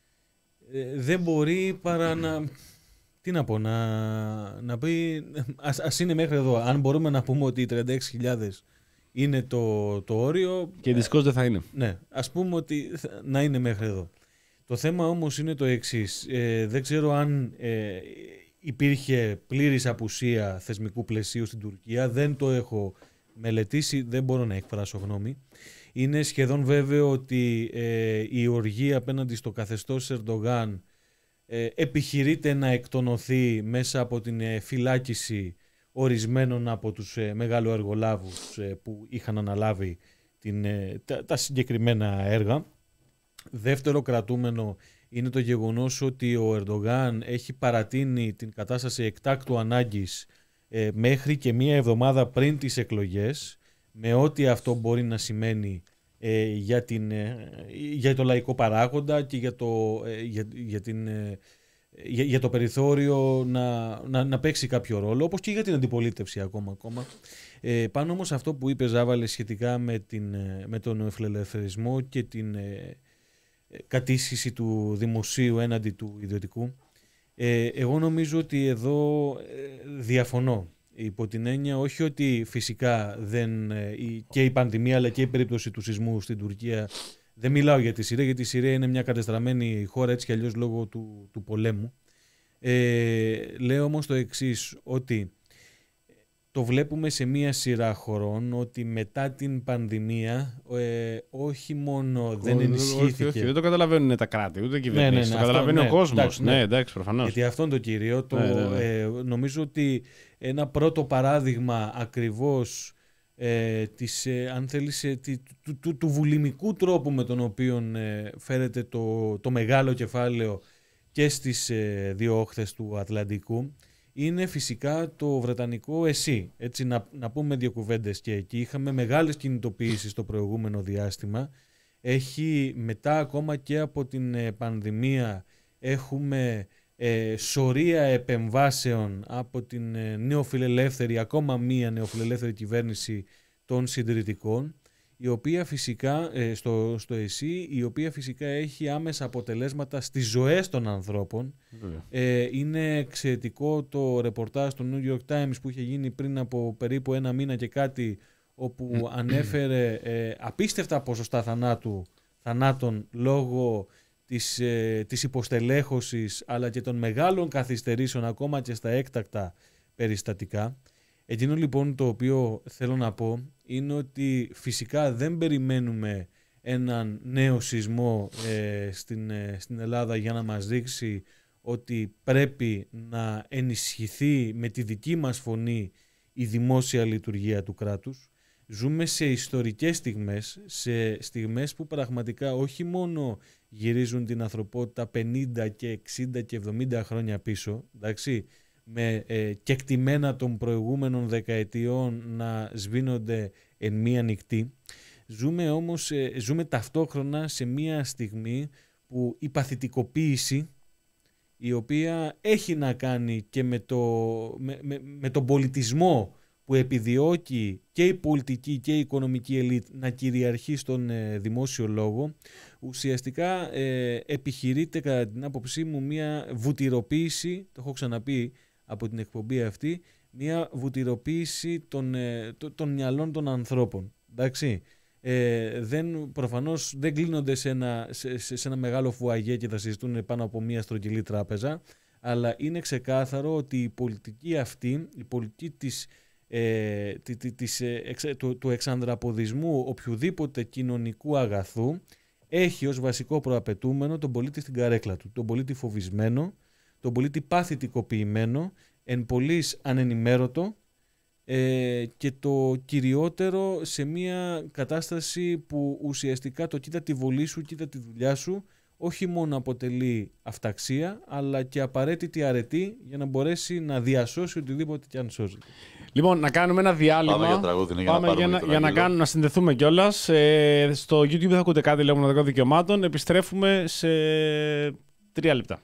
ε, δεν μπορεί παρά να, τι να πω, να, να πει ας, ας είναι μέχρι εδώ. Αν μπορούμε να πούμε ότι οι τριάντα έξι χιλιάδες είναι το, το όριο, και δυστυχώς δεν θα είναι. Ναι, ας πούμε ότι να είναι μέχρι εδώ. Το θέμα όμως είναι το εξής. Ε, δεν ξέρω αν ε, υπήρχε πλήρης απουσία θεσμικού πλαισίου στην Τουρκία. Δεν το έχω μελετήσει, δεν μπορώ να εκφράσω γνώμη. Είναι σχεδόν βέβαιο ότι ε, η οργή απέναντι στο καθεστώς Ερντογάν ε, επιχειρείται να εκτονωθεί μέσα από την ε, φυλάκιση ορισμένων από τους ε, μεγάλου εργολάβους ε, που είχαν αναλάβει την, ε, τα, τα συγκεκριμένα έργα. Δεύτερο κρατούμενο είναι το γεγονός ότι ο Ερντογάν έχει παρατείνει την κατάσταση εκτάκτου ανάγκης ε, μέχρι και μία εβδομάδα πριν τις εκλογές, με ό,τι αυτό μπορεί να σημαίνει ε, για, την, ε, για το λαϊκό παράγοντα και για το, ε, για, για, την, ε, για, για το περιθώριο να, να, να παίξει κάποιο ρόλο, όπως και για την αντιπολίτευση ακόμα. ακόμα. Ε, πάνω όμως αυτό που είπε Ζάβαλε σχετικά με, την, με τον φιλελευθερισμό και την ε, κατήσχηση του δημοσίου έναντι του ιδιωτικού, ε, εγώ νομίζω ότι εδώ ε, διαφωνώ. Υπό την έννοια όχι ότι φυσικά δεν, ε, και η πανδημία αλλά και η περίπτωση του σεισμού στην Τουρκία, δεν μιλάω για τη Συρία, γιατί η Συρία είναι μια κατεστραμμένη χώρα έτσι κι αλλιώς λόγω του, του πολέμου. Ε, λέω όμως το εξής, ότι το βλέπουμε σε μία σειρά χωρών ότι μετά την πανδημία ε, όχι μόνο δεν ενισχύθηκε... Όχι, όχι, δεν το καταλαβαίνουν τα κράτη, ούτε οι κυβερνήσεις. Ναι, ναι, ναι, το καταλαβαίνει αυτό, ο κόσμος. Εντάξει, ναι, ναι, εντάξει, προφανώς. Γιατί αυτό είναι το κύριο. Το, ναι, ναι, ναι. Ε, νομίζω ότι ένα πρώτο παράδειγμα ακριβώς ε, της, ε, αν θέλεις, ε, του, του, του, του βουλημικού τρόπου με τον οποίο ε, φέρεται το, το μεγάλο κεφάλαιο και στις ε, δύο όχθες του Ατλαντικού είναι φυσικά το βρετανικό ΕΣΥ. Έτσι, να, να πούμε δύο κουβέντες και εκεί. Είχαμε μεγάλες κινητοποιήσεις το προηγούμενο διάστημα. Έχει μετά ακόμα και από την ε, πανδημία έχουμε ε, σωρία επεμβάσεων από την ε, νεοφιλελεύθερη, ακόμα μία νεοφιλελεύθερη κυβέρνηση των συντηρητικών, η οποία φυσικά, ε, στο, στο ΕΣΥ, η οποία φυσικά έχει άμεσα αποτελέσματα στις ζωές των ανθρώπων. Ε, είναι εξαιρετικό το ρεπορτάζ του New York Times που είχε γίνει πριν από περίπου ένα μήνα και κάτι, όπου ανέφερε ε, απίστευτα ποσοστά θανάτου, θανάτων λόγω της, ε, της υποστελέχωσης αλλά και των μεγάλων καθυστερήσεων ακόμα και στα έκτακτα περιστατικά. Εκείνο λοιπόν το οποίο θέλω να πω είναι ότι φυσικά δεν περιμένουμε έναν νέο σεισμό ε, στην, ε, στην Ελλάδα για να μας δείξει ότι πρέπει να ενισχυθεί με τη δική μας φωνή η δημόσια λειτουργία του κράτους. Ζούμε σε ιστορικές στιγμές, σε στιγμές που πραγματικά όχι μόνο γυρίζουν την ανθρωπότητα πενήντα και εξήντα και εβδομήντα χρόνια πίσω, εντάξει, με ε, κεκτημένα των προηγούμενων δεκαετιών να σβήνονται εν μία νυχτή. Ζούμε όμως, ε, ζούμε ταυτόχρονα σε μία στιγμή που η παθητικοποίηση, η οποία έχει να κάνει και με, το, με, με, με τον πολιτισμό που επιδιώκει και η πολιτική και η οικονομική ελίτ να κυριαρχεί στον ε, δημόσιο λόγο, ουσιαστικά ε, επιχειρείται κατά την άποψή μου μία βουτυροποίηση, το έχω ξαναπεί από την εκπομπή αυτή, μία βουτυροποίηση των, ε, των, των μυαλών των ανθρώπων. Εντάξει. Ε, δεν, προφανώς δεν κλείνονται σε ένα, σε, σε ένα μεγάλο φουαγέ και θα συζητούν πάνω από μια στρογγυλή τράπεζα, αλλά είναι ξεκάθαρο ότι η πολιτική αυτή, η πολιτική της, ε, της, εξ, του, του εξανδραποδισμού οποιοδήποτε κοινωνικού αγαθού έχει ως βασικό προαπαιτούμενο τον πολίτη στην καρέκλα του, τον πολίτη φοβισμένο, τον πολίτη παθητικοποιημένο, εν πολλοίς ανενημέρωτο, Ε, και το κυριότερο σε μια κατάσταση που ουσιαστικά το κοίτα τη βολή σου, κοίτα τη δουλειά σου, όχι μόνο αποτελεί αυταξία, αλλά και απαραίτητη αρετή για να μπορέσει να διασώσει οτιδήποτε και αν σώζει. Λοιπόν, να κάνουμε ένα διάλειμμα. Πάμε για τραγούδι, για Πάμε να, για, να, για για να, κάνουμε, να συνδεθούμε κιόλας. Ε, στο YouTube θα ακούτε κάτι λέγουμε μοναδικών δικαιωμάτων. Επιστρέφουμε σε τρία λεπτά.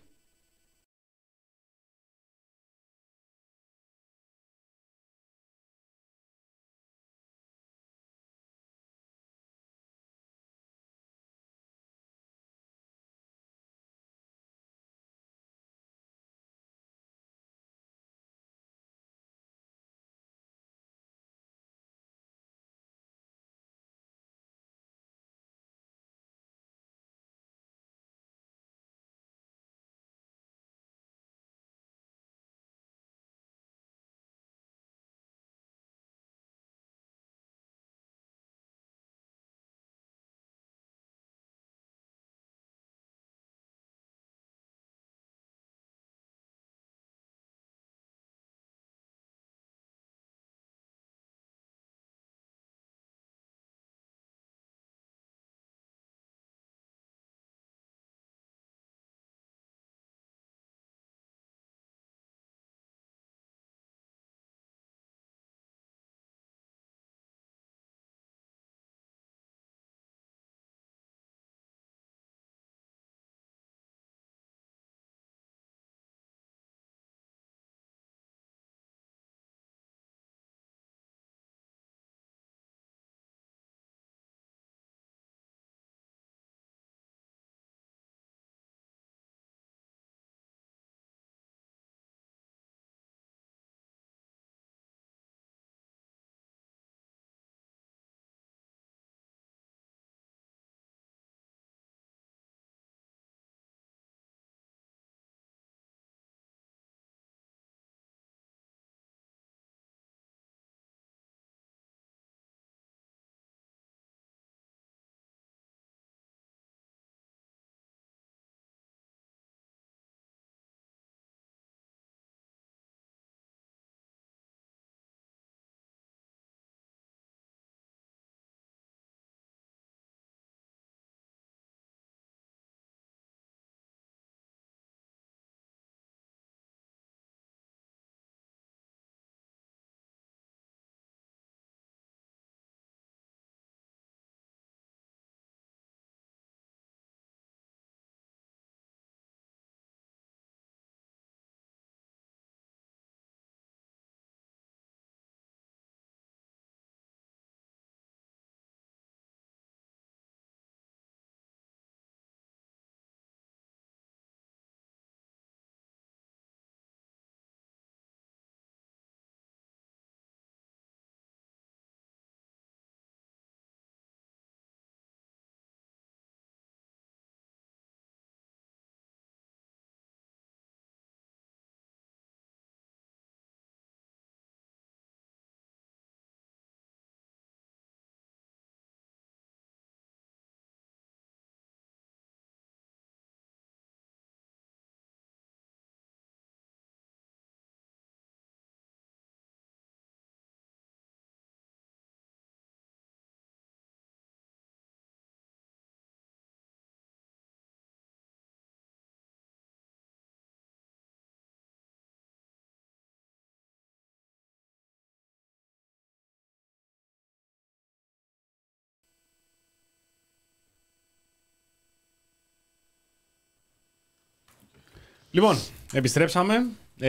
Λοιπόν, επιστρέψαμε.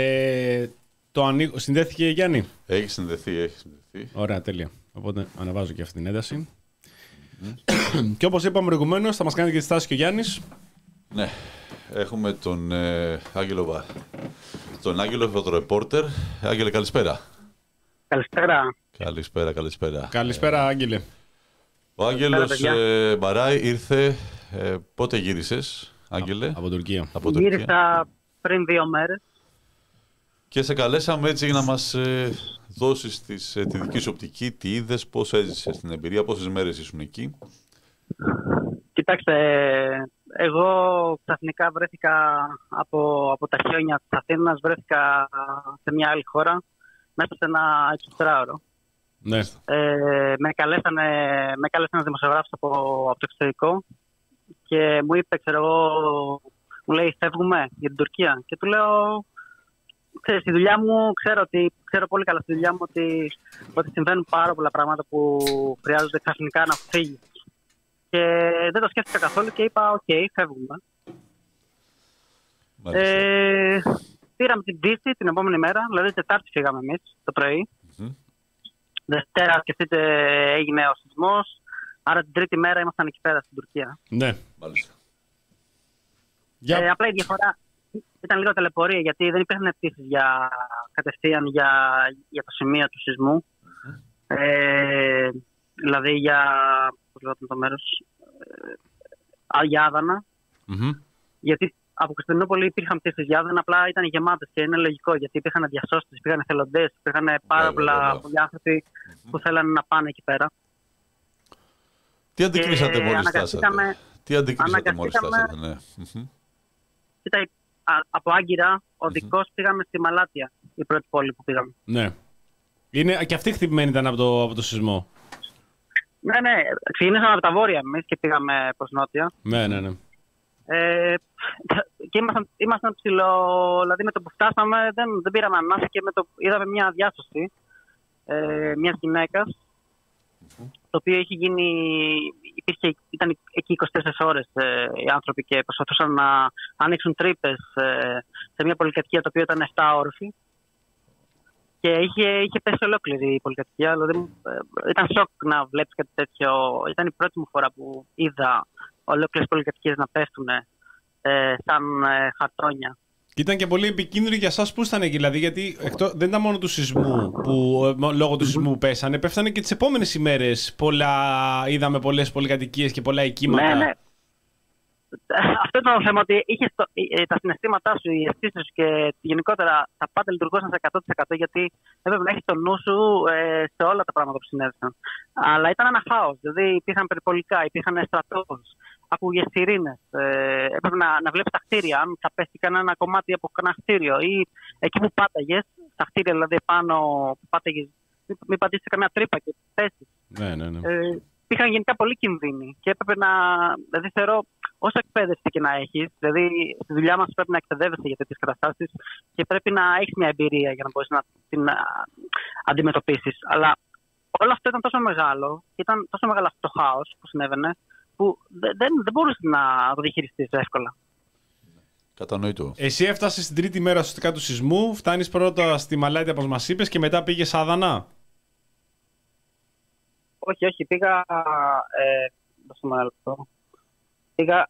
Ε, το ανοίγω. Συνδέθηκε η Γιάννη. Έχει συνδεθεί, έχει συνδεθεί. Ωραία, τέλεια. Οπότε ανεβάζω και αυτή την ένταση. Mm-hmm. Και όπως είπαμε προηγουμένως, θα μας κάνει και τη στάση και ο Γιάννης. Ναι, έχουμε τον ε, Άγγελο, τον Άγγελο φωτορεπόρτερ. Άγγελε, καλησπέρα. Καλησπέρα. Καλησπέρα, καλησπέρα. Καλησπέρα, Άγγελε. Ο Άγγελος ε, Μπαράη ήρθε. Ε, πότε γύρισες, Άγγελε? Από, από Τουρκία. Από Τουρκία. Γύρισα πριν δύο μέρες. Και σε καλέσαμε έτσι για να μας ε, δώσεις τις, ε, τη δική σου οπτική, τι είδες, πώς έζησες την εμπειρία, πόσες μέρες ήσουν εκεί. Κοιτάξτε, εγώ ξαφνικά βρέθηκα από, από τα χιόνια της Αθήνας, βρέθηκα σε μια άλλη χώρα, μέσα σε ένα εικοσιτετράωρο. Ναι. Ε, με καλέσανε, με κάλεσε ένας δημοσιογράφος από, από το εξωτερικό και μου είπε, ξέρω εγώ, μου λέει φεύγουμε για την Τουρκία. Και του λέω, ξέρεις, στη δουλειά μου ξέρω, ότι, ξέρω πολύ καλά στη δουλειά μου ότι, ότι συμβαίνουν πάρα πολλά πράγματα που χρειάζονται ξαφνικά να φύγει. Και δεν το σκέφτηκα καθόλου και είπα, οκ, okay, φεύγουμε. Ε, πήραμε την πτήση την επόμενη μέρα, δηλαδή Τετάρτη φύγαμε εμείς το πρωί. Mm-hmm. Δευτέρα, σκεφτείτε, έγινε ο σεισμός. Άρα την τρίτη μέρα ήμασταν εκεί πέρα στην Τουρκία. Ναι, μάλιστα. Ε, απλά η διαφορά ήταν λίγο ταλαιπωρία, γιατί δεν υπήρχαν πτήσεις για, κατευθείαν για, για το σημείο του σεισμού. Mm-hmm. Ε, δηλαδή για, πώς λέγονταν το μέρος, ε, για Άδανα. Mm-hmm. Γιατί από Κωνσταντινούπολη υπήρχαν πτήσεις για Άδανα, απλά ήταν γεμάτες και είναι λογικό, γιατί υπήρχαν διασώστες, υπήρχαν εθελοντές, υπήρχαν πάρα yeah, πολλά yeah, yeah. άνθρωποι mm-hmm. που θέλανε να πάνε εκεί πέρα. Τι αντικρίσατε μόλις φτάσατε? Τι αντικρίσατε μόλις φτάσατε, ναι. Κοίτα, από Άγκυρα, οδικός mm-hmm. πήγαμε στη Μαλάτια, η πρώτη πόλη που πήγαμε. Ναι. Είναι, και αυτή χτυπημένη ήταν από το, από το σεισμό. Ναι, ναι. Ξεκινήσαμε από τα βόρεια εμείς και πήγαμε προς νότια. Ναι, ναι, ναι. Ε, και ήμασταν, ήμασταν ψηλό, δηλαδή με το που φτάσαμε δεν, δεν πήραμε ανάσα και με το, είδαμε μια διάσωση ε, μιας γυναίκας, mm-hmm. το οποίο είχε γίνει, υπήρχε, ήταν εκεί είκοσι τέσσερις ώρες ε, οι άνθρωποι και προσπαθούσαν να ανοίξουν τρύπες ε, σε μια πολυκατοικία το οποίο ήταν επτά όροφη. Και είχε, είχε πέσει ολόκληρη η πολυκατοικία. Δηλαδή, ε, ήταν σοκ να βλέπεις κάτι τέτοιο. Ήταν η πρώτη μου φορά που είδα ολόκληρες πολυκατοικίες να πέφτουν ε, σαν ε, χαρτόνια. Και ήταν και πολύ επικίνδυνο για εσάς που ήσταν εκεί. Δηλαδή, γιατί εκτό, δεν ήταν μόνο του σεισμού που ε, λόγω του σεισμού πέσανε, πέφτανε και τις επόμενες ημέρες. Πολλά, είδαμε πολλές πολυκατοικίες και πολλά οικήματα. Ναι, ναι. Αυτό ήταν το θέμα, ότι είχες το, τα συναισθήματά σου, οι αισθήσεις σου και γενικότερα τα πάντα λειτουργούσαν σε εκατό τοις εκατό, γιατί έπρεπε να έχεις το νου σου ε, σε όλα τα πράγματα που συνέβησαν. Αλλά ήταν ένα χάος, δηλαδή υπήρχαν περιπολικά, υπήρχαν στρατός, ακούγες σιρήνες, ε, έπρεπε να, να βλέπεις τα κτίρια, αν θα πέσει κανένα κομμάτι από κανένα κτίριο ή εκεί που πάταγες, τα κτίρια δηλαδή πάνω που πάταγες, μην, μην πατήσεις καμιά τρύπα και πέσεις. Ναι, ναι, ναι. Ε, υπήρχαν γενικά πολλοί κινδύνοι και έπρεπε να, δηλαδή θεωρώ, όσο εκπαίδευση και να έχεις, δηλαδή στη δουλειά μας πρέπει να εκπαιδεύεσαι για τέτοιες καταστάσεις και πρέπει να έχεις μια εμπειρία για να μπορείς να την α, αντιμετωπίσεις. Αλλά όλο αυτό ήταν τόσο μεγάλο, ήταν τόσο μεγάλο αυτό το χάος που συνέβαινε, που δεν, δεν, δεν μπορούσες να το διαχειριστείς εύκολα. Κατανοητό. Εσύ έφτασες την τρίτη μέρα ουσιαστικά του σεισμού, φτάνεις πρώτα στη Μαλάτια, όπως μας είπες, και μετά πήγες Άδανα. Όχι, όχι, πήγα. Ε, δώστε μου ένα λεπτό. Πήγα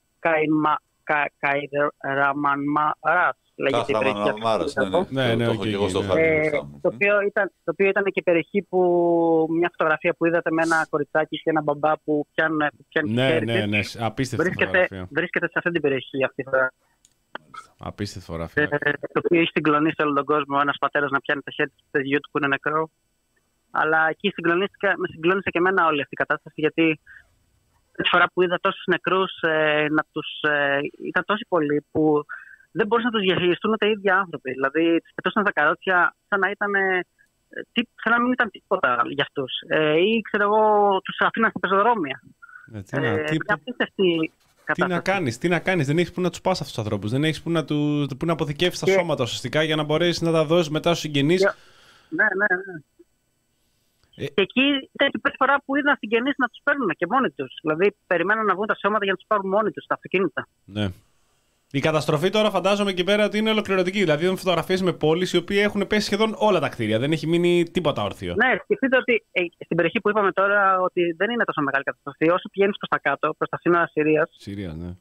Καϊραμανμάρας. Λέγεται η περιοχή. Καϊραμανμάρας, ναι, ναι. Ναι, ναι, εγώ στο ναι. χάρτη. Ε, το, οποίο ήταν, το οποίο ήταν και η περιοχή που. Μια φωτογραφία που είδατε με ένα κοριτσάκι και ένα μπαμπά που πιάνουν. Που πιάνουν ναι, ναι, ναι, απίστευτη βρίσκεται, φωτογραφία. Βρίσκεται σε αυτή την περιοχή αυτή. Απίστευτη φωτογραφία. Ε, το οποίο έχει συγκλονίσει όλο τον κόσμο. Ένας πατέρας να πιάνει το χέρι του παιδιού του που είναι νεκρό. Αλλά εκεί με συγκλώνησε και εμένα όλη αυτή η κατάσταση, γιατί τη φορά που είδα τόσους νεκρούς, ε, να τους, ε, ήταν τόσοι πολλοί που δεν μπορούσαν να τους διαχειριστούν ούτε οι ίδιοι άνθρωποι. Δηλαδή, τους πετούσαν τα καρότσια σαν να, ήταν, ε, τι, σαν να μην ήταν τίποτα για αυτούς. Ε, ή, ξέρω εγώ, τους αφήναν στα πεζοδρόμια. Ε, τι, να, ε, τι, τι να κάνεις, τι να κάνεις, δεν έχεις που να τους πας αυτούς τους ανθρώπους, δεν έχεις που να, του, που να αποθηκεύσεις τα σώματα ουσιαστικά για να μπορέσεις να τα δώσεις μετά στους συγγενείς. Ναι, ναι, ναι. Ε... Και εκεί ήταν η πρώτη φορά που είδαν συγγενείς να τους παίρνουν και μόνοι τους. Δηλαδή, περιμέναν να βγουν τα σώματα για να τους πάρουν μόνοι τους τα αυτοκίνητα. Ναι. Η καταστροφή τώρα φαντάζομαι εκεί πέρα ότι είναι ολοκληρωτική. Δηλαδή, είδαμε φωτογραφίες με πόλεις οι οποίοι έχουν πέσει σχεδόν όλα τα κτίρια. Δεν έχει μείνει τίποτα όρθιο. Ναι, σκεφτείτε ότι ε, στην περιοχή που είπαμε τώρα ότι δεν είναι τόσο μεγάλη καταστροφή. Όσο πηγαίνεις προς τα κάτω, προς τα σύνορα Συρίας. Συρία, ναι.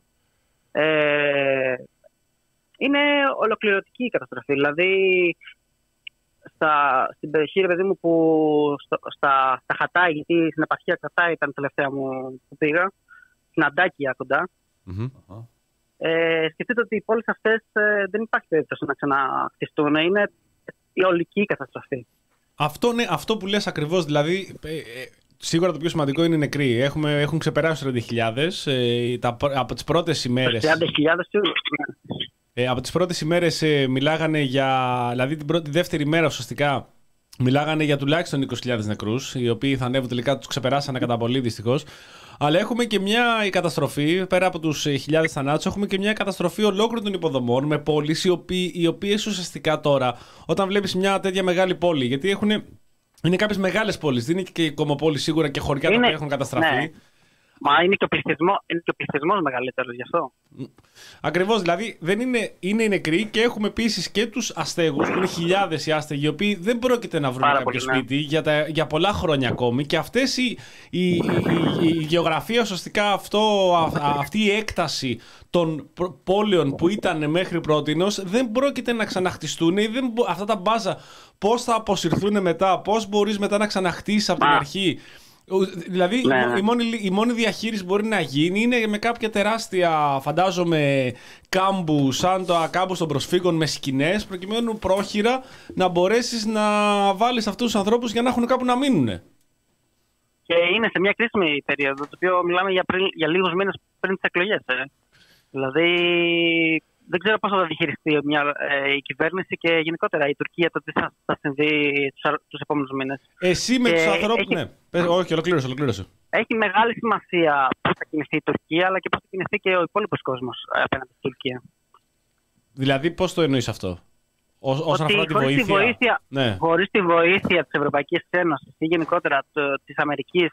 Ε, είναι ολοκληρωτική η καταστροφή. Δηλαδή. στα, στην περιοχή, ρε παιδί μου, που στο, στα, στα Χατάι, γιατί στην επαρχία Χατάι ήταν η τελευταία μου που πήγα, στην Αντάκια κοντά. Mm-hmm. Ε, σκεφτείτε ότι οι πόλεις αυτές ε, δεν υπάρχει περίπτωση να ξαναχτιστούν. Είναι η ολική καταστροφή. Αυτό, ναι, αυτό που λες ακριβώς, δηλαδή, ε, ε, σίγουρα το πιο σημαντικό είναι οι νεκροί. Έχουμε, έχουν ξεπεράσει τριάντα χιλιάδες ε, τα, από τις πρώτες ημέρες. τριάντα χιλιάδες σίγουρα. Ε, από τις πρώτες ημέρες ε, μιλάγανε για, δηλαδή την πρώτη, δεύτερη μέρα ουσιαστικά, μιλάγανε για τουλάχιστον είκοσι χιλιάδες νεκρούς, οι οποίοι θα ανέβουν τελικά, τους ξεπεράσανε κατά πολύ δυστυχώς. Αλλά έχουμε και μια καταστροφή, πέρα από τους χιλιάδες θανάτους, έχουμε και μια καταστροφή ολόκληρων των υποδομών με πόλεις, οι, οποίοι, οι οποίες ουσιαστικά τώρα, όταν βλέπεις μια τέτοια μεγάλη πόλη, γιατί έχουν, είναι κάποιες μεγάλες πόλεις, δεν είναι και η κομμοπόλη σίγουρα και χωρικά τα οποία έχουν καταστραφεί. Ναι. Μα είναι και ο πληθυσμός, είναι και ο πληθυσμός μεγαλύτερος γι' αυτό. Ακριβώς, δηλαδή δεν είναι, είναι οι νεκροί και έχουμε επίσης και τους αστέγους, που είναι χιλιάδες οι άστεγοι, οι οποίοι δεν πρόκειται να βρουν Πάρα κάποιο πολύ, σπίτι ναι. για, τα, για πολλά χρόνια ακόμη. Και αυτές η, η, η, η, η γεωγραφία, ουσιαστικά αυτό, α, αυτή η έκταση των πόλεων που ήταν μέχρι πρότινος δεν πρόκειται να ξαναχτιστούν. Δεν, αυτά τα μπάζα πώς θα αποσυρθούν μετά, πώς μπορείς μετά να ξαναχτίσεις από την αρχή. Δηλαδή ναι. η, μόνη, η μόνη διαχείριση μπορεί να γίνει είναι με κάποια τεράστια, φαντάζομαι, κάμπου, σαν το κάμπου των προσφύγων με σκηνές, προκειμένου πρόχειρα να μπορέσεις να βάλεις αυτούς τους ανθρώπους για να έχουν κάπου να μείνουν. Και είναι σε μια κρίσιμη περίοδο, το οποίο μιλάμε για, πριν, για λίγους μήνες πριν τις εκλογές. Ε. Δηλαδή δεν ξέρω πώς θα διαχειριστεί μια, ε, η κυβέρνηση και γενικότερα η Τουρκία το τι θα, θα συμβεί τους, τους επόμενους μήνες. Εσύ με και τους ανθρώπους... Έχει... Ναι, Πες, όχι, ολοκλήρωσε, ολοκλήρωσε. Έχει μεγάλη σημασία πώς θα κινηθεί η Τουρκία, αλλά και πώς θα κινηθεί και ο υπόλοιπος κόσμος απέναντι στην Τουρκία. Δηλαδή πώς το εννοείς αυτό? Ό, όσον ότι αφορά τη χωρίς βοήθεια, τη βοήθεια, ναι. χωρίς τη βοήθεια της Ευρωπαϊκής Ένωσης ή γενικότερα το, της Αμερικής,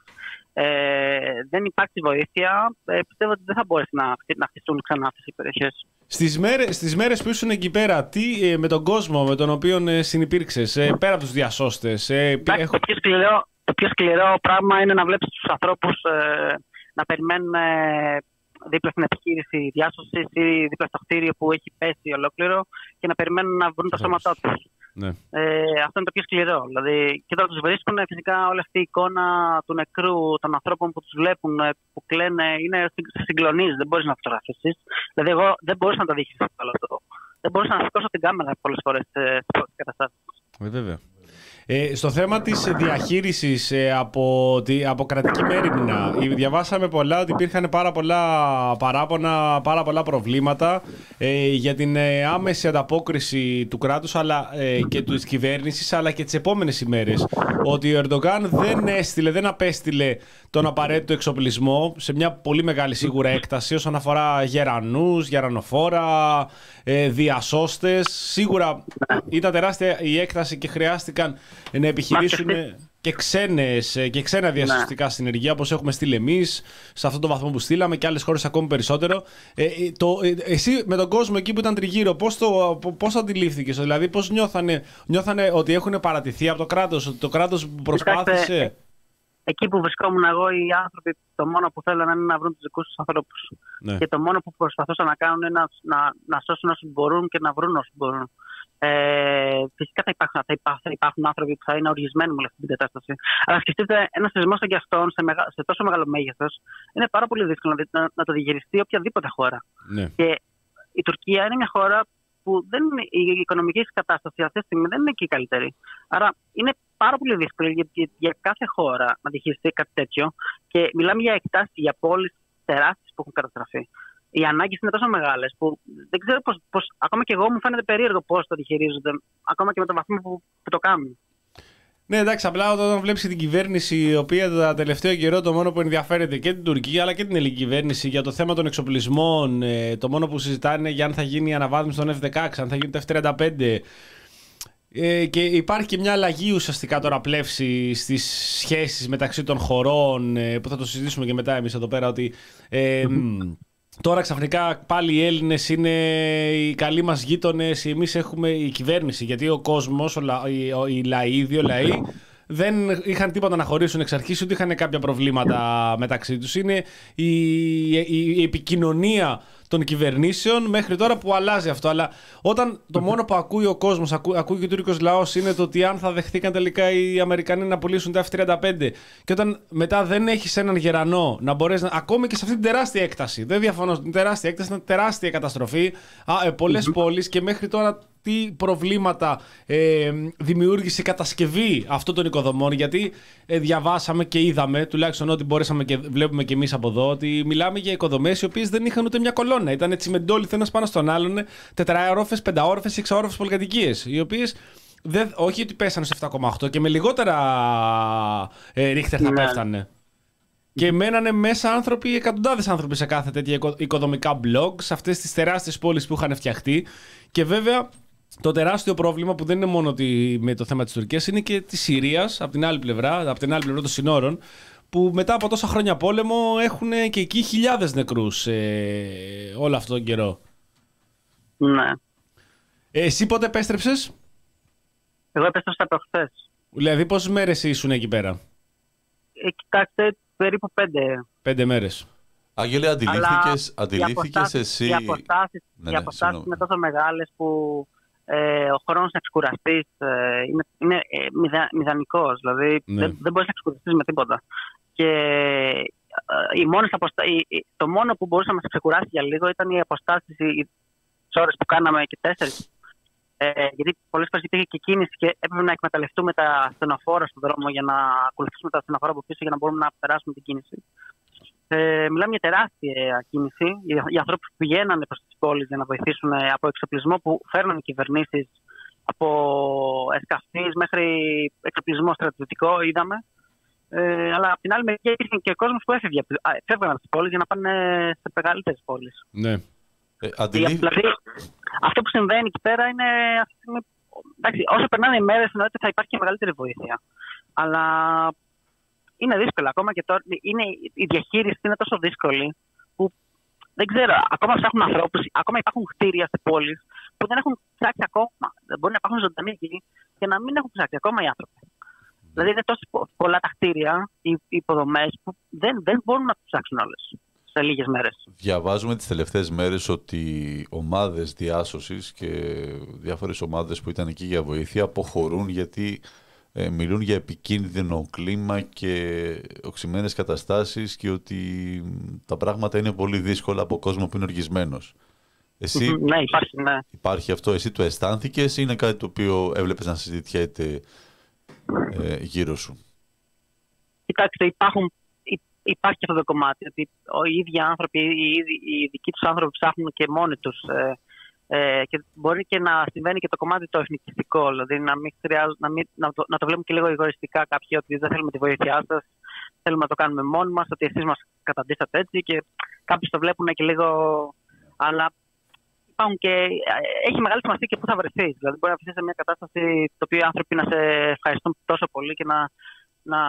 ε, δεν υπάρχει βοήθεια, ε, πιστεύω ότι δεν θα μπορέσει να, να χτιστούν ξανά αυτές οι περιοχές. Στις μέρες, στις μέρες που ήσουν εκεί πέρα, τι, ε, με τον κόσμο με τον οποίο ε, συνυπήρξες, ε, πέρα από τους διασώστες... Ε, Εντάξει, έχω... το, πιο σκληρό, το πιο σκληρό πράγμα είναι να βλέπεις τους ανθρώπους ε, να περιμένουν ε, δίπλα στην επιχείρηση διάσωσης ή δίπλα στο κτίριο που έχει πέσει ολόκληρο και να περιμένουν να βρουν τα σώματά τους. Ναι. Ε, αυτό είναι το πιο σκληρό. Δηλαδή, και τώρα τους βρίσκουν, φυσικά όλη αυτή η εικόνα του νεκρού, των ανθρώπων που τους βλέπουν, που κλαίνε, είναι συγκλονίζει. Δεν μπορείς να φωτογραφίσεις. Δηλαδή, εγώ δεν μπορούσα να το διαχειριστώ όλο αυτό. Δεν μπορούσα να σηκώσω την κάμερα πολλές φορές στις πρώτες καταστάσεις. Ε, βέβαια. Ε, στο θέμα της διαχείρισης ε, από, τη, από κρατική μέρημνα, διαβάσαμε πολλά ότι υπήρχαν πάρα πολλά παράπονα, πάρα πολλά προβλήματα ε, για την ε, άμεση ανταπόκριση του κράτους αλλά, ε, και της κυβέρνησης, αλλά και τις επόμενες ημέρες. Ότι ο Ερντογάν δεν έστειλε, δεν απέστειλε τον απαραίτητο εξοπλισμό σε μια πολύ μεγάλη σίγουρα έκταση όσον αφορά γερανούς, γερανοφόρα, ε, διασώστες. Σίγουρα ήταν τεράστια η έκταση και χρειάστηκαν να επιχειρήσουν και, ξένες, και ξένα διασωστικά ναι. συνεργεία, όπως έχουμε στείλει εμείς, σε αυτόν τον βαθμό που στείλαμε και άλλες χώρες ακόμη περισσότερο. Ε, το, ε, εσύ με τον κόσμο εκεί που ήταν τριγύρω, πώς το, πώς το αντιλήφθηκες, δηλαδή πώς νιώθανε, νιώθανε ότι έχουν παρατηθεί από το κράτος, ότι το κράτος προσπάθησε... Κοιτάξτε, εκεί που βρισκόμουν εγώ, οι άνθρωποι το μόνο που θέλανε είναι να βρουν τους δικούς τους ανθρώπους. Ναι. Και το μόνο που προσπαθούσαν να κάνουν είναι να, να, να σώσουν όσους μπορούν και να βρουν όσους μπορούν. Ε, φυσικά θα υπάρχουν, θα, υπάρχουν, θα υπάρχουν άνθρωποι που θα είναι οργισμένοι με αυτή την κατάσταση. Αλλά σκεφτείτε, ένα σεισμό σαν και αυτόν σε, μεγα, σε τόσο μεγάλο μέγεθος είναι πάρα πολύ δύσκολο να, να, να το διαχειριστεί οποιαδήποτε χώρα. Ναι. Και η Τουρκία είναι μια χώρα που δεν είναι, η οικονομική κατάσταση αυτή τη στιγμή δεν είναι και η καλύτερη. Άρα είναι πάρα πολύ δύσκολο για, για, για κάθε χώρα να διαχειριστεί κάτι τέτοιο. Και μιλάμε για εκτάσεις, για πόλεις τεράστιες που έχουν καταστραφεί. Οι ανάγκες είναι τόσο μεγάλες που δεν ξέρω πώς, πώς, ακόμα και εγώ μου φαίνεται περίεργο πώς το διαχειρίζονται, ακόμα και με τον βαθμό που, που το κάνουν. Ναι, εντάξει, απλά όταν βλέπεις την κυβέρνηση, η οποία το τελευταίο καιρό το μόνο που ενδιαφέρεται και την Τουρκία αλλά και την ελληνική κυβέρνηση για το θέμα των εξοπλισμών, το μόνο που συζητάνε για αν θα γίνει η αναβάθμιση των εφ δεκαέξι, αν θα γίνει το εφ τριάντα πέντε. Ε, και υπάρχει και μια αλλαγή ουσιαστικά τώρα πλεύση στις σχέσεις μεταξύ των χωρών, που θα το συζητήσουμε και μετά εμείς εδώ πέρα, ότι ε, τώρα ξαφνικά πάλι οι Έλληνες είναι οι καλοί μας γείτονες, εμείς έχουμε η κυβέρνηση, γιατί ο κόσμος, ο λα, οι, οι λαοί, οι δύο λαοί δεν είχαν τίποτα να χωρίσουν εξ αρχής, ούτε είχαν κάποια προβλήματα μεταξύ τους. Είναι η, η, η επικοινωνία των κυβερνήσεων μέχρι τώρα που αλλάζει αυτό. Αλλά όταν το μόνο που ακούει ο κόσμος, ακού, ακούει και ο τουρκικός λαός είναι το ότι αν θα δεχτήκαν τελικά οι Αμερικανοί να πουλήσουν τα εφ τριάντα πέντε και όταν μετά δεν έχεις έναν γερανό να μπορέσει να. Ακόμη και σε αυτή την τεράστια έκταση. Δεν διαφωνώ, την τεράστια έκταση ήταν τεράστια καταστροφή. Ε, πολλές mm-hmm. πόλεις και μέχρι τώρα τι προβλήματα ε, δημιούργησε η κατασκευή αυτών των οικοδομών. Γιατί ε, διαβάσαμε και είδαμε, τουλάχιστον ό,τι μπορέσαμε και βλέπουμε και εμείς από εδώ, ότι μιλάμε για οικοδομές οι οποίες δεν είχαν ούτε μια κολόνα. Ήταν τσιμεντόλιθοι ένας πάνω στον άλλον, τετραόροφες, πενταόροφες, εξαόροφες πολυκατοικίες. Οι οποίες δεν, όχι ότι πέσανε σε επτά κόμμα οκτώ και με λιγότερα ε, ρίχτερ θα πέφτανε. Και μένανε μέσα άνθρωποι, εκατοντάδες άνθρωποι σε κάθε τέτοια οικοδομικά μπλοκ, σε αυτές τις τεράστιες πόλεις που είχαν φτιαχτεί. Και βέβαια το τεράστιο πρόβλημα που δεν είναι μόνο με το θέμα της Τουρκίας, είναι και της Συρίας, από την άλλη πλευρά, από την άλλη πλευρά των συνόρων, που μετά από τόσα χρόνια πόλεμο έχουν και εκεί χιλιάδες νεκρούς ε, όλο αυτόν τον καιρό. Ναι. Ε, εσύ πότε επέστρεψες? Εγώ επέστρεψα προχθές. Δηλαδή πόσες μέρες ήσουν εκεί πέρα? Ε, κοιτάξτε, περίπου πέντε. Πέντε μέρες. Άγγελε, αντιλήφθηκες, αντιλήφθηκες εσύ... Οι αποστάσεις, ναι, ναι, οι αποστάσεις είναι τόσο μεγάλες που ε, ο χρόνος να ξεκουραστείς ε, είναι, είναι ε, μηδα, μηδανικός. Δηλαδή ναι. δεν, δεν μπορείς να ξεκουραστείς με τίποτα. Και ε, οι μόνες αποστα... οι, το μόνο που μπορούσε να μας ξεκουράσει για λίγο ήταν οι αποστάσεις, οι ώρες που κάναμε και τέσσερις. Ε, γιατί πολλές φορές υπήρχε και κίνηση και έπρεπε να εκμεταλλευτούμε τα ασθενοφόρα στον δρόμο για να ακολουθήσουμε τα ασθενοφόρα από πίσω για να μπορούμε να περάσουμε την κίνηση. Ε, μιλάμε για τεράστια κίνηση για, για ανθρώπους που πηγαίνανε προς τις πόλεις για να βοηθήσουν από εξοπλισμό που φέρνανε κυβερνήσεις, από εσκαφείς μέχρι εξοπλισμό στρατιωτικό, είδαμε. Ε, αλλά από την άλλη μεριά υπήρχε και ο κόσμος που έφευγε, φεύγαν από τις πόλεις για να πάνε σε μεγαλύτερες πόλεις. Ναι. Ε, αντιλήφ... Δηλαδή, αυτό που συμβαίνει εκεί πέρα είναι. Εντάξει, όσο περνάνε οι μέρες, εννοείται θα υπάρχει και μεγαλύτερη βοήθεια. Αλλά είναι δύσκολο. Ακόμα και τώρα είναι, η διαχείριση είναι τόσο δύσκολη που δεν ξέρω. Ακόμα ψάχνουν ανθρώπους, ακόμα υπάρχουν κτίρια σε πόλεις που δεν έχουν ψάξει ακόμα. Μπορεί να υπάρχουν ζωντανοί εκεί και να μην έχουν ψάξει ακόμα οι άνθρωποι. Δηλαδή είναι τόσο πολλά τα κτίρια, οι υποδομές που δεν, δεν μπορούν να τους ψάξουν όλες σε λίγες μέρες. Διαβάζουμε τις τελευταίες μέρες ότι ομάδες διάσωσης και διάφορες ομάδες που ήταν εκεί για βοήθεια αποχωρούν γιατί ε, μιλούν για επικίνδυνο κλίμα και οξυμένες καταστάσεις και ότι τα πράγματα είναι πολύ δύσκολα από κόσμο που είναι οργισμένος. Εσύ, ναι, υπάρχει, ναι. Υπάρχει αυτό, εσύ το αισθάνθηκες ή είναι κάτι το οποίο έβλεπες να συζητιέται ε, γύρω σου? Κοιτάξτε, υπάρχουν Υπάρχει αυτό το κομμάτι, ότι οι ίδιοι άνθρωποι, οι, οι δικοί τους άνθρωποι ψάχνουν και μόνοι τους ε, ε, και μπορεί και να συμβαίνει και το κομμάτι το εθνικιστικό, δηλαδή να, μην χρειάζω, να, μην, να, το, να το βλέπουμε και λίγο εγωιστικά κάποιοι, ότι δεν θέλουμε τη βοήθειά σας, θέλουμε να το κάνουμε μόνοι μας, ότι εσείς μας καταντήσατε έτσι και κάποιοι το βλέπουν και λίγο, αλλά υπάρχουν και, έχει μεγάλη σημασία και πού θα βρεθείς, δηλαδή μπορεί να βρεθείς σε μια κατάσταση το οποίο οι άνθρωποι να σε ευχαριστούν τόσο πολύ και να Να,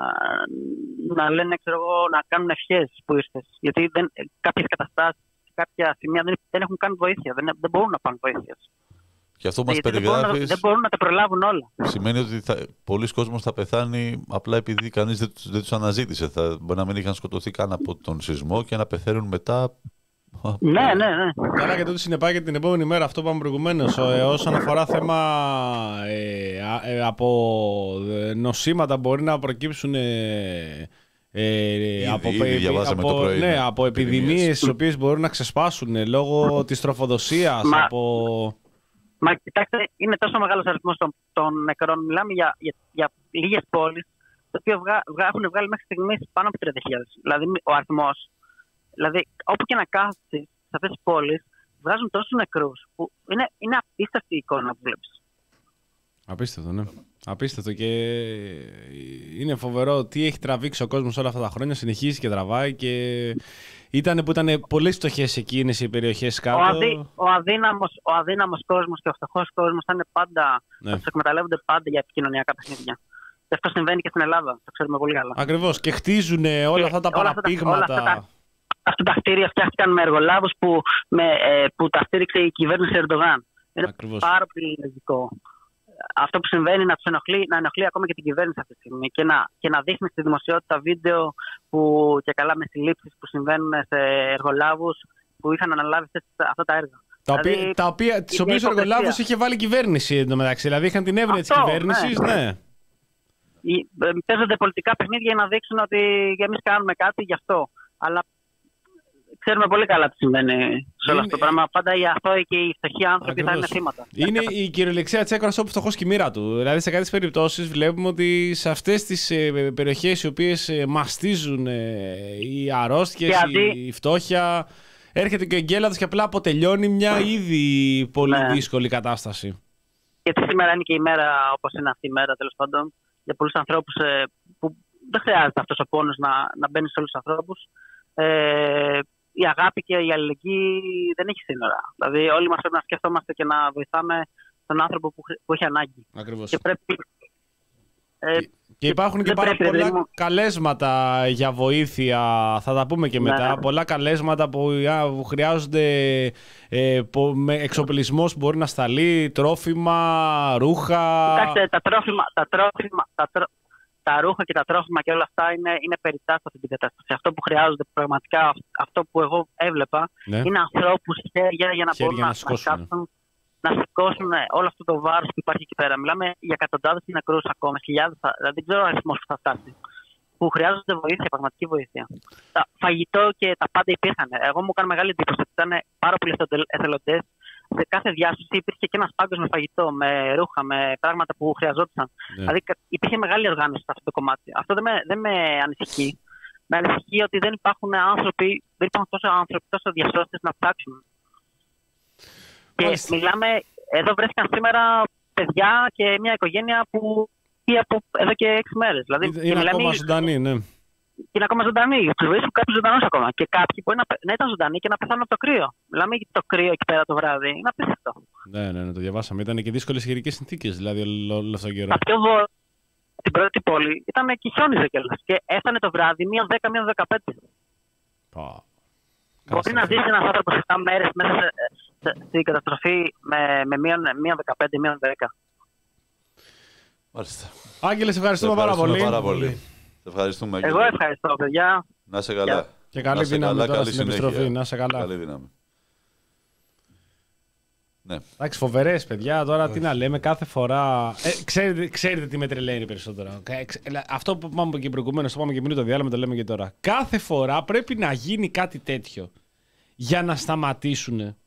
να λένε, ξέρω εγώ, να κάνουν ευχές που ήρθες. Γιατί δεν, κάποιες καταστάσεις, κάποια σημεία δεν, δεν έχουν καν βοήθεια, δεν, δεν μπορούν να πάνε βοήθεια. Και αυτό μας περιγράφεις... Δεν μπορούν, να, δεν μπορούν να τα προλάβουν όλα. Σημαίνει ότι θα, πολλοί κόσμος θα πεθάνει απλά επειδή κανείς δεν, δεν τους αναζήτησε. Θα, μπορεί να μην είχαν σκοτωθεί καν από τον σεισμό και να πεθαίνουν μετά. Ναι, ναι, ναι. Καλά, και τότε συνεπάγεται την επόμενη μέρα αυτό που είπαμε προηγουμένως. Ε, όσον αφορά θέμα ε, ε, από νοσήματα μπορεί να προκύψουν ε, ε, ήδη, από, ήδη επι, από, το πρωί, ναι, από επιδημίες τις οποίες μπορούν να ξεσπάσουν ε, λόγω της τροφοδοσίας. Μα, από... μα κοιτάξτε, είναι τόσο μεγάλος αριθμός των, των νεκρών. Μιλάμε για, για, για λίγες πόλεις, τα οποία βγα, βγα, έχουν βγάλει μέχρι στιγμής πάνω από τριάντα χιλιάδες. Δηλαδή ο αριθμός. Δηλαδή, όπου και να κάθεσαι σε αυτές τις πόλεις, βγάζουν τόσους νεκρούς που είναι, είναι απίστευτη η εικόνα που βλέπεις. Απίστευτο, ναι. Απίστευτο και είναι φοβερό τι έχει τραβήξει ο κόσμος όλα αυτά τα χρόνια. Συνεχίζει και τραβάει και ήταν που ήταν πολλές φτωχές εκείνες οι περιοχές κάτω. Ο, αδύ, ο, αδύναμος, ο αδύναμος κόσμος και ο φτωχός κόσμος θα είναι πάντα, ναι. Θα τους εκμεταλλεύονται πάντα για επικοινωνιακά παιχνίδια. Και αυτό συμβαίνει και στην Ελλάδα, το ξέρουμε πολύ καλά. Ακριβώς, και χτίζουν όλα αυτά τα παραπήγματα. Αυτά τα κτίρια φτιάχτηκαν με εργολάβους που, ε, που τα στήριξε η κυβέρνηση Ερντογάν. Είναι Ακριβώς. Πάρα πολύ λογικό. Αυτό που συμβαίνει να τους ενοχλεί, να ενοχλεί ακόμα και την κυβέρνηση αυτή τη στιγμή και να, και να δείχνει στη δημοσιότητα βίντεο που, και καλά με συλλήψεις που συμβαίνουν σε εργολάβους που που είχαν αναλάβει αυτά τα έργα. Τα δηλαδή, οποία, τα οποία, τις οποίες ο εργολάβος είχε βάλει η κυβέρνηση εντωμεταξύ. Δηλαδή είχαν την έβρεση της κυβέρνησης. Ναι. ναι. Παίζονται πολιτικά παιχνίδια για να δείξουν ότι εμείς κάνουμε κάτι γι' αυτό. Αλλά ξέρουμε πολύ καλά τι συμβαίνει σε όλο αυτό το πράγμα. Πάντα οι αθώοι και οι φτωχοί άνθρωποι Ακριβώς. θα είναι θύματα. Είναι η κυριολεξία της έκορας όπου φτωχός και η μοίρα του. Δηλαδή σε κάποιες περιπτώσεις βλέπουμε ότι σε αυτές τις ε, περιοχές οι οποίες ε, μαστίζουν ε, οι αρρώστιες, αντί... η φτώχεια, έρχεται και ο εγκέλαδος και απλά αποτελειώνει μια ήδη πολύ ναι. δύσκολη κατάσταση. Γιατί σήμερα είναι και η μέρα όπως είναι αυτή η μέρα τέλος πάντων για πολλούς ανθρώπους ε, που δεν χρειάζεται αυτός ο πόνος να, να μπαίνει σε όλους τους ανθρώπους. Ε, η αγάπη και η αλληλεγγύη δεν έχει σύνορα. Δηλαδή, όλοι μας πρέπει να σκεφτόμαστε και να βοηθάμε τον άνθρωπο που, που έχει ανάγκη. Ακριβώς. Και, πρέπει, ε, και υπάρχουν και πάρα πολλά δηλαδή... καλέσματα για βοήθεια. Θα τα πούμε και μετά. Ναι. Πολλά καλέσματα που, που χρειάζονται ε, που, με εξοπλισμός που μπορεί να σταλεί, τρόφιμα, ρούχα. Κοιτάξτε, τα τρόφιμα. Τα τρόφιμα τα τρό... Τα ρούχα και τα τρόφιμα και όλα αυτά είναι, είναι περιττά σε αυτή την κατάσταση. Αυτό που χρειάζονται πραγματικά, αυτό που εγώ έβλεπα, ναι. είναι ανθρώπους χέρια για να χέρια μπορούν να, να, να κάψουν, να σηκώσουν όλο αυτό το βάρος που υπάρχει εκεί πέρα. Μιλάμε για εκατοντάδες νεκρούς ακόμα, χιλιάδες, δηλαδή δεν ξέρω ο αριθμός που θα φτάσει. Που χρειάζονται βοήθεια, πραγματική βοήθεια. Τα φαγητό και τα πάντα υπήρχαν. Εγώ μου έκανε μεγάλη εντύπωση ότι ήταν πάρα πολλοί εθελοντές. Σε κάθε διάσωση υπήρχε και ένας πάγκος με φαγητό, με ρούχα, με πράγματα που χρειαζόταν. Yeah. Δηλαδή υπήρχε μεγάλη οργάνωση σε αυτό το κομμάτι. Αυτό δεν με, δεν με ανησυχεί. Με ανησυχεί ότι δεν υπάρχουν άνθρωποι, δεν υπάρχουν τόσο άνθρωποι, τόσο διασώστες να ψάξουν. Και oh. μιλάμε, εδώ βρέθηκαν σήμερα παιδιά και μια οικογένεια που πήγε από εδώ και έξι μέρες. Δηλαδή, είναι είναι ακόμα ζωντανή, ναι. Και είναι ακόμα ζωντανή. Του βρίσκουν κάποιου ζωντανού ακόμα. Και κάποιοι μπορεί να, να ήταν ζωντανοί και να πεθάνουν από το κρύο. Μιλάμε για το κρύο εκεί πέρα το βράδυ. Είναι απίστευτο. Ναι, ναι, ναι, το διαβάσαμε. Ήταν και δύσκολες χειρικές συνθήκες δηλαδή όλο αυτόν τον καιρό. Τα πιο βόρεια, την πρώτη πόλη, ήταν και χιόνιζε κιόλας. Και έφτανε το βράδυ μείον δέκα μείον δεκαπέντε. Oh. Μπορεί να ζήσει ένα άνθρωπο επτά μέρες μέσα σε, σε, στην καταστροφή με, με μείον δεκαπέντε μείον δέκα. Μάλιστα. Άγγελε, σε ευχαριστούμε, πάρα πολύ. πάρα πολύ. Ευχαριστούμε. Εγώ ευχαριστώ, παιδιά. Να σε καλά. Και καλή δύναμη τώρα στην επιστροφή. Να σε καλά. Καλή δύναμη. Ναι. Εντάξει, φοβερές παιδιά. Τώρα τι να λέμε, κάθε φορά. Ε, ξέρετε, ξέρετε τι με τρελαίνει περισσότερο. Αυτό που πάμε και προηγουμένως, το πάμε και πριν το διάλειμμα, το λέμε και τώρα. Κάθε φορά πρέπει να γίνει κάτι τέτοιο για να σταματήσουν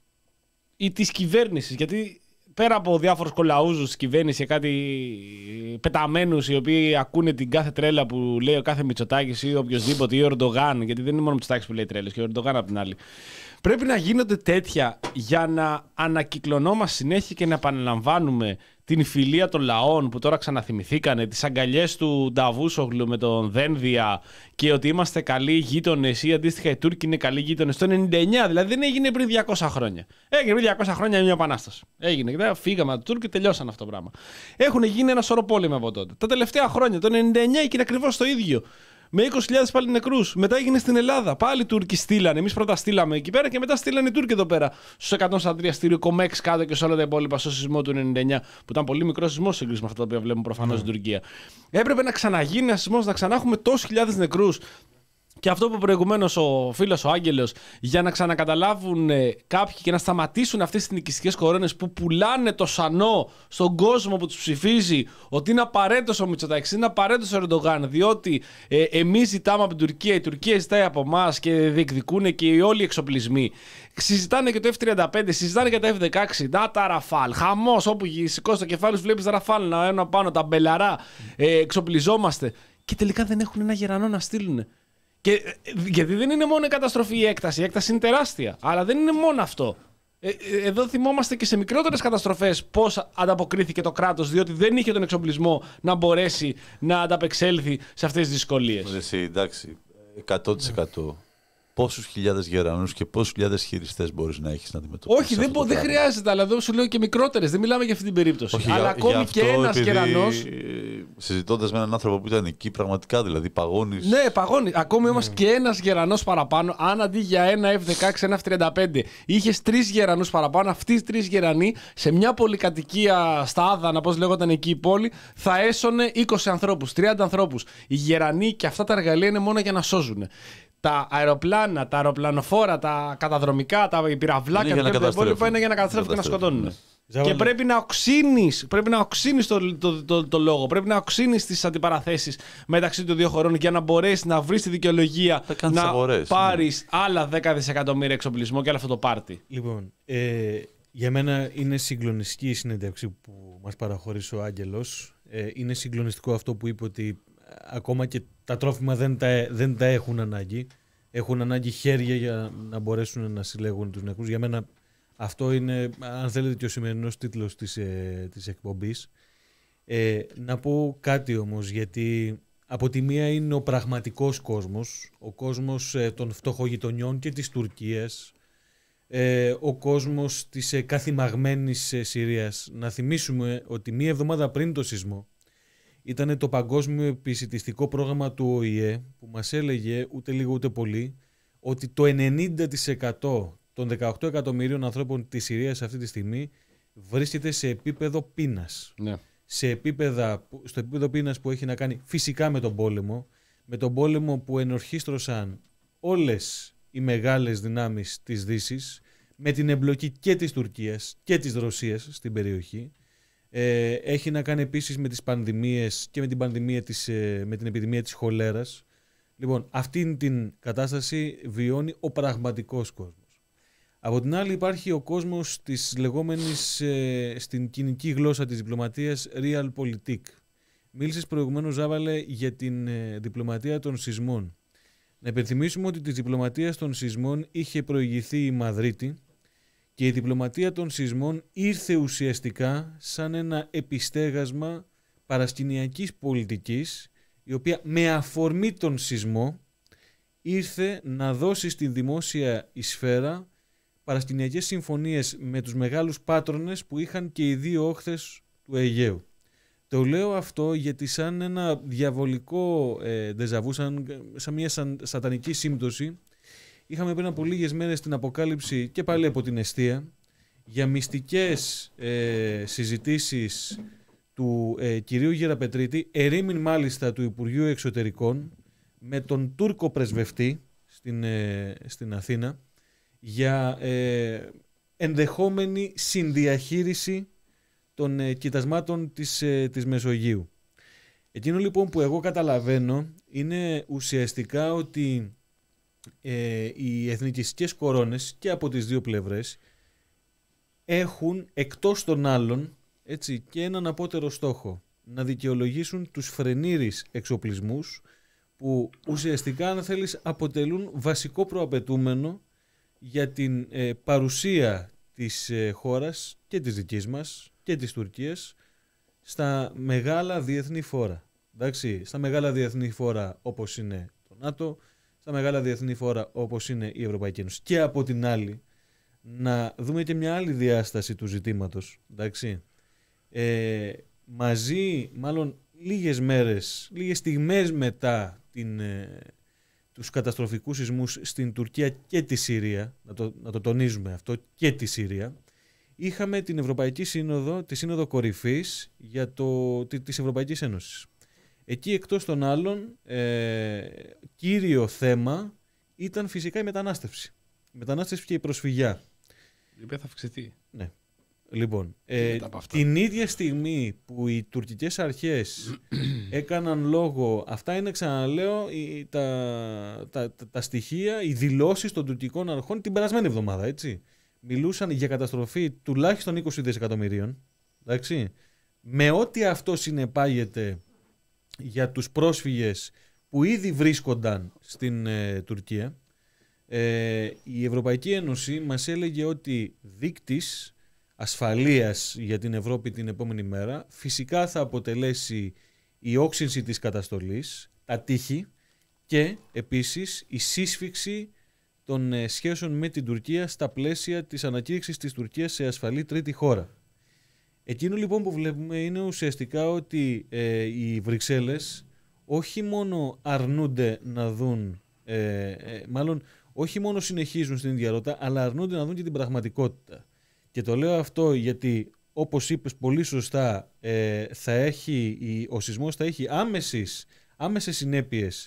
ή της κυβέρνησης. Γιατί πέρα από διάφορους κολαούζους της κυβέρνησης και κάτι πεταμένους οι οποίοι ακούνε την κάθε τρέλα που λέει ο κάθε Μητσοτάκης ή οποιοδήποτε ή ο Ερντογάν, γιατί δεν είναι μόνο ο Μητσοτάκης που λέει τρέλες, και ο Ερντογάν απ' την άλλη. Πρέπει να γίνονται τέτοια για να ανακυκλωνόμαστε συνέχεια και να επαναλαμβάνουμε την φιλία των λαών που τώρα ξαναθυμηθήκανε, τις αγκαλιές του Νταβούσογλου με τον Δένδια και ότι είμαστε καλοί γείτονες ή αντίστοιχα οι Τούρκοι είναι καλοί γείτονες το ενενήντα εννιά, δηλαδή δεν έγινε πριν διακόσια χρόνια. Έγινε πριν διακόσια χρόνια μια επανάσταση. Έγινε και φύγαμε από τους Τούρκοι και τελειώσαν αυτό το πράγμα. Έχουν γίνει ένα σωρό πόλεμοι από τότε. Τα τελευταία χρόνια, το ενενήντα εννιά έγινε ακριβώς το ίδιο. Με είκοσι χιλιάδες πάλι νεκρούς. Μετά έγινε στην Ελλάδα. Πάλι οι Τούρκοι στείλανε. Εμείς πρώτα στείλαμε εκεί πέρα και μετά στείλανε οι Τούρκοι εδώ πέρα. Στους εκατόν σαράντα τρία στήριο Κομέξ κάτω και σε όλα τα υπόλοιπα στο σεισμό του ενενήντα εννιά, που ήταν πολύ μικρό σεισμό σύγκριση με αυτά τα οποία βλέπουμε προφανώς mm. στην Τουρκία. Έπρεπε να ξαναγίνει ένα σεισμό, να ξανά έχουμε τόσους χιλιάδες νεκρούς. Και αυτό που προηγουμένως ο φίλος ο Άγγελος, για να ξανακαταλάβουν ε, κάποιοι και να σταματήσουν αυτές τις νοικιστικές κορώνες που πουλάνε το σανό στον κόσμο που τους ψηφίζει, ότι είναι απαραίτητος ο Μητσοτάκης, είναι απαραίτητος ο Ερντογάν, διότι ε, εμείς ζητάμε από την Τουρκία, η Τουρκία ζητάει από εμάς και διεκδικούν και όλοι οι εξοπλισμοί. Συζητάνε και το εφ τριάντα πέντε, συζητάνε και τα εφ δεκαέξι, να τα Ραφάλ. Χαμός, όπου σηκώσει το κεφάλι σου, βλέπει τα Ραφάλ να ένα πάνω, τα μπελαρά, ε, εξοπλιζόμαστε. Και τελικά δεν έχουν ένα γερανό να στείλουν. Και, γιατί δεν είναι μόνο η καταστροφή η έκταση, η έκταση είναι τεράστια. Αλλά δεν είναι μόνο αυτό. Ε, εδώ θυμόμαστε και σε μικρότερες καταστροφές πώς ανταποκρίθηκε το κράτος, διότι δεν είχε τον εξοπλισμό να μπορέσει να ανταπεξέλθει σε αυτές τις δυσκολίες. Εσύ, εντάξει, εκατό τοις εκατό. Πόσους χιλιάδες γερανούς και πόσους χιλιάδες χειριστές μπορείς να έχεις να αντιμετωπίσεις? Όχι, δεν, δεν χρειάζεται, αλλά εδώ σου λέω και μικρότερες. Δεν μιλάμε για αυτή την περίπτωση. Όχι, αλλά για, ακόμη για και ένας γερανός. Συζητώντας με έναν άνθρωπο που ήταν εκεί, πραγματικά δηλαδή παγώνεις. Ναι, παγώνει. Ακόμη mm. όμως και ένας γερανός παραπάνω, αν αντί για ένα εφ δεκαέξι, ένα εφ τριάντα πέντε, είχες τρεις γερανούς παραπάνω, αυτοί οι τρεις γερανοί σε μια πολυκατοικία στα Άδανα, πώς λέγονταν εκεί η πόλη, θα έσωνε είκοσι ανθρώπους, τριάντα ανθρώπους. Οι γερανοί και αυτά τα εργαλεία είναι μόνο για να σώζουν. τα αεροπλάνα, τα αεροπλανοφόρα, τα καταδρομικά, τα πυραυλάκια και τα υπόλοιπα είναι για να καταστρέφουν και να σκοτώνουν. Ναι. Και πρέπει να οξύνεις, πρέπει να οξύνεις το, το, το, το λόγο, πρέπει να οξύνεις τις αντιπαραθέσεις μεταξύ των δύο χωρών για να μπορέσεις να βρεις τη δικαιολογία να αγορές, πάρεις ναι. άλλα δέκα δισεκατομμύρια εξοπλισμό και όλο αυτό το πάρτι. Λοιπόν, ε, για μένα είναι συγκλονιστική η συνέντευξη που μας παραχώρησε ο Άγγελος. Ε, είναι συγκλονιστικό αυτό που είπε ότι ακόμα και τα τρόφιμα δεν τα, δεν τα έχουν ανάγκη. Έχουν ανάγκη χέρια για να μπορέσουν να συλλέγουν τους νεκρούς. Για μένα αυτό είναι, αν θέλετε, και ο σημερινός τίτλος της, ε, της εκπομπής. Ε, να πω κάτι όμως, γιατί από τη μία είναι ο πραγματικός κόσμος, ο κόσμος ε, των φτωχογειτονιών και της Τουρκίας, ε, ο κόσμος της ε, καθημαγμένης ε, Συρίας. Να θυμίσουμε ότι μία εβδομάδα πριν το σεισμό ήταν το Παγκόσμιο Επισιτιστικό Πρόγραμμα του Ο Η Ε που μας έλεγε ούτε λίγο ούτε πολύ ότι το ενενήντα τοις εκατό των δεκαοκτώ εκατομμυρίων ανθρώπων της Συρίας αυτή τη στιγμή βρίσκεται σε επίπεδο πείνας. Ναι. Σε επίπεδα, στο επίπεδο πείνας που έχει να κάνει φυσικά με τον πόλεμο, με τον πόλεμο που ενορχίστρωσαν όλες οι μεγάλες δυνάμεις της Δύσης, με την εμπλοκή και της Τουρκίας και της Ρωσίας στην περιοχή. Ε, έχει να κάνει επίσης με τις πανδημίες και με την, πανδημία της, ε, με την επιδημία της χολέρας. Λοιπόν, αυτήν την κατάσταση βιώνει ο πραγματικός κόσμος. Από την άλλη υπάρχει ο κόσμος της λεγόμενης, ε, στην κοινική γλώσσα της διπλωματίας, realpolitik. Μίλησες προηγουμένως, Ζάβαλε, για την ε, διπλωματία των σεισμών. Να υπενθυμίσουμε ότι της διπλωματίας των σεισμών είχε προηγηθεί η Μαδρίτη και η διπλωματία των σεισμών ήρθε ουσιαστικά σαν ένα επιστέγασμα παρασκηνιακής πολιτικής, η οποία με αφορμή τον σεισμό ήρθε να δώσει στη δημόσια σφαίρα παρασκηνιακές συμφωνίες με τους μεγάλους πάτρονες που είχαν και οι δύο όχθες του Αιγαίου. Το λέω αυτό γιατί σαν ένα διαβολικό ε, ντεζαβού, σαν, σαν μια σαν, σατανική σύμπτωση, είχαμε πριν από λίγες μέρες την αποκάλυψη και πάλι από την εστία για μυστικές ε, συζητήσεις του ε, κυρίου Γεραπετρίτη, ερήμην μάλιστα του Υπουργείου Εξωτερικών, με τον Τούρκο πρεσβευτή στην, ε, στην Αθήνα, για ε, ενδεχόμενη συνδιαχείριση των ε, κοιτασμάτων της, ε, της Μεσογείου. Εκείνο λοιπόν που εγώ καταλαβαίνω είναι ουσιαστικά ότι ε, οι εθνικιστικές κορώνες και από τις δύο πλευρές έχουν εκτός των άλλων, έτσι, και έναν απότερο στόχο, να δικαιολογήσουν τους φρενήρεις εξοπλισμούς που ουσιαστικά, αν θέλεις, αποτελούν βασικό προαπαιτούμενο για την ε, παρουσία της ε, χώρας και της δικής μας και της Τουρκίας στα μεγάλα διεθνή φόρα. Εντάξει, στα μεγάλα διεθνή φόρα όπως είναι το ΝΑΤΟ, στα μεγάλα διεθνή φόρα όπως είναι η Ευρωπαϊκή Ένωση. Και από την άλλη, να δούμε και μια άλλη διάσταση του ζητήματος. Εντάξει. Ε, μαζί, μάλλον λίγες μέρες, λίγες στιγμές μετά την, ε, τους καταστροφικούς σεισμούς στην Τουρκία και τη Συρία, να το, να το τονίζουμε αυτό, και τη Συρία, είχαμε την Ευρωπαϊκή Σύνοδο, τη Σύνοδο Κορυφής για το, της Ευρωπαϊκής Ένωσης. Εκεί εκτός των άλλων, ε, κύριο θέμα ήταν φυσικά η μετανάστευση. Η μετανάστευση και η προσφυγιά. Η οποία θα αυξηθεί. Ναι. Λοιπόν, ε, την ίδια στιγμή που οι τουρκικές αρχές έκαναν λόγο, αυτά είναι, ξαναλέω, οι, τα, τα, τα, τα στοιχεία, οι δηλώσεις των τουρκικών αρχών την περασμένη εβδομάδα, έτσι. Μιλούσαν για καταστροφή τουλάχιστον είκοσι δισεκατομμυρίων, εντάξει, με ό,τι αυτό συνεπάγεται για τους πρόσφυγες που ήδη βρίσκονταν στην ε, Τουρκία. Ε, η Ευρωπαϊκή Ένωση μας έλεγε ότι δείκτης ασφαλείας για την Ευρώπη την επόμενη μέρα φυσικά θα αποτελέσει η όξυνση της καταστολής, τα τείχη και επίσης η σύσφυξη των ε, σχέσεων με την Τουρκία στα πλαίσια της ανακήρυξης της Τουρκίας σε ασφαλή τρίτη χώρα. Εκείνο λοιπόν που βλέπουμε είναι ουσιαστικά ότι ε, οι Βρυξέλλες όχι μόνο αρνούνται να δουν, ε, ε, μάλλον όχι μόνο συνεχίζουν στην ίδια ρότα, αλλά αρνούνται να δουν και την πραγματικότητα. Και το λέω αυτό γιατί, όπως είπες πολύ σωστά, ε, θα έχει, ο σεισμός θα έχει άμεσες, άμεσες συνέπειες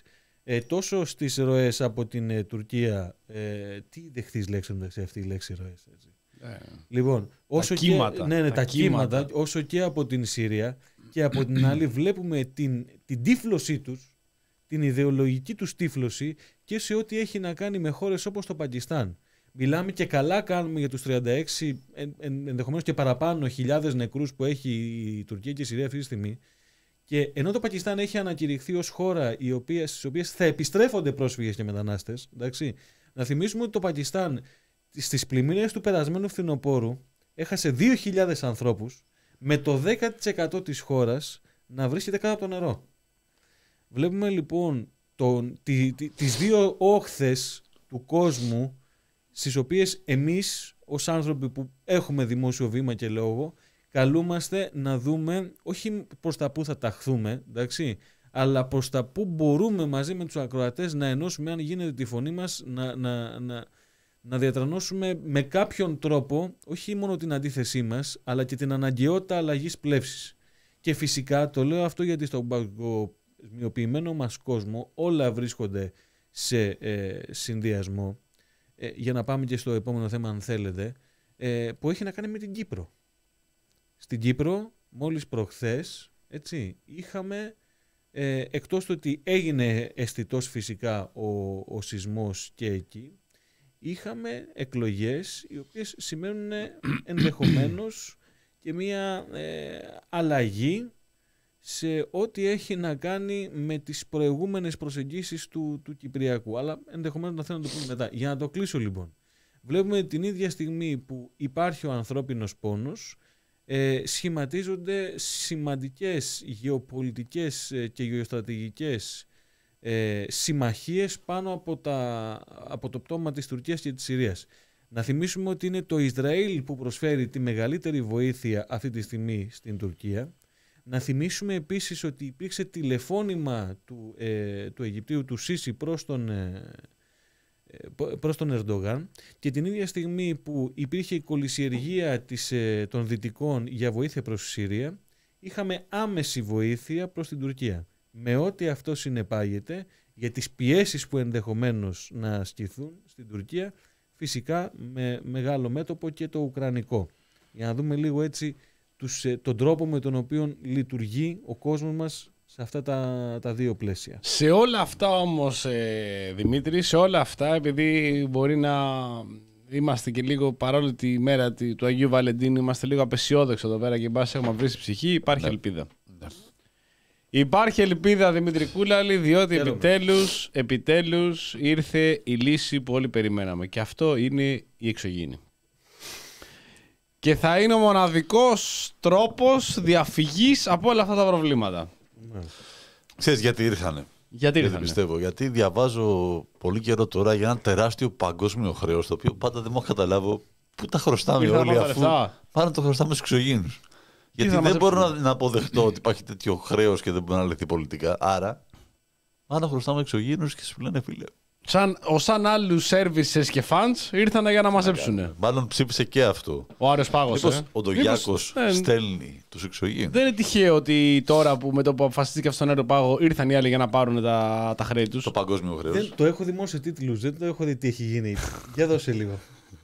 Ε, τόσο στις ροές από την ε, Τουρκία, ε, τι δεχτείς λέξη μεταξύ αυτή η λέξη ροές, έτσι. Ε, λοιπόν, όσο τα και, κύματα, ναι, ναι, τα τα κύματα. κύματα, όσο και από την Συρία και από την άλλη βλέπουμε την, την τύφλωσή τους, την ιδεολογική τους τύφλωση και σε ό,τι έχει να κάνει με χώρες όπως το Πακιστάν. Μιλάμε και καλά κάνουμε για τους τριάντα έξι, εν, εν, ενδεχομένως και παραπάνω χιλιάδες νεκρούς που έχει η Τουρκία και η Συρία αυτή τη στιγμή. Και ενώ το Πακιστάν έχει ανακηρυχθεί ως χώρα οι οποίες, στις οποίες θα επιστρέφονται πρόσφυγες και μετανάστες, εντάξει, να θυμίσουμε ότι το Πακιστάν στις πλημμύρες του περασμένου φθινοπόρου έχασε δύο χιλιάδες ανθρώπους με το δέκα τοις εκατό της χώρας να βρίσκεται κάτω από το νερό. Βλέπουμε λοιπόν τον, τη, τη, τις δύο όχθες του κόσμου στις οποίες εμείς ως άνθρωποι που έχουμε δημόσιο βήμα και λόγο καλούμαστε να δούμε όχι προς τα που θα ταχθούμε, εντάξει, αλλά προς τα που μπορούμε μαζί με τους ακροατές να ενώσουμε, αν γίνεται, τη φωνή μας, να, να, να, να διατρανώσουμε με κάποιον τρόπο όχι μόνο την αντίθεσή μας, αλλά και την αναγκαιότητα αλλαγής πλεύσης. Και φυσικά το λέω αυτό γιατί στον παγκοσμιοποιημένο μας κόσμο όλα βρίσκονται σε ε, συνδυασμό, ε, για να πάμε και στο επόμενο θέμα αν θέλετε, ε, που έχει να κάνει με την Κύπρο. Στην Κύπρο, μόλις προχθές, έτσι, είχαμε, ε, εκτός του ότι έγινε αισθητός φυσικά ο, ο σεισμός και εκεί, είχαμε εκλογές οι οποίες σημαίνουν ενδεχομένως και μία ε, αλλαγή σε ό,τι έχει να κάνει με τις προηγούμενες προσεγγίσεις του, του Κυπριακού. Αλλά ενδεχομένως να θέλω να το πούμε μετά. Για να το κλείσω λοιπόν. Βλέπουμε την ίδια στιγμή που υπάρχει ο ανθρώπινος πόνος, Ε, σχηματίζονται σημαντικές γεωπολιτικές και γεωστρατηγικές ε, συμμαχίες πάνω από, τα, από το πτώμα της Τουρκίας και της Συρίας. Να θυμίσουμε ότι είναι το Ισραήλ που προσφέρει τη μεγαλύτερη βοήθεια αυτή τη στιγμή στην Τουρκία. Να θυμίσουμε επίσης ότι υπήρξε τηλεφώνημα του, ε, του Αιγυπτίου του Σίση προς τον ε, προς τον Ερντογάν και την ίδια στιγμή που υπήρχε η κολυσιεργία της, ε, των Δυτικών για βοήθεια προς τη Συρία, είχαμε άμεση βοήθεια προς την Τουρκία. Με ό,τι αυτό συνεπάγεται για τις πιέσεις που ενδεχομένως να ασκηθούν στην Τουρκία, φυσικά με μεγάλο μέτωπο και το ουκρανικό. Για να δούμε λίγο έτσι τους, ε, τον τρόπο με τον οποίο λειτουργεί ο κόσμος μας σε αυτά τα, τα δύο πλαίσια. Σε όλα αυτά όμως, ε, Δημήτρη, σε όλα αυτά, επειδή μπορεί να είμαστε και λίγο, παρόλο τη μέρα του Αγίου Βαλεντίνου, είμαστε λίγο απεσιόδοξοι εδώ πέρα και μπας έχουμε βρει στη ψυχή, υπάρχει ναι. ελπίδα. Ναι. Υπάρχει ελπίδα, Δημήτρη Κούλαλη, διότι επιτέλους, επιτέλους ήρθε η λύση που όλοι περιμέναμε. Και αυτό είναι η εξωγήινη. Και θα είναι ο μοναδικός τρόπος διαφυγής από όλα αυτά τα προβλήματα. Ναι. Ξέρεις γιατί ήρθανε. Γιατί ήρθανε. Γιατί πιστεύω. Γιατί διαβάζω πολύ καιρό τώρα για ένα τεράστιο παγκόσμιο χρέος, το οποίο πάντα δεν μου έχω καταλάβω πού τα χρωστάμε όλοι, αφού πάνω το χρωστάμε στους εξωγήινους. Γιατί δεν μπορώ να, να αποδεχτώ ότι υπάρχει τέτοιο χρέος και δεν μπορεί να λυθεί πολιτικά. Άρα, πάνω χρωστάμε εξωγήινους και σου λένε φίλε. Σαν, σαν άλλους services και funds ήρθαν για να μαζέψουν. Μάλλον ψήφισε και αυτό. Ο Άριος Πάγος. Μήπως ε? ο Ντογιάκος ε, στέλνει τους εξωγήινους. Δεν είναι τυχαίο ότι τώρα που με το που αποφασίστηκε αυτόν τον Άριο Πάγο ήρθαν οι άλλοι για να πάρουν τα, τα χρέη τους. Το παγκόσμιο χρέος. Δεν, το έχω δημόσιο τίτλους, δεν το έχω δει τι έχει γίνει. Για δώσε λίγο.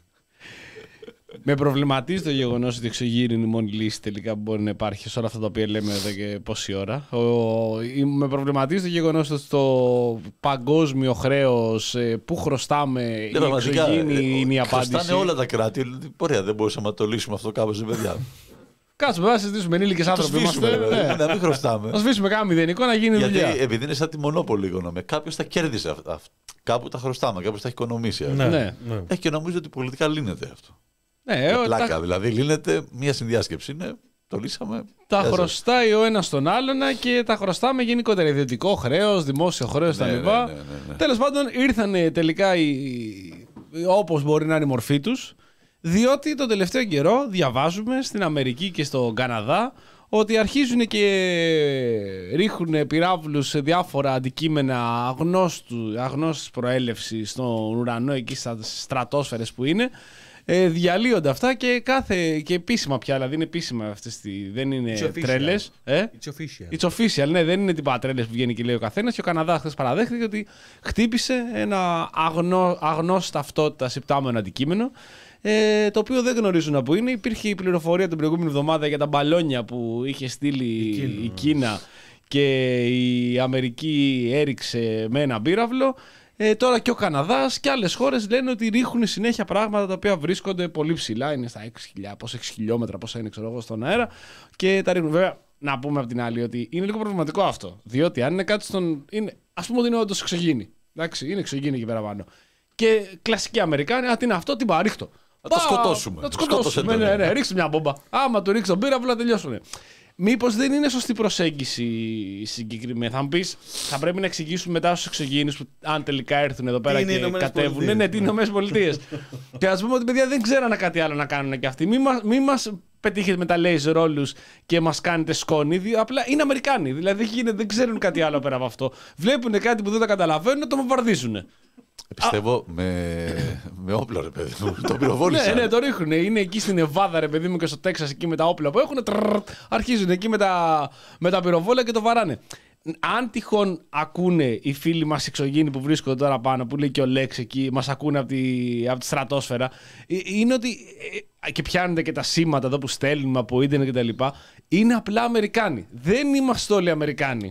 Με προβληματίζει το γεγονός ότι η εξωγήινη είναι η μόνη λύση τελικά που μπορεί να υπάρχει σε όλα αυτά τα οποία λέμε εδώ και πόση ώρα. Ο, με προβληματίζει το γεγονός ότι στο παγκόσμιο χρέος που χρωστάμε η εξωγήινη είναι η απάντηση. Χρωστάνε όλα τα κράτη. Ωραία, δεν μπορούσαμε να το λύσουμε αυτό κάπως, παιδιά. Κάτσουμε να συζητήσουμε, ενήλικες άνθρωποι είμαστε. Ναι, να μην χρωστάμε. Να σβήσουμε κάνα μηδενικό να γίνει γιατί, δουλειά. Επειδή είναι σαν τη μονόπολη οικονομία. Κάποιος τα κέρδισε αυτά. Κάπου τα χρωστάμε, κάποιος τα έχει οικονομήσει. Ναι, ναι. Ε, και νομίζω ότι πολιτικά λύνεται αυτό. Ναι, πλάκα, τα... δηλαδή λύνεται μια συνδιάσκεψη. Είναι, το λύσαμε. Τα χρωστάει ο ένας τον άλλον και τα χρωστάμε γενικότερα. Ιδιωτικό χρέος, δημόσιο χρέος, ναι, τα ναι, λοιπά. ναι, ναι, ναι. Τέλος πάντων, ήρθαν τελικά οι... όπως μπορεί να είναι η μορφή τους, διότι τον τελευταίο καιρό διαβάζουμε στην Αμερική και στο Καναδά ότι αρχίζουν και ρίχνουν πυράβλους σε διάφορα αντικείμενα αγνώστου, αγνώστης προέλευσης στον ουρανό εκεί στις στρατόσφαιρες που είναι, Ε, διαλύονται αυτά και, κάθε, και επίσημα πια, δηλαδή είναι επίσημα αυτές, δεν είναι τρέλες. Ε? It's official. It's official, ναι, δεν είναι τίποτα τρέλες που βγαίνει και λέει ο καθένας. Και ο Καναδάς χθες παραδέχθηκε ότι χτύπησε ένα αγνό, αγνός ταυτότητας υπτάμενο αντικείμενο. Ε, το οποίο δεν γνωρίζουν από είναι. Υπήρχε η πληροφορία την προηγούμενη εβδομάδα για τα μπαλόνια που είχε στείλει η Κίνα, η Κίνα και η Αμερική έριξε με ένα πύραυλο. Ε, τώρα και ο Καναδάς και άλλες χώρες λένε ότι ρίχνουν συνέχεια πράγματα τα οποία βρίσκονται πολύ ψηλά. Είναι στα έξι χιλιάδες, έξι χιλιόμετρα, πόσα είναι ξέρω εγώ, στον αέρα. Και τα ρίχνουν. Βέβαια, να πούμε από την άλλη ότι είναι λίγο προβληματικό αυτό. Διότι αν είναι κάτι στον. Είναι, ας πούμε ότι είναι όντως εξωγήινη. Εντάξει, είναι εξωγήινη εκεί πέρα πάνω. Και κλασική Αμερικάνοι, α, τι είναι αυτό, τι παρήχτω. Να το σκοτώσουμε. Να το σκοτώσουμε. Ναι, ναι, ναι, ρίξτε μια μπόμπα. Άμα του ρίξει τον πύραυλο, να τελειώσουν. Μήπως δεν είναι σωστή προσέγγιση συγκεκριμένη. Θα μου πεις, θα πρέπει να εξηγήσουμε μετά στους εξωγήινους που αν τελικά έρθουν εδώ πέρα και κατέβουν. Ναι, ναι, τι είναι οι ΗΠΑ. Και ας πούμε ότι παιδιά δεν ξέρανε κάτι άλλο να κάνουν και αυτοί. Μην μας, μη μας πετύχετε με τα laser όλους και μας κάνετε σκόνη. Απλά είναι Αμερικάνοι. Δηλαδή δεν ξέρουν κάτι άλλο πέρα από αυτό. Βλέπουν κάτι που δεν τα καταλαβαίνουν, το βομβαρδίζουν. Πιστεύω με, με όπλο, ρε παιδί μου. Το πυροβόλησαν. Ναι, ναι, το ρίχνουν. Είναι εκεί στην Νεβάδα, ρε παιδί μου, και στο Τέξας εκεί με τα όπλα που έχουν. Τρρρ, αρχίζουν εκεί με τα, με τα πυροβόλα και το βαράνε. Αν τυχόν ακούνε οι φίλοι μας εξωγήινοι που βρίσκονται τώρα πάνω, που λέει και ο Λέξ εκεί, μας ακούνε από τη, από τη στρατόσφαιρα, είναι ότι. Και πιάνονται και τα σήματα εδώ που στέλνουμε από ίντερνετ κτλ. Είναι απλά Αμερικάνοι. Δεν είμαστε όλοι Αμερικάνοι.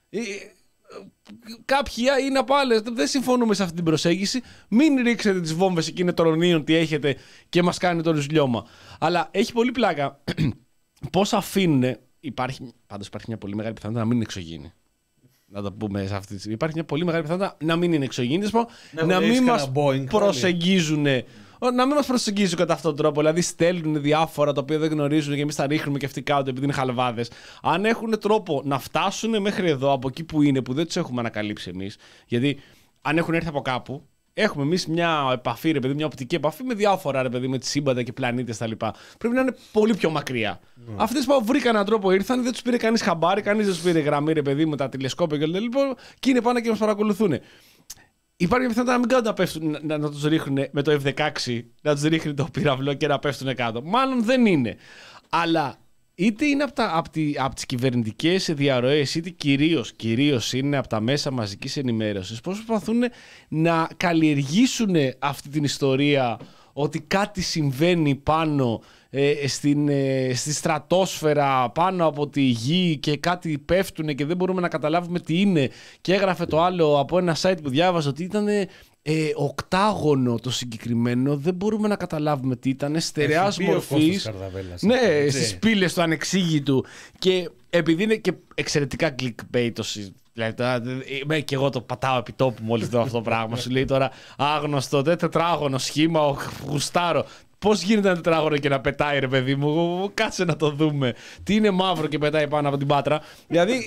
Κάποιοι είναι από άλλες. Δεν συμφωνούμε σε αυτή την προσέγγιση. Μην ρίξετε τις βόμβες εκείνες τρονίων τι έχετε και μας κάνει το ρουσλιώμα. Αλλά έχει πολύ πλάκα πώς αφήνουν. Υπάρχει, πάντως υπάρχει μια πολύ μεγάλη πιθανότητα να μην είναι εξωγήινοι. Να το πούμε σε αυτή τη. Υπάρχει μια πολύ μεγάλη πιθανότητα να μην είναι εξωγήινοι. Να, να μην μας προσεγγίζουν. Να μην μας προσεγγίζουν κατά αυτόν τον τρόπο. Δηλαδή στέλνουν διάφορα τα οποία δεν γνωρίζουν και εμείς τα ρίχνουμε και αυτοί κάτω επειδή είναι χαλβάδες. Αν έχουν τρόπο να φτάσουν μέχρι εδώ, από εκεί που είναι, που δεν τους έχουμε ανακαλύψει εμείς. Γιατί αν έχουν έρθει από κάπου, έχουμε εμείς μια επαφή, ρε παιδί, μια οπτική επαφή με διάφορα, ρε παιδί, με τις σύμπαντα και πλανήτες κτλ. Πρέπει να είναι πολύ πιο μακριά. Mm. Αυτές που βρήκαν έναν τρόπο ήρθαν, δεν τους πήρε κανείς χαμπάρι, κανείς δεν τους πήρε γραμμή, ρε παιδί, με τα τηλεσκόπια κλπ. Και είναι πάνω και μας παρακολουθούν. Υπάρχει μια πιθανότητα να μην κάνουν να, πέφτουν, να, να τους ρίχνουν με το εφ δεκαέξι, να τους ρίχνει το πύραυλο και να πέφτουν κάτω. Μάλλον δεν είναι. Αλλά είτε είναι από, τα, από, τη, από τις κυβερνητικές διαρροές, είτε κυρίως, κυρίως είναι από τα μέσα μαζικής ενημέρωσης, πώς προσπαθούν να καλλιεργήσουν αυτή την ιστορία ότι κάτι συμβαίνει πάνω ε, στην, ε, στη στρατόσφαιρα, πάνω από τη γη και κάτι πέφτουνε και δεν μπορούμε να καταλάβουμε τι είναι. Και έγραφε το άλλο από ένα site που διάβαζα ότι ήταν ε, οκτάγωνο το συγκεκριμένο, δεν μπορούμε να καταλάβουμε τι ήταν, στερεάς μορφής. Ναι, στις πύλες του ανεξήγητου. Και επειδή είναι και εξαιρετικά clickbait το δηλαδή, και εγώ το πατάω επί τόπου μόλις δω αυτό το πράγμα. Σου λέει τώρα άγνωστο τετράγωνο σχήμα, γουστάρω. Πώς γίνεται ένα τετράγωνο και να πετάει, ρε παιδί μου, κάτσε να το δούμε. Τι είναι μαύρο και πετάει πάνω από την Πάτρα. Δηλαδή.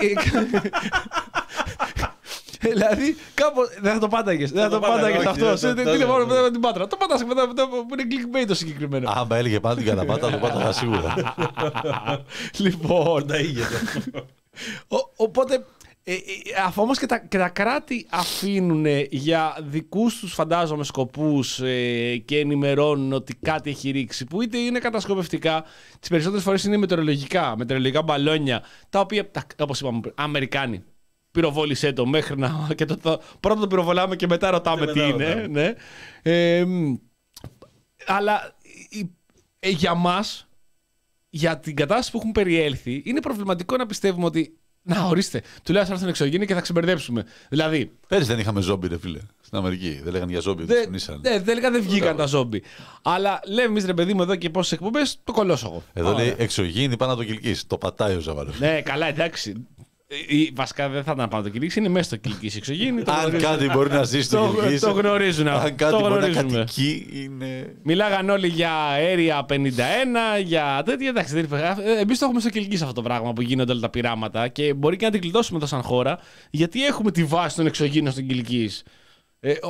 Δηλαδή, κάπου. Δεν θα το πάταγες. Δεν θα το πάταγες αυτό. Τι είναι μόνο από την Πάτρα. Το πάτασε μετά που είναι clickbait το συγκεκριμένο. Άμα έλεγε πάντα την καταπάτα, το πάταγα σίγουρα. Λοιπόν. Οπότε. Ε, αφού όμως και τα, και τα κράτη αφήνουν για δικούς τους φαντάζομαι σκοπούς ε, και ενημερώνουν ότι κάτι έχει ρίξει, που είτε είναι κατασκοπευτικά, τις περισσότερες φορές είναι μετεωρολογικά, μετεωρολογικά μπαλόνια, τα οποία, τα, όπως είπαμε, Αμερικάνοι, πυροβόλησέ το μέχρι να... και το, το, πρώτα το πυροβολάμε και μετά ρωτάμε και τι μετά είναι. Ναι. Ε, αλλά ε, για μας, για την κατάσταση που έχουν περιέλθει, είναι προβληματικό να πιστεύουμε ότι να, ορίστε, τουλάχιστον έρθουν εξωγήινοι και θα ξεμπερδέψουμε. Δηλαδή. Πέρυσι δεν είχαμε ζόμπι, ρε φίλε, στην Αμερική. Δεν λέγανε για ζόμπι, δεν ξυπνήσανε. Ναι, τελικά δεν βγήκαν τα ζόμπι. Αλλά λέμε εμείς, ρε παιδί μου, εδώ και πόσες εκπομπές, το κολόσογο. Εδώ λέει εξωγήινοι πάνω να το κυλκείς. Το πατάει ο Ζαβαρός. Ναι, καλά, εντάξει. Ή, βασικά δεν θα ήταν πάνω το κυλκής, είναι μέσα στο κυλκής εξωγήινη. Αν κάτι μπορεί να ζήσει στο κυλκής. Το γνωρίζουν αυτό. Αν κάτι μπορεί να κατοικεί, είναι. Μιλάγαν όλοι για αέρια πενήντα ένα, για τέτοια. Εντάξει, εμείς το έχουμε στο κυλκής αυτό το πράγμα που γίνονται όλα τα πειράματα και μπορεί και να την κλειδώσουμε εδώ σαν χώρα, γιατί έχουμε τη βάση των εξωγήινων στον κυλκής. Ε,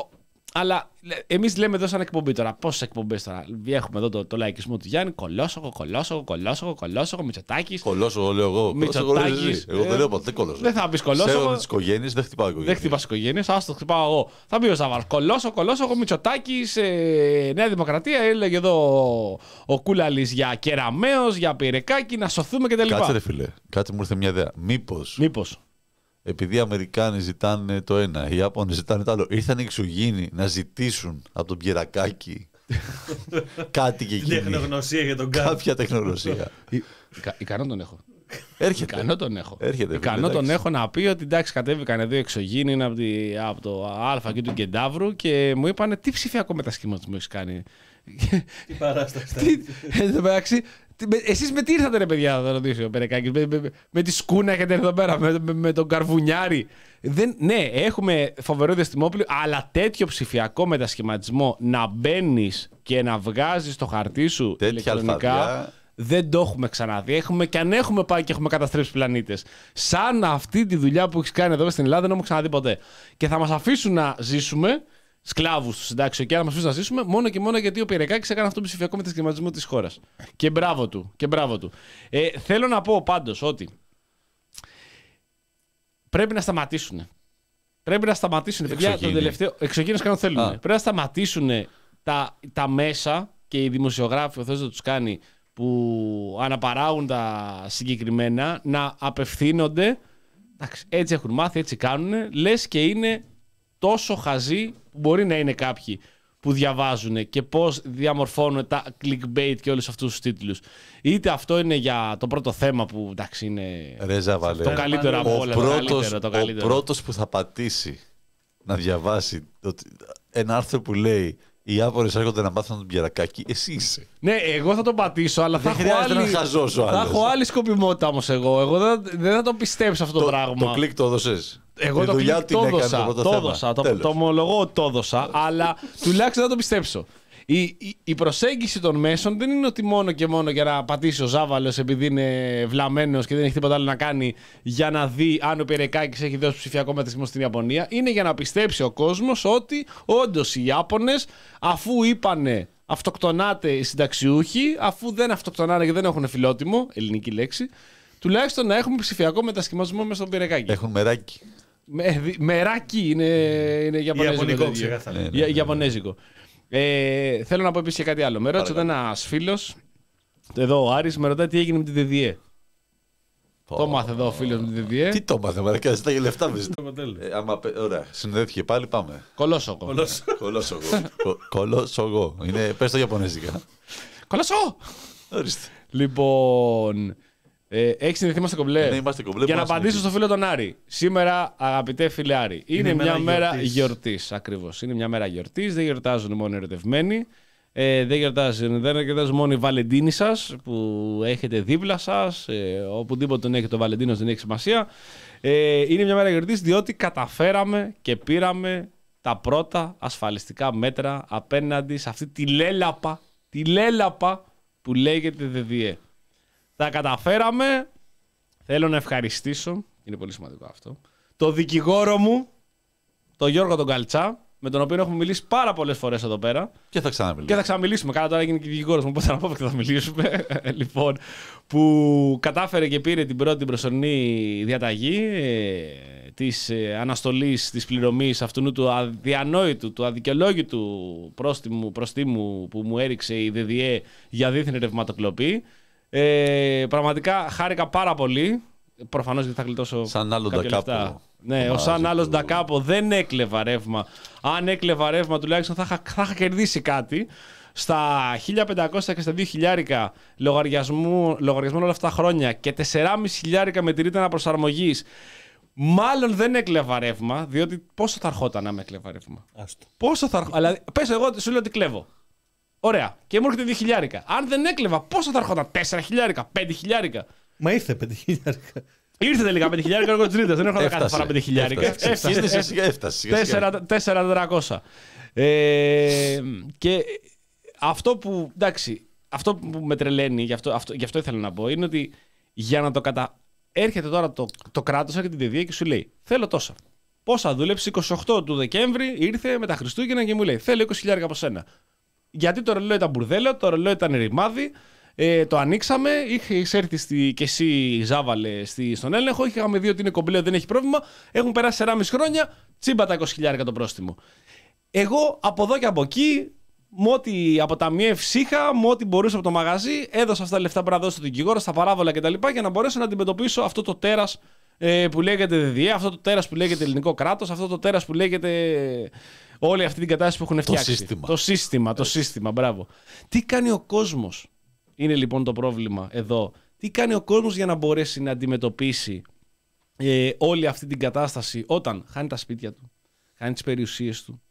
Αλλά εμείς λέμε εδώ σαν εκπομπή τώρα. Πόσες εκπομπές τώρα. Έχουμε εδώ το, το λαϊκισμό του Γιάννη. Κολόσογο, κολόσογο, κολόσογο, κολόσογο, Μητσοτάκης. Κολόσογο, λέω εγώ. Μητσοτάκης. Εγώ δεν λέω ποτέ κολόσογο. Δεν θα πει κολόσογο. Ξέρω τις οικογένειες, δεν χτυπάω οικογένειες. Δεν χτυπάς οικογένειες, ας το χτυπάω εγώ. Θα πει ο Σάββαρος. Κολόσογο, κολόσογο, Μητσοτάκης, ε, Νέα Δημοκρατία. Έλεγε εδώ ο, ο Κούλαλης για Κεραμέως, για Πυρεκάκη, να σωθούμε κτλ. Κάτσε ρε φίλε, κάτσε μου ήρθε μια ιδέα. Μήπως. Μήπως. Επειδή οι Αμερικάνοι ζητάνε το ένα, οι Ιάπωνες ζητάνε το άλλο, ήρθαν οι εξωγήινοι να ζητήσουν από τον Πιερακάκη κάτι και εκείνη. Τεχνογνωσία για τον Κάρ. Κάποια τεχνογνωσία. Ικανό τον έχω. Έρχεται. Ικανό τον έχω. Έρχεται, Ικανό εντάξει. τον έχω να πει ότι εντάξει, κατέβηκαν εδώ οι εξωγήινοι είναι από, τη, από το Α και του Κεντάβρου και μου είπανε τι ψηφιακό μετασχηματισμό έχει κάνει. Τι παράσταση. Εν τω μεταξύ, εσείς με τι ήρθατε ρε παιδιά, θα ρωτήσω ο Περεκάκης, με, με, με τη σκούνα έχετε εδώ πέρα, με, με, με τον Καρβουνιάρη. Δεν, ναι, έχουμε φοβερό διαστημόπλιο, αλλά τέτοιο ψηφιακό μετασχηματισμό να μπαίνει και να βγάζεις το χαρτί σου τέτοια ηλεκτρονικά. αλφαβιά. Δεν το έχουμε ξαναδεί. Έχουμε, και αν έχουμε πάει και έχουμε καταστρέψει πλανήτες. Σαν αυτή τη δουλειά που έχει κάνει εδώ στην Ελλάδα, δεν έχουμε ξαναδεί ποτέ. Και θα μας αφήσουν να ζήσουμε, σκλάβους του συντάξεων, και να μας αφήσουν να ζήσουμε, μόνο και μόνο γιατί ο Πυρεκάκης έκανε αυτόν τον ψηφιακό μετασχηματισμό της χώρας. Και μπράβο του. Και μπράβο του. Ε, θέλω να πω πάντως ότι πρέπει να σταματήσουν. Πρέπει να σταματήσουν. Παιδιά, το τελευταίο. Εξωγήινος κάνουν θέλουν. Πρέπει να σταματήσουν τα, τα μέσα και οι δημοσιογράφοι, ο Θεός δεν τους κάνει, που αναπαράγουν τα συγκεκριμένα, να απευθύνονται. Εντάξει, έτσι έχουν μάθει, έτσι κάνουν. Λες και είναι τόσο χαζοί που μπορεί να είναι κάποιοι που διαβάζουν και πώς διαμορφώνουν τα clickbait και όλους αυτούς τους τίτλους. Είτε αυτό είναι για το πρώτο θέμα που εντάξει είναι Ρέζα, Βαλέ. το καλύτερο από όλα. Ο Το πρώτος, καλύτερο, το καλύτερο. ο πρώτος που θα πατήσει να διαβάσει το, ένα άρθρο που λέει οι Ιάπωνες έρχονται να μάθουν τον Πιερακάκη, εσύ είσαι. Ναι, εγώ θα το πατήσω, αλλά Δεν θα έχω χρειάζεται άλλη, να χαζός ο θα άλλος. έχω άλλη σκοπιμότητα όμως εγώ. Εγώ δεν, δεν θα το πιστέψω αυτό το, Το, πράγμα. το κλικ το έδωσες. Εγώ Τη το δουλειά κλικ την το έκανε έδωσα, πρώτο το θέμα. έδωσα, το, Τέλος. το ομολογώ το έδωσα, αλλά τουλάχιστον θα το πιστέψω. Η, η, η προσέγγιση των μέσων δεν είναι ότι μόνο και μόνο για να πατήσει ο Ζάβαλος επειδή είναι βλαμμένος και δεν έχει τίποτα άλλο να κάνει για να δει αν ο Πυρεκάκης έχει δώσει ψηφιακό μετασχηματισμό στην Ιαπωνία. Είναι για να πιστέψει ο κόσμος ότι όντως οι Ιάπωνες, αφού είπανε αυτοκτονάτε οι συνταξιούχοι, αφού δεν αυτοκτονάνε και δεν έχουν φιλότιμο, ελληνική λέξη, τουλάχιστον να έχουμε ψηφιακό μετασχηματισμό μέσα στον Πυρεκάκη. Έχουν μεράκι. Με, μεράκι είναι, είναι Ιαπωνέζικο. Ιαπωνικό, ξεκάθαρα. Ναι, ναι, Για- ναι. Ιαπωνέζικο. Ε, θέλω να πω επίσης και κάτι άλλο. Με ρώτησε εδώ ένας φίλος, εδώ ο Άρης, με ρωτάει τι έγινε με τη ΔΔΕ. Το μάθε εδώ ο φίλος με τη ΔΔΕ. Τι το μάθε, μαρακά, ζητάει λεφτά με ζητάει. Το τέλος. Ε, άμα, πε- ωραία, συνδέθηκε πάλι, πάμε. Κολόσοκο. Κολόσογο. Κο- Κολόσογο. Είναι, πες το Ιαπωνέζικα. Κολόσο! Ορίστε. Λοιπόν, ε, έχει συνδεθεί μας στο κομπλέ. Ναι, είμαστε κομπλέ, Για να μπορούμε να απαντήσω στο φίλο τον Άρη. Σήμερα, αγαπητέ φίλε Άρη, είναι, Είναι μια μέρα μέρα γιορτής. γιορτής. Ακριβώς. Είναι μια μέρα γιορτής. Δεν γιορτάζουν μόνο οι ερωτευμένοι. Ε, δεν, γιορτάζουν, δεν γιορτάζουν μόνο οι Βαλεντίνοι σας που έχετε δίπλα σας. Ε, οπουδήποτε τον έχει το Βαλεντίνος δεν έχει σημασία. Ε, είναι μια μέρα γιορτής διότι καταφέραμε και πήραμε τα πρώτα ασφαλιστικά μέτρα απέναντι σε αυτή τη λέλαπα, τη λέλαπα που λέγεται ΔΔΕ. Τα καταφέραμε. Θέλω να ευχαριστήσω, είναι πολύ σημαντικό αυτό, το δικηγόρο μου, τον Γιώργο τον Καλτσά, με τον οποίο έχουμε μιλήσει πάρα πολλές φορές εδώ πέρα. Και θα Και ξαναμιλήσουμε. θα ξαναμιλήσουμε. Κάνα τώρα έγινε και δικηγόρος μου, οπότε να πω και θα μιλήσουμε. Λοιπόν, που κατάφερε και πήρε την πρώτη προσωρινή διαταγή ε, της ε, αναστολής της πληρωμής αυτού του αδιανόητου, του αδικαιολόγητου πρόστιμου, προστίμου που μου έριξε η ΔΔΕ για δίθυνη ρευματοκλοπή. Ε, πραγματικά χάρηκα πάρα πολύ. Προφανώς γιατί θα γλιτώσω Σαν άλλο κάποια Ντακάπο. λεφτά. Ναι, ο Μαζί σαν άλλος του. Ντακάπο δεν έκλεβα ρεύμα. Αν έκλεβα ρεύμα, τουλάχιστον θα είχα, θα είχα κερδίσει κάτι. Στα χίλια πεντακόσια και στα δύο χιλιάρικα λογαριασμού, λογαριασμών όλα αυτά τα χρόνια και τεσσεράμισι χιλιάρικα με τη ρήτρα αναπροσαρμογής, μάλλον δεν έκλεβα ρεύμα, διότι πόσο θα ερχόταν να με έκλεβα ρεύμα. Άστο. Πόσο θα ερχόταν. Δηλαδή, πες εγώ, σου λέω ότι κλέβω. Ωραία. Και μου έρχεται δύο χιλιάρικα. Αν δεν έκλεβα, πόσο θα ερχόταν, τέσσερα χιλιάρικα, πέντε χιλιάρικα. Μα ήρθε πέντε χιλιάρικα. Ήρθε τελικά πέντε χιλιάρικα εγώ τη ρήτρα. Δεν έρχονταν κάθε Έφτασε. φορά πέντε χιλιάρικα. Έφτασε. Έφτασε. Σιγά, έφτασε. σιγά, σιγά. τέσσερα χιλιάδες τετρακόσια. Ε, και αυτό που, εντάξει, αυτό που με τρελαίνει, γι' αυτό, αυτό, γι' αυτό ήθελα να πω, είναι ότι για να το κατα... Έρχεται τώρα το, το κράτος, έρχεται η ΔΔΕ και σου λέει θέλω τόσα. Πόσα δούλεψε, είκοσι οκτώ του Δεκέμβρη, ήρθε με τα Χριστούγεννα και μου λέει: θέλω είκοσι χιλιάδες από σένα. Γιατί το ρολόι ήταν μπουρδέλο, το ρολόι ήταν ρημάδι, ε, το ανοίξαμε, είχε έρθει στη, και εσύ Ζάβαλε στη, στον έλεγχο, είχαμε δει ότι είναι κομπλέ, δεν έχει πρόβλημα. Έχουν περάσει τεσσεράμισι χρόνια, τσίμπα τα είκοσι χιλιάδες το πρόστιμο. Εγώ από εδώ και από εκεί, με ό,τι αποταμιεύσει είχα, με ό,τι μπορούσα από το μαγαζί, έδωσα αυτά τα λεφτά που να δώσω στον δικηγόρο, στα παράβολα κτλ. Για να μπορέσω να αντιμετωπίσω αυτό το τέρας ε, που λέγεται ΔΔΕ, αυτό το τέρας που λέγεται ελληνικό κράτος, αυτό το τέρας που λέγεται όλη αυτή την κατάσταση που έχουν φτιάξει. Το σύστημα. Το σύστημα, το σύστημα, μπράβο. Τι κάνει ο κόσμος, είναι λοιπόν το πρόβλημα εδώ. Τι κάνει ο κόσμος για να μπορέσει να αντιμετωπίσει ε, όλη αυτή την κατάσταση όταν χάνει τα σπίτια του, χάνει τις περιουσίες του.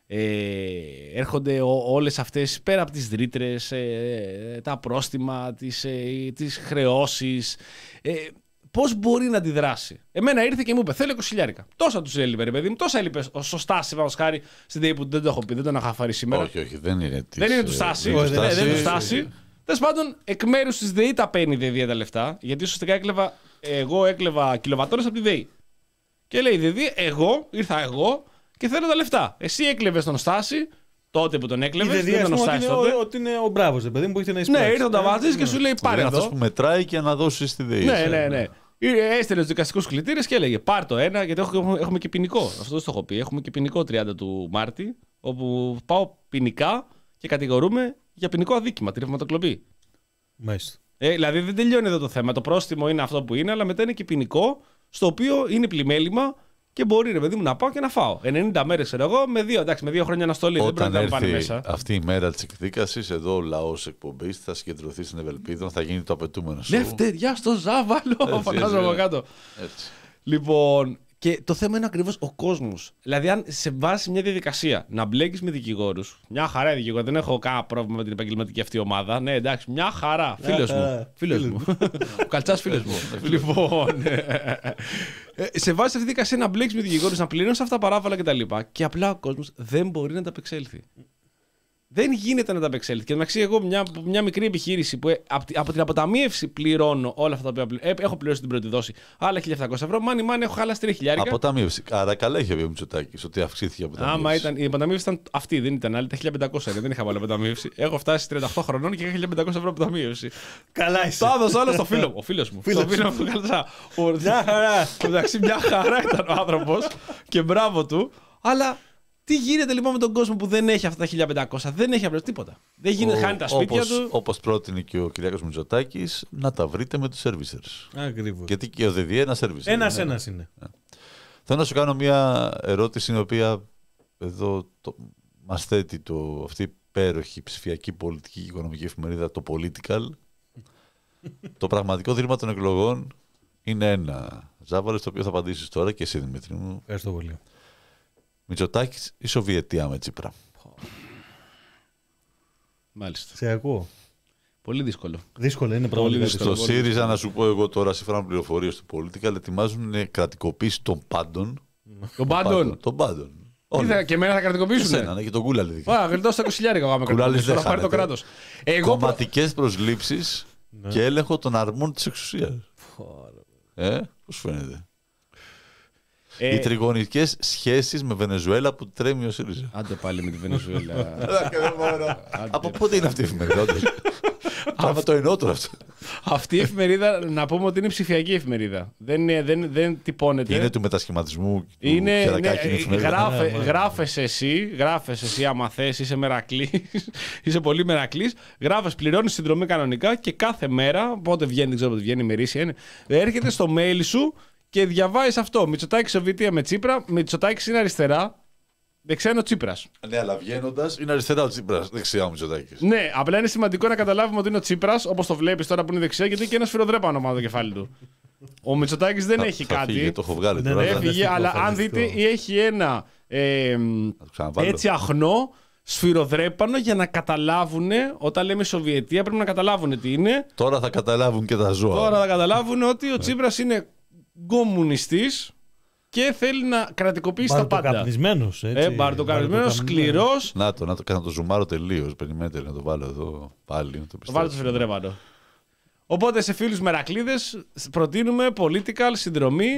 Ε, έρχονται ό, όλες αυτές πέρα από τις ρήτρες, ε, τα πρόστιμα, τις, ε, τις χρεώσεις. Ε, πώς μπορεί να αντιδράσει. Εμένα ήρθε και μου είπε: θέλω είκοσι χιλιάδες. Τόσα τους έλειπε, ρε παιδί μου, τόσα έλειπε ο Στάση, πάνω χάρη στην ΔΕΗ που δεν το έχω πει, δεν τον έχω φάρει σήμερα. Όχι, όχι, δεν είναι. Της, δεν είναι του Στάση. δεν, δεν, δεν είναι του Στάση. Τέλος πάντων, εκ μέρους της ΔΕΗ τα παίρνει η ΔΕΗ τα λεφτά, γιατί ουσιαστικά έκλεβα, εγώ έκλεβα κιλοβατόρες από τη ΔΕΗ. Και λέει η ΔΕΗ: εγώ, ήρθα εγώ. Και θέλω τα λεφτά. Εσύ έκλεβε τον Στάση, τότε που τον έκλεβε. Δεν ήταν ο Στάση τότε. Ότι είναι ο μπράβος, παιδί μου που ήρθε να εισπράξει. Ναι, ήρθε να τα βάζει και σου λέει: πάρε εδώ. Αυτό που μετράει και να δώσει στη ΔΕΗ. Ναι, ναι, ναι. Έστειλε του δικαστικούς κλητήρες και έλεγε: πάρ το ένα, γιατί έχουμε και ποινικό. Αυτό δεν το έχω πει. Έχουμε και ποινικό τριάντα του Μάρτη, όπου πάω ποινικά και κατηγορούμε για ποινικό αδίκημα, τη ρευματοκλοπή. Μάλιστα. Ε, δηλαδή δεν τελειώνει εδώ το θέμα. Το πρόστιμο είναι αυτό που είναι, αλλά μετά είναι και ποινικό, στο οποίο είναι πλημέλημα. Και μπορεί, ρε παιδί μου, να πάω και να φάω. ενενήντα μέρες, ξέρω εγώ, με δύο, εντάξει, με δύο χρόνια αναστολή. Όταν δεν πρέπει να πάνε μέσα. Αυτή η μέρα της εκδίκασης, εδώ ο λαός εκπομπής θα συγκεντρωθεί στην Ευελπίδα, θα γίνει το απαιτούμενο σου. Λευτεριά στο Ζάβαλο, φαντάζομαι από κάτω. Έτσι. Λοιπόν, και το θέμα είναι ακριβώς ο κόσμος. Δηλαδή, αν σε βάζει μια διαδικασία να μπλέκεις με δικηγόρους, μια χαρά δικηγόροι, δεν έχω κανένα πρόβλημα με την επαγγελματική αυτή ομάδα. Ναι, εντάξει, μια χαρά. Φίλος μου. Φίλος μου. Ο Καλτσάς φίλος μου. Λοιπόν. Σε βάζει αυτή τη δικασία να μπλέξεις με δικηγόρους, να πληρώνεις αυτά τα παράβαλα κτλ. Και απλά ο κόσμος δεν μπορεί να τα απεξέλθει. Δεν γίνεται να τα απεξέλθει. Και εντάξει, εγώ μια, μια μικρή επιχείρηση που από, από την αποταμίευση πληρώνω όλα αυτά τα οποία ε, έχω πληρώσει την πρώτη δόση, άλλα χίλια επτακόσια ευρώ, μάνι μάνι έχω χάλα τρία χιλιάρικα. Αποταμίευση. Άρα καλά είχε πει ο Μητσοτάκης ότι αυξήθηκε η αποταμίευση. Άμα ήταν, η αποταμίευση ήταν αυτή, δεν ήταν άλλη, τα χίλια πεντακόσια. Δεν είχα βάλει αποταμίευση. Έχω φτάσει τριάντα οκτώ χρονών και είχα χίλια πεντακόσια ευρώ αποταμίευση. Καλά είσαι. Το έδωσα όλο στο φίλο μου. Ο φίλος μου. Στο φίλο μου, Καλτσά. Μια χαρά. Εντάξει, μια χαρά ήταν ο άνθρωπος και μπράβο του. Αλλά. Τι γίνεται λοιπόν με τον κόσμο που δεν έχει αυτά τα χίλια πεντακόσια, δεν έχει απλώς τίποτα. Δεν γίνεται, ο, χάνει τα σπίτια όπως, του. Όπως πρότεινε και ο Κυριάκος Μητσοτάκης, να τα βρείτε με τους servicers. Ακριβώς. Γιατί και ο ΔΔΕ ένα servicer. Ένας είναι. ένας είναι. Ναι. Θέλω να σου κάνω μια ερώτηση, η οποία εδώ το, μας θέτει το, αυτή η υπέροχη ψηφιακή πολιτική και οικονομική εφημερίδα, το Political. Το πραγματικό δίλημμα των εκλογών είναι ένα. Ζάβαλε, το οποίο θα απαντήσεις τώρα και εσύ, Δημήτρη μου. Ευχαριστώ πολύ. Μητσοτάκης ή Σοβιετία με Τσίπρα. Μάλιστα. Σε ακούω. Πολύ δύσκολο. Δύσκολο είναι πραγματικά. Στο ΣΥΡΙΖΑ, να σου πω εγώ τώρα, σύμφωνα με πληροφορίες του Political, ετοιμάζουν κρατικοποίηση των πάντων. Των πάντων. Των πάντων. Και εμένα θα κρατικοποιήσουν. Εσένα, ναι, και τον Κούλαλη δικά. Α, γλιτώσω τα είκοσι χιλιάρικα εγώ άμα κρατικοποιήσω. Θα πάρει το κράτος. Κομματικές προσλήψεις και έλεγχο των αρμών της εξουσίας. Ε, πώς φαίνεται. Ε, Οι τριγωνικές σχέσεις με Βενεζουέλα που τρέμει ο ΣΥΡΙΖΑ. Άντε πάλι με τη Βενεζουέλα. Από πότε είναι αυτή η εφημερίδα? Αυτό το εννοώ τώρα αυτό. Αυτή η εφημερίδα, να πούμε ότι είναι ψηφιακή εφημερίδα. Δεν, δεν, δεν τυπώνεται. Είναι του μετασχηματισμού. Είναι, του ναι, γράφε, γράφεσαι εσύ, γράφεσαι εσύ άμα θες, είσαι μερακλής, είσαι πολύ μερακλής, γράφες, πληρώνεις συνδρομή κανονικά και κάθε μέρα, πότε βγαίνει, δεν ξέρω πότε βγαίνει, ημερήσια είναι, έρχεται στο mail σου και διαβάζεις αυτό. Μητσοτάκης Σοβιετία με Τσίπρα, Μητσοτάκης είναι αριστερά. Δεξιά είναι ο Τσίπρας. Ναι, αλλά βγαίνοντας είναι αριστερά ο Τσίπρας. Δεξιά ο Μητσοτάκης. Ναι, απλά είναι σημαντικό να καταλάβουμε ότι είναι ο Τσίπρας, όπως το βλέπεις τώρα που είναι δεξιά, γιατί έχει και ένα σφυροδρέπανο πάνω το κεφάλι του. Ο Μητσοτάκης δεν θα, έχει θα κάτι. Φύγε, το έχω βγάλει δεν τώρα. Έφυγε, αλλά αν δείτε, έχει ένα ε, έτσι αχνό σφυροδρέπανο για να καταλάβουν, όταν λέμε Σοβιετία, πρέπει να καταλάβουν τι είναι. Τώρα θα καταλάβουν και τα ζώα. Τώρα θα καταλάβουν ότι ο Τσίπρας είναι κομμουνιστής. Και θέλει να κρατικοποιήσει τα πάντα. Μπαρτοκαπνισμένος, έτσι. Ε, μπαρτοκαπνισμένος, σκληρός. Να το, να το, να το ζουμάρω τελείως. Περιμένετε να το βάλω εδώ πάλι. Να το το βάλω το σφυροδρέπανο. Οπότε σε φίλους μερακλείδες προτείνουμε political συνδρομή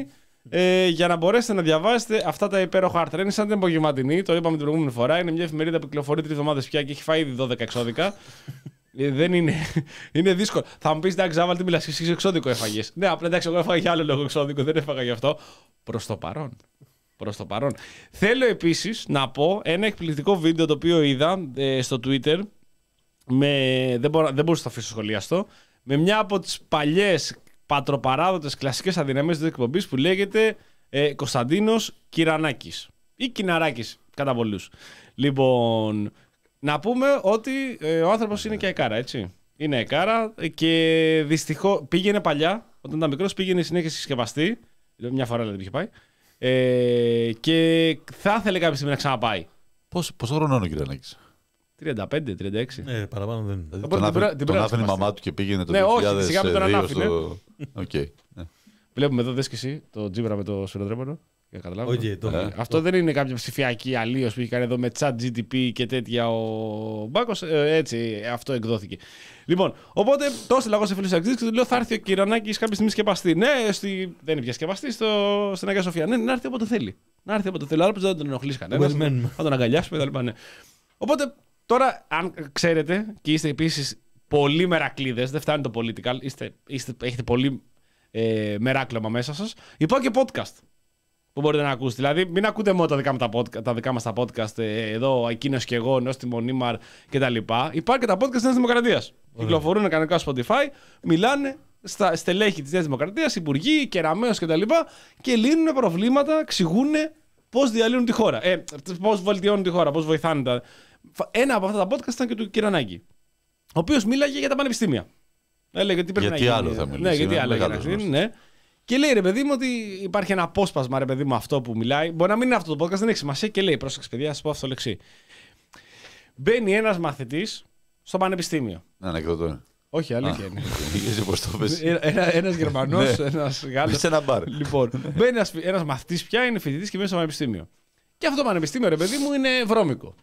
ε, για να μπορέσετε να διαβάσετε αυτά τα υπέροχα άρθρα. Είναι σαν την Απογευματινή, το είπαμε την προηγούμενη φορά. Είναι μια εφημερίδα που κυκλοφορεί τρεις εβδομάδες πια και έχει φάει ήδη δώδεκα εξώδικα. ε, δεν είναι, είναι δύσκολο. Θα μου πει, εντάξει, Ζάβαλ, τι μιλάς, εσύ εξώδικο έφαγες. Ναι, απλά εντάξει, εγώ έφαγα για άλλο λόγο εξώδικο, δεν έφαγα γι' αυτό. Προς το παρόν. Προς το παρόν. Θέλω επίσης να πω ένα εκπληκτικό βίντεο το οποίο είδα ε, στο Twitter. Με, δεν, μπορώ, δεν μπορούσα να το αφήσω σχολιαστό. Με μια από τις παλιές πατροπαράδοτες κλασικές αδυναμίες της εκπομπής που λέγεται ε, Κωνσταντίνος Κυρανάκης ή Κιναράκης κατά πολλούς. Λοιπόν, να πούμε ότι ε, ο άνθρωπος είναι και αεκάρα, έτσι. Είναι αεκάρα και δυστυχώς πήγαινε παλιά, όταν ήταν μικρός πήγαινε συνέχεια συσκευαστή. Μια φορά δηλαδή είχε πάει. Ε, και θα ήθελε κάποια στιγμή να ξαναπάει. Πόσο, πόσο χρόνο είναι ο Κυρανάκης? τριάντα πέντε τριάντα έξι. Ε, παραπάνω δεν είναι. Δηλαδή, τον άφηνε, τον άφηνε η μαμά του και πήγαινε το ναι, δύο χιλιάδες δύο όχι, σιγά με τον ανάφηνε. στο... okay, ναι. Βλέπουμε εδώ, δες και εσύ, το τζίμπρα με το σφυροδρέπανο. Για να καταλάβω. Okay, το... ε, αυτό δεν είναι κάποια ψηφιακή αλλίωση που έχει κάνει εδώ με chat τζι τι πι και τέτοια ο Μπάκος. Ε, έτσι, αυτό εκδόθηκε. Λοιπόν, οπότε το έστειλα εγώ σε φίλους αξίες και του λέω: θα έρθει ο Κυρανάκης κάποια στιγμή σκεπαστή. Ναι, στη... δεν είναι πια σκεπαστή στο... στην Αγία Σοφία. Ναι, να έρθει όποτε θέλει. Να έρθει όποτε θέλει. Άλλο δεν τον ενοχλήσει κανένα. Θα τον αγκαλιάσουμε κτλ. Ναι. Οπότε τώρα, αν ξέρετε και είστε επίσης πολύ μερακλείδες, δεν φτάνει το political, είστε, είστε, έχετε πολύ ε, μεράκλωμα μέσα σας, υπάρχει και podcast που μπορείτε να ακούσετε. Δηλαδή, μην ακούτε μόνο τα δικά, τα podcast, τα δικά μας τα podcast, ε, εδώ, εκείνος και εγώ, Νόστιμο Νίμαρ κτλ. Υπάρχει και τα podcast της Νέας Δημοκρατίας. Κυκλοφορούν κανονικά στο Spotify, μιλάνε στα στελέχη της Νέας Δημοκρατίας, υπουργοί, κεραμέως κτλ. Και, και λύνουν προβλήματα, εξηγούν πώς διαλύνουν τη χώρα. Ε, πώς βελτιώνουν τη χώρα, πώς βοηθάνε τα. Ένα από αυτά τα podcast ήταν και του Κυρανάκη, ο οποίος μίλαγε για τα πανεπιστήμια. Έλεγε τι πρέπει γιατί να γίνει. άλλο θα μιλήσει. Ναι, γιατί άλλο θα γίνει. Ναι. Και λέει, ρε παιδί μου, ότι υπάρχει ένα απόσπασμα, ρε παιδί μου, αυτό που μιλάει. Μπορεί να μην είναι αυτό το podcast, δεν έχει σημασία. Και λέει, πρόσεξε, παιδιά, θα σα πω αυτό το λεξί. Μπαίνει ένας μαθητής στο πανεπιστήμιο. Ναι, ανεκδοτό. Όχι, αλήθεια είναι. Ένας Γερμανός, ένας Γάλλος. Σε ένα μπαρ. Λοιπόν, μπαίνει ένας μαθητής πια, είναι φοιτητής και μπαίνει στο πανεπιστήμιο. Και αυτό το πανεπιστήμιο, ρε παιδί μου, είναι βρώμικο.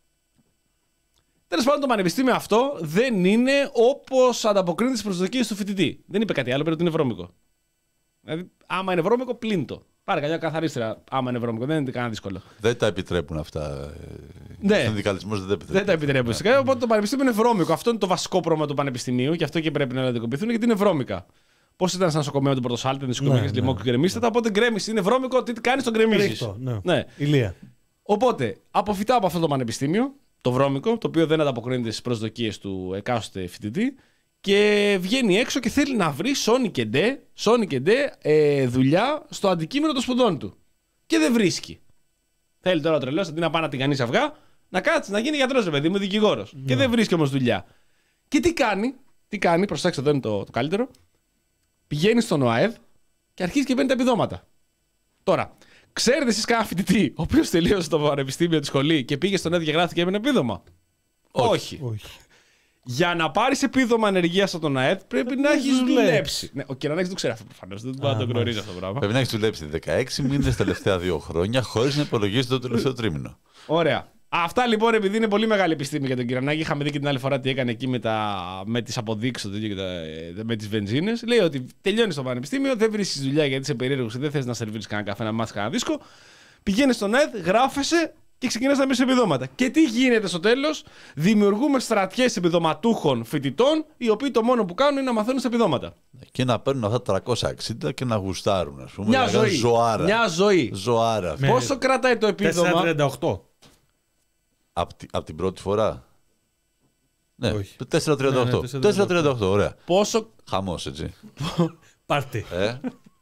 Τέλος πάντων, το πανεπιστήμιο αυτό δεν είναι όπως ανταποκρίνεται στις προσδοκίες του φοιτητή. Δεν είπε κάτι άλλο, πέρα ότι είναι βρώμικο. Δηλαδή, άμα είναι βρώμικο, πλύνει το. Πάρε καλιά καθαρίστρια, άμα είναι βρώμικο. Δεν είναι κανένα δύσκολο. Δεν τα επιτρέπουν αυτά. Ναι. Ο συνδικαλισμός δεν τα επιτρέπει. Δεν τα επιτρέπουν. Ναι. Οπότε το πανεπιστήμιο είναι βρώμικο. Αυτό είναι το βασικό πρόβλημα του πανεπιστημίου και αυτό και πρέπει να αντιμετωπιστούν γιατί είναι βρώμικα. Πώς ήταν στα νοσοκομεία με τον Πρωτοσάλτη, νοσοκομεία και λιμόκου και γκρεμίστα. Οπότε γκρέμιση είναι βρώμικο, τι κάνει τον γκρεμίσει. Ναι. ναι. Ηλία. Οπότε αποφυτάω από αυτό το πανεπιστήμιο, το βρώμικο, το οποίο δεν ανταποκρίνεται στις προσδοκίες του εκάστοτε φοιτητή. Και βγαίνει έξω και θέλει να βρει σόνι και ντε, σόνι και ντε ε, δουλειά στο αντικείμενο των σπουδών του. Και δεν βρίσκει. Θέλει τώρα ο τρελός αντί να πάει να τηγανίσει αυγά, να κάτσει, να γίνει γιατρός, ρε παιδί μου, δικηγόρος. Yeah. Και δεν βρίσκει όμως δουλειά. Και τι κάνει, τι κάνει, προσέξτε, εδώ είναι το, το καλύτερο. Πηγαίνει στον ΟΑΕΔ και αρχίζει και παίρνει τα επιδόματα. Τώρα, ξέρετε εσείς κανένα φοιτητή, ο οποίος τελείωσε το πανεπιστήμιο τη σχολή και πήγε στον ΟΑΕΔ και γράφτηκε και έπαιρνε επίδομα? Όχι. Όχι. Για να πάρεις επίδομα ανεργίας από τον ΑΕΔ πρέπει να έχεις δουλέψει. Ναι, ο Κυρανάκης δεν ξέρει αυτό προφανώς. Δεν μπορεί να το γνωρίζει αυτό το πράγμα. Πρέπει να έχεις δουλέψει δεκαέξι μήνες τα τελευταία δύο χρόνια χωρίς να υπολογίσεις το τελευταίο τρίμηνο. Ωραία. Αυτά λοιπόν, επειδή είναι πολύ μεγάλη επιστήμη για τον Κυρανάκη, είχαμε δει και την άλλη φορά τι έκανε εκεί με, τα, με τις αποδείξεις και τα, με τις βενζίνες. Λέει ότι τελειώνεις στο πανεπιστήμιο, δεν βρίσκεις δουλειά γιατί είσαι περίεργος, δεν θες να σερβίρεις κανένα καφέ, να μάθεις κανένα δίσκο. Πηγαίνεις στον ΑΕΔ, γράφεσαι. Και ξεκινάς να μπεις επιδόματα. Και τι γίνεται στο τέλος? Δημιουργούμε στρατιές επιδοματούχων φοιτητών, οι οποίοι το μόνο που κάνουν είναι να μαθαίνουν στα επιδόματα. Και να παίρνουν αυτά τα τριακόσια εξήντα και να γουστάρουν, ας πούμε. Μια ζωή. Ζωάρα. Μια ζωή. Ζωάρα. Με... Πόσο κρατάει το επίδομα? τετρακόσια τριάντα οκτώ. Από απ την πρώτη φορά. Ναι, όχι. τετρακόσια τριάντα οκτώ. Ναι, ναι, τετρακόσια τριάντα οκτώ, ωραία. Πόσο... Χαμός, έτσι. Πάρτι. Ε?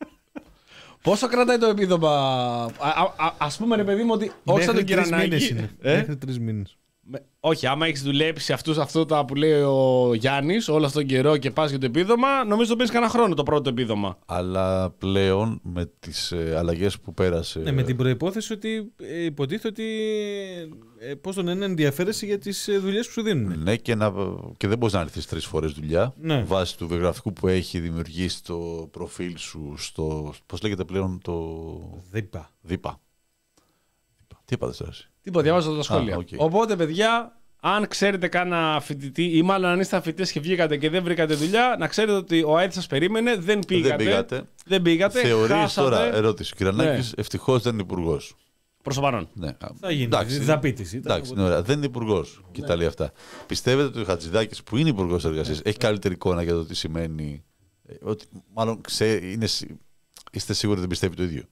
Πόσο κρατάει το επίδομα? Ας πούμε, ρε παιδί μου, ότι όχι σαν τον Κυρανάκη. Μέχρι τρεις μήνες. Όχι, άμα έχεις δουλέψει αυτούς, αυτό τα που λέει ο Γιάννης όλο αυτόν τον καιρό και πας για το επίδομα, νομίζω το παίρνεις κανένα χρόνο το πρώτο επίδομα. Αλλά πλέον με τις ε, αλλαγές που πέρασε. Ναι, με την προϋπόθεση ότι ε, υποτίθεται ότι. Ε, πώς τον είναι, ενδιαφέρεσαι για τις ε, δουλειές που σου δίνουν. Ναι, και, να, και δεν μπορείς να έρθεις τρεις φορές δουλειά. Ναι. Βάσει του βιογραφικού που έχει δημιουργήσει το προφίλ σου στο. Πώς λέγεται πλέον το. Δίπα. Δίπα. Τι είπατε τώρα? Τίποτα, διαβάζω τα σχόλια. Ah, okay. Οπότε, παιδιά, Αν ξέρετε κάνα φοιτητή, ή μάλλον αν είστε φοιτητές και βγήκατε και δεν βρήκατε δουλειά, να ξέρετε ότι ο ΑΕΔ σας περίμενε, δεν πήγατε. Δεν πήγατε. Δεν πήγατε. Θεωρείς τώρα, ερώτηση. Κυρανάκης, ναι. Ευτυχώς δεν είναι υπουργός. Προς το παρόν. Ναι. Θα γίνει. Εντάξει, δαπίτηση. Εντάξει, είναι ωραία. Δεν είναι υπουργός. Ναι. Και τα λέει αυτά. Πιστεύετε ότι ο Χατζηδάκης, που είναι υπουργός εργασίας, έχει καλύτερη εικόνα για το τι σημαίνει. Ότι, μάλλον ξέ, είναι, είστε σίγουροι ότι δεν πιστεύει το ίδιο.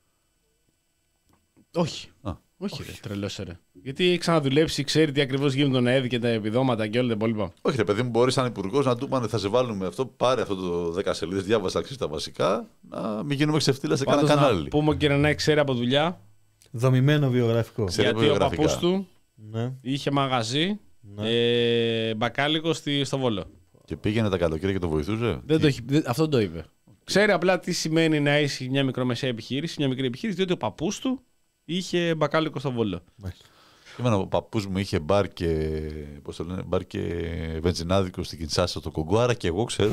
Όχι. Α, όχι, όχι. Ρε, τρελός ρε. Γιατί έχει ξαναδουλέψει, ξέρει τι ακριβώς γίνεται τον ΑΕΔ και τα επιδόματα και όλα τα υπόλοιπα. Όχι, ρε παιδί μου, μπορεί σαν υπουργός να του πάνε, θα σε βάλουμε αυτό, πάρε αυτό το δέκα σελίδες, διάβασα τα βασικά, να μην γίνουμε ξεφτύλα σε κανένα κανάλι. Να πούμε και να ξέρει από δουλειά. Δομημένο βιογραφικό. Ξέρει γιατί ο παππούς του ναι. είχε μαγαζί ναι. ε, μπακάλικο στη, στο Βόλο. Και πήγαινε τα καλοκαίρια και το βοηθούσε. Δεν το έχει, δεν, αυτό δεν το είπε. Ξέρει απλά τι σημαίνει να έχει μια μικρομεσαία επιχείρηση, μια μικρή επιχείρηση, διότι ο παππούς του είχε μπακάλικο στο Βόλο. Εμένα ο παππούς μου είχε μπαρ και, πώς το λένε, μπαρ και βενζινάδικο στην Κινσάσα το Κογκό, άρα και εγώ ξέρω.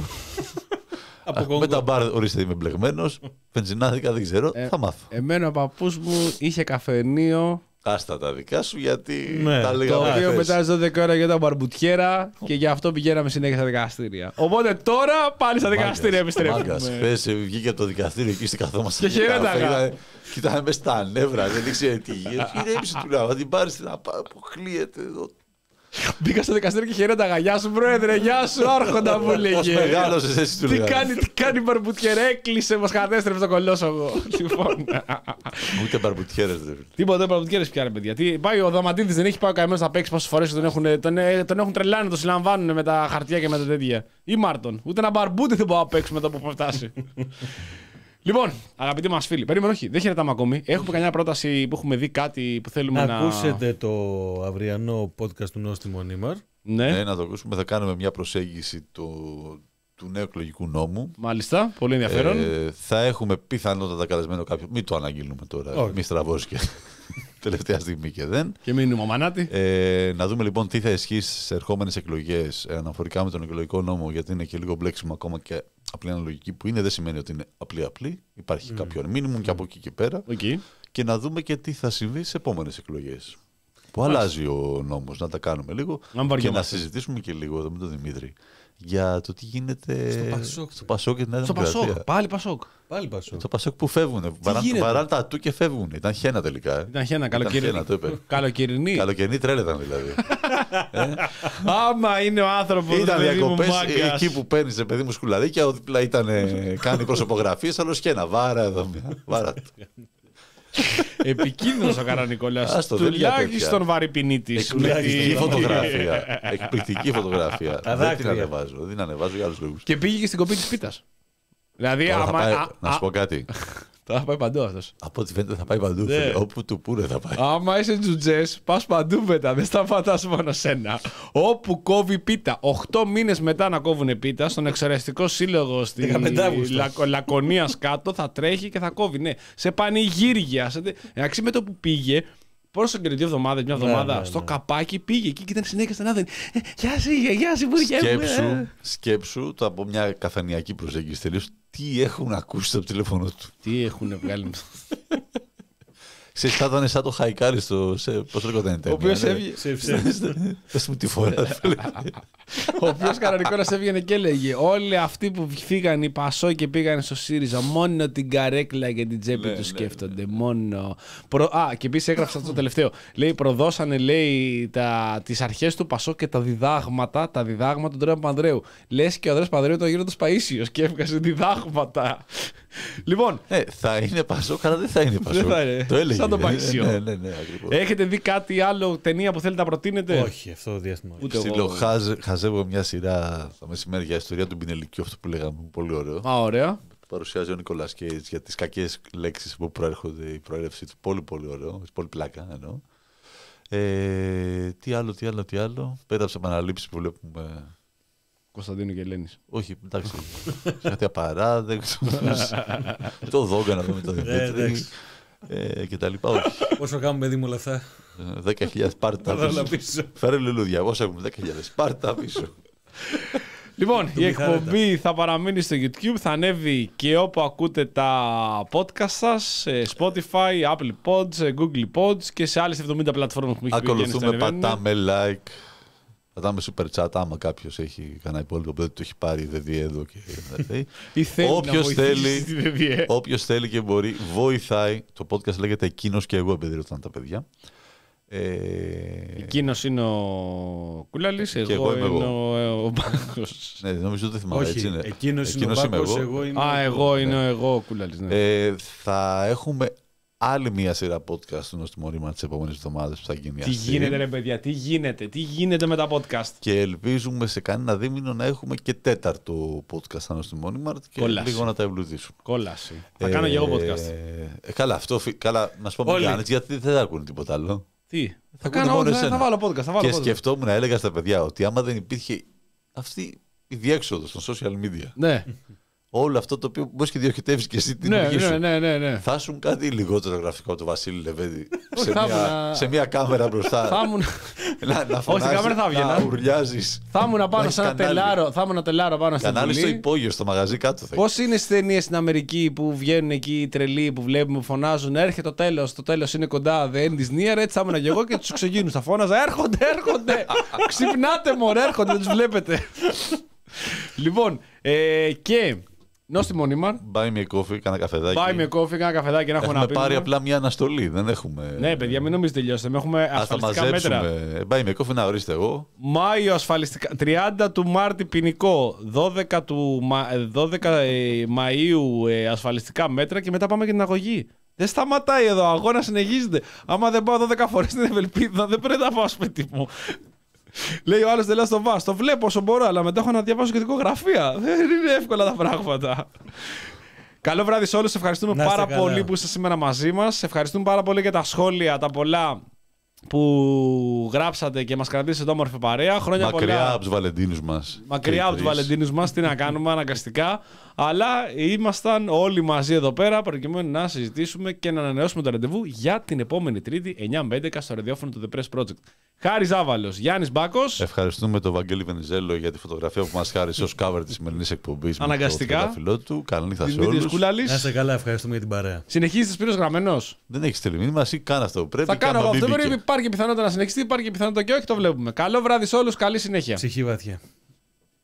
Με τα μπαρ, ορίστε, είμαι μπλεγμένος. Βενζινάδικα δεν ξέρω, ε, θα μάθω. Εμένα ο παππούς μου είχε καφενείο. Άστα τα δικά σου, γιατί ναι, τα λέγαμε. Το οποίο μετά στις δώδεκα ώρα γινόταν μπαρμπουτιέρα και γι' αυτό πηγαίναμε συνέχεια στα δικαστήρια. Οπότε τώρα πάλι στα δικαστήρια επιστρέφουμε. Μάγκας, πες, βγήκε από το δικαστήριο εκεί στην καθόμαστε. Και χαιρέταγα. Κοίταμε μέσα στα νεύρα, δεν ήξερε τι γίνεται. Ηρέμησε του λέω, θα την πάρεις την αποκλείεται εδώ. Μπήκα στο δικαστήριο και χαιρέταγα. Γεια σου, πρόεδρε, γεια σου, άρχοντα μου λέγε. Πώς μεγάλωσες εσύ του λέω. Τι κάνει, τι κάνει μπαρμπουτιέρα, έκλεισε, μας κατέστρεψε το κολόσογο. Λοιπόν. Ούτε μπαρμπουτιέρες δεν. Τίποτα, δεν μπαρμπουτιέρες πια, ρε παιδιά. Τι πάει ο Δαματίδης, δεν έχει πάει ο καημένος να παίξει πόσες φορές τον έχουν, τον, τον έχουν τρελάνει, τον συλλαμβάνουν με τα χαρτιά και με τα τέτοια. Ή Μάρτον. Ούτε ένα μπαρμπούτι δεν μπορεί να παίξει μετά που φτάσει. Λοιπόν, αγαπητοί μας φίλοι, περίμενε, όχι, δεν χαιρετάμε ακόμη. Έχουμε καμιά πρόταση που έχουμε δει κάτι που θέλουμε να. Να ακούσετε το αυριανό podcast του Νόστιμο Νίμαρ. Ναι. ναι, να το ακούσουμε. Θα κάνουμε μια προσέγγιση του, του νέου εκλογικού νόμου. Μάλιστα, πολύ ενδιαφέρον. Ε, θα έχουμε πιθανότατα καλεσμένο κάποιον. Μην το αναγγείλουμε τώρα. Okay. Μη στραβώσει και τελευταία στιγμή και δεν. Και μείνουμε μανάτι. Ε, να δούμε λοιπόν τι θα ισχύσει σε ερχόμενες εκλογές ε, αναφορικά με τον εκλογικό νόμο, γιατί είναι και λίγο μπλέξιμο ακόμα και απλή αναλογική που είναι. Δεν σημαίνει ότι είναι απλή-απλή. Υπάρχει mm. κάποιο μίνιμουμ mm. και από εκεί και πέρα. Okay. Και να δούμε και τι θα συμβεί σε επόμενες εκλογές. Που Μάλιστα. αλλάζει ο νόμος. Να τα κάνουμε λίγο. Και να συζητήσουμε και λίγο εδώ με τον Δημήτρη για το τι γίνεται στο Πασόκ, στο Πασόκ και την Νέα στο Δημοκρατία. Πασόκ, πάλι Πασόκ. Πάλι Πασόκ. Στο Πασόκ που φεύγουν. Βαράνε τα του και φεύγουν. Ήταν χένα τελικά. Ε. Ήταν χένα, καλοκαιρινή. Καλοκαιρινή. Καλοκαιρινή τρέλα ήταν δηλαδή. ε. Άμα είναι ο άνθρωπος. Ήταν διακοπές εκεί που παίρνει παιδί μου σκουλαρίκια. Ο δίπλα ήταν κάνει προσωπογραφίες. Αλλά χένα. Βάρα εδώ. Βάρα. Επικίνδυνος ο Καρανικόλας. Τουλάχιστον βαρυπινίτης. Εκπληκτική φωτογραφία. Εκπληκτική φωτογραφία. Δεν την ανεβάζω. Δεν την ανεβάζω για άλλους λόγους. Και πήγε και στην κοπή της πίτας. Δηλαδή, να σου πω κάτι. Θα πάει παντού αυτός. Από ό,τι φαίνεται θα πάει παντού. Ναι. Όπου του πούνε θα πάει. Άμα είσαι τζουτζές, πας παντού μετά. Δεν σταματάς μόνο σένα. Όπου κόβει πίτα. Οχτώ μήνες μετά να κόβουν πίτα, στον εξαιρεστικό σύλλογο στη Λακ... Λακωνίας κάτω θα τρέχει και θα κόβει. Ναι. Σε πανηγύρια. Σε... Εντάξει με το που πήγε. Πόσο καιρό, δύο εβδομάδες, μια εβδομάδα, ναι, ναι, στο ναι. καπάκι πήγε εκεί και ήταν συνέχεια στην άδεια. Ε, γεια σου, γεια σου, υπουργέ. Σκέψου, σκέψου το από μια καφενειακή προσέγγιση τελείως. Τι έχουν ακούσει από το τηλέφωνο του. Τι έχουν βγάλει. Ξέρεις, θα ήταν σαν το Χαϊκάρι στο. Πώς λέγονταν η ταινία. Ο οποίος έβγαινε. Πες μου τη φορά. Ο οποίος κανονικώς έβγαινε και έλεγε: όλοι αυτοί που φύγαν οι Πασό και πήγαν στο ΣΥΡΙΖΑ, μόνο την καρέκλα και την τσέπη του σκέφτονται. Μόνο. Α, και επίσης έγραψε αυτό το τελευταίο. Λέει: προδώσανε, λέει, τις αρχές του Πασό και τα διδάγματα, τα διδάγματα του Ανδρέα Παπανδρέου. Λες και ο Ανδρέας Παπανδρέου ήταν γύρω Παΐσιος και έβγαζε διδάγματα. Λοιπόν. Ε, θα είναι Πασό, αλλά δεν θα είναι Πασό. Το έλεγε. Σαν τον Παΐσιο. Ναι, ναι, ναι, έχετε δει κάτι άλλο ταινία που θέλετε να προτείνετε? Όχι, αυτό το διάστημα. Στείλω, χαζεύω μια σειρά τα μεσημέρια, ιστορία του Πινελικιού, αυτό που λέγαμε. Πολύ ωραίο. Α, ωραία. Παρουσιάζει ο Νικόλας Κέιτς για τις κακές λέξεις που προέρχονται, η προέλευση του. Πολύ, πολύ ωραίο. Πολύ πλάκα εννοώ. Ε, τι άλλο, τι άλλο, τι άλλο. Πέρα από τις επαναλήψεις που βλέπουμε. Κωνσταντίνου και Ελένης. Όχι, εντάξει. Κάτι απαράδεκτο. Το Δόγκα να δούμε το Δημήτρη. Ε, και τα λοιπά, όχι. Πόσο κάνουμε, παιδί μου, όλα αυτά? δέκα χιλιάδες πάρτα πίσω. Φέρε λουλούδια. Όσο έχουμε δέκα χιλιάδες πάρτα πίσω. Λοιπόν, η εκπομπή θα παραμείνει στο YouTube, θα ανέβει και όπου ακούτε τα podcast σας, Spotify, Apple Pods, Google Pods και σε άλλες εβδομήντα πλατφόρμες που έχει ακολουθούμε, πατάμε like, πατάμε super chat άμα κάποιος έχει κανένα υπόλοιπο που δεν το έχει πάρει δεν δει εδώ και ή θέλει όποιος να θέλει, όποιος θέλει και μπορεί, βοηθάει. Το podcast λέγεται Εκείνος και εγώ, επειδή ρωτάνε τα παιδιά. Ε... Εκείνος είναι ο Κούλαλης, εγώ, εγώ είμαι ο, ο Μπάκος. Ναι, νομίζω δεν θυμάμαι. Όχι, έτσι είναι. Εκείνος, εκείνος είναι ο Μπάκος, εγώ. εγώ είμαι Α, εγώ είναι ναι. εγώ ο Κούλαλης. Ναι. Ε, θα έχουμε άλλη μία σειρά podcast του Νοστιμονίμαρ τις επόμενες εβδομάδες που θα γίνει. Τι αυτή. γίνεται ρε παιδιά, τι γίνεται, τι γίνεται με τα podcast. Και ελπίζουμε σε κανένα δίμηνο να έχουμε και τέταρτο podcast του Νοστιμονίμαρ και Κόλαση. λίγο να τα εμπλουτίσουμε. Κόλαση. Θα ε, κάνω και εγώ podcast. Ε, καλά, αυτό, καλά, να σου πω μην κάνεις, γιατί δεν θα ακούνε τίποτα άλλο. Τι, θα, θα, κάνω, ναι, θα βάλω podcast. Θα βάλω και podcast. σκεφτόμουν, έλεγα στα παιδιά, ότι άμα δεν υπήρχε αυτή η διέξοδο στο social media. Ναι. Όλο αυτό το οποίο μπορεί και διοχετεύει και εσύ την ναι, οργή σου. Ναι, ναι, ναι, ναι. Θα ήσουν κάτι λιγότερο γραφικό από τον Βασίλη Λεβέντη. σε, μια, σε μια κάμερα μπροστά. Θα ήμουν. να, να φωνάζεις, κάμερα θα να ουρλιάζεις. Θα ήμουν πάνω σε ένα τελάρο. Θα ήμουν τελάρο πάνω στην Κανάλι στο υπόγειο, στο μαγαζί κάτω. Πώς είναι στις ταινίες στην Αμερική που βγαίνουν εκεί οι τρελοί που βλέπουμε, φωνάζουν έρχεται το τέλος, το τέλος είναι κοντά, the end is near. Έτσι θα ήμουν και εγώ και τους εξωγήνους. Θα φώναζα έρχονται, έρχονται. Ξυπνάτε μωρέ, έρχονται, δεν τους βλέπετε. Λοιπόν, και. Νόστιμο Νίμαρ. Buy me a coffee, κάνα καφεδάκι. Buy me a coffee, κάνα καφεδάκι να έχουμε να πίνουμε. Έχουμε πάρει απλά μια αναστολή, δεν έχουμε. Ναι, παιδιά, μην νομίζετε τελειώσετε. Έχουμε ασφαλιστικά μέτρα. Buy me a coffee, να ορίστε εγώ. Μάιο ασφαλιστικά. τριάντα του Μάρτη ποινικό. δώδεκα, του... δώδεκα Μαΐου ασφαλιστικά μέτρα και μετά πάμε για την αγωγή. Δεν σταματάει εδώ. Ο αγώνας συνεχίζεται. Άμα δεν πάω δώδεκα φορές στην Ευελπίδα, δεν πρέπει να πάω σπίτι μου. Λέει ο άλλος τελά στο βάσ. Το βλέπω όσο μπορώ, αλλά μετά έχω να διαβάσω και δικογραφία. Δεν είναι εύκολα τα πράγματα. Καλό βράδυ σε όλους. Ευχαριστούμε να πάρα καλά. πολύ που είστε σήμερα μαζί μας. Ευχαριστούμε πάρα πολύ για τα σχόλια, τα πολλά που γράψατε και μας κρατήσετε όμορφη παρέα. Χρόνια μακριά πολλά... από τους Βαλεντίνους μας. Μακριά από τους Βαλεντίνους μας. Τι να κάνουμε αναγκαστικά. Αλλά ήμασταν όλοι μαζί εδώ πέρα προκειμένου να συζητήσουμε και να ανανεώσουμε το ραντεβού για την επόμενη Τρίτη εννιά με έντεκα στο ραδιόφωνο του The Press Project. Χάρης Ζάβαλος, Γιάννης Μπάκος. Ευχαριστούμε τον Βαγγέλη Βενιζέλο για τη φωτογραφία που μας χάρισε ως cover της σημερινής εκπομπής. Αναγκαστικά. Με το φιλό του. Καλή νύχτα σε όλους. Να είστε καλά, ευχαριστούμε για την παρέα. Συνεχίζεις Σπύρος Γραμμένος. Δεν έχεις στείλει μήνυμα, εσύ κάνε αυτό που πρέπει. Θα κάνω εγώ αυτό. Υπάρχει πιθανότητα να συνεχιστεί, υπάρχει πιθανότητα και όχι, το βλέπουμε. Καλό βράδυ σε όλους, καλή συνέχεια. Ψυχή βαθιά.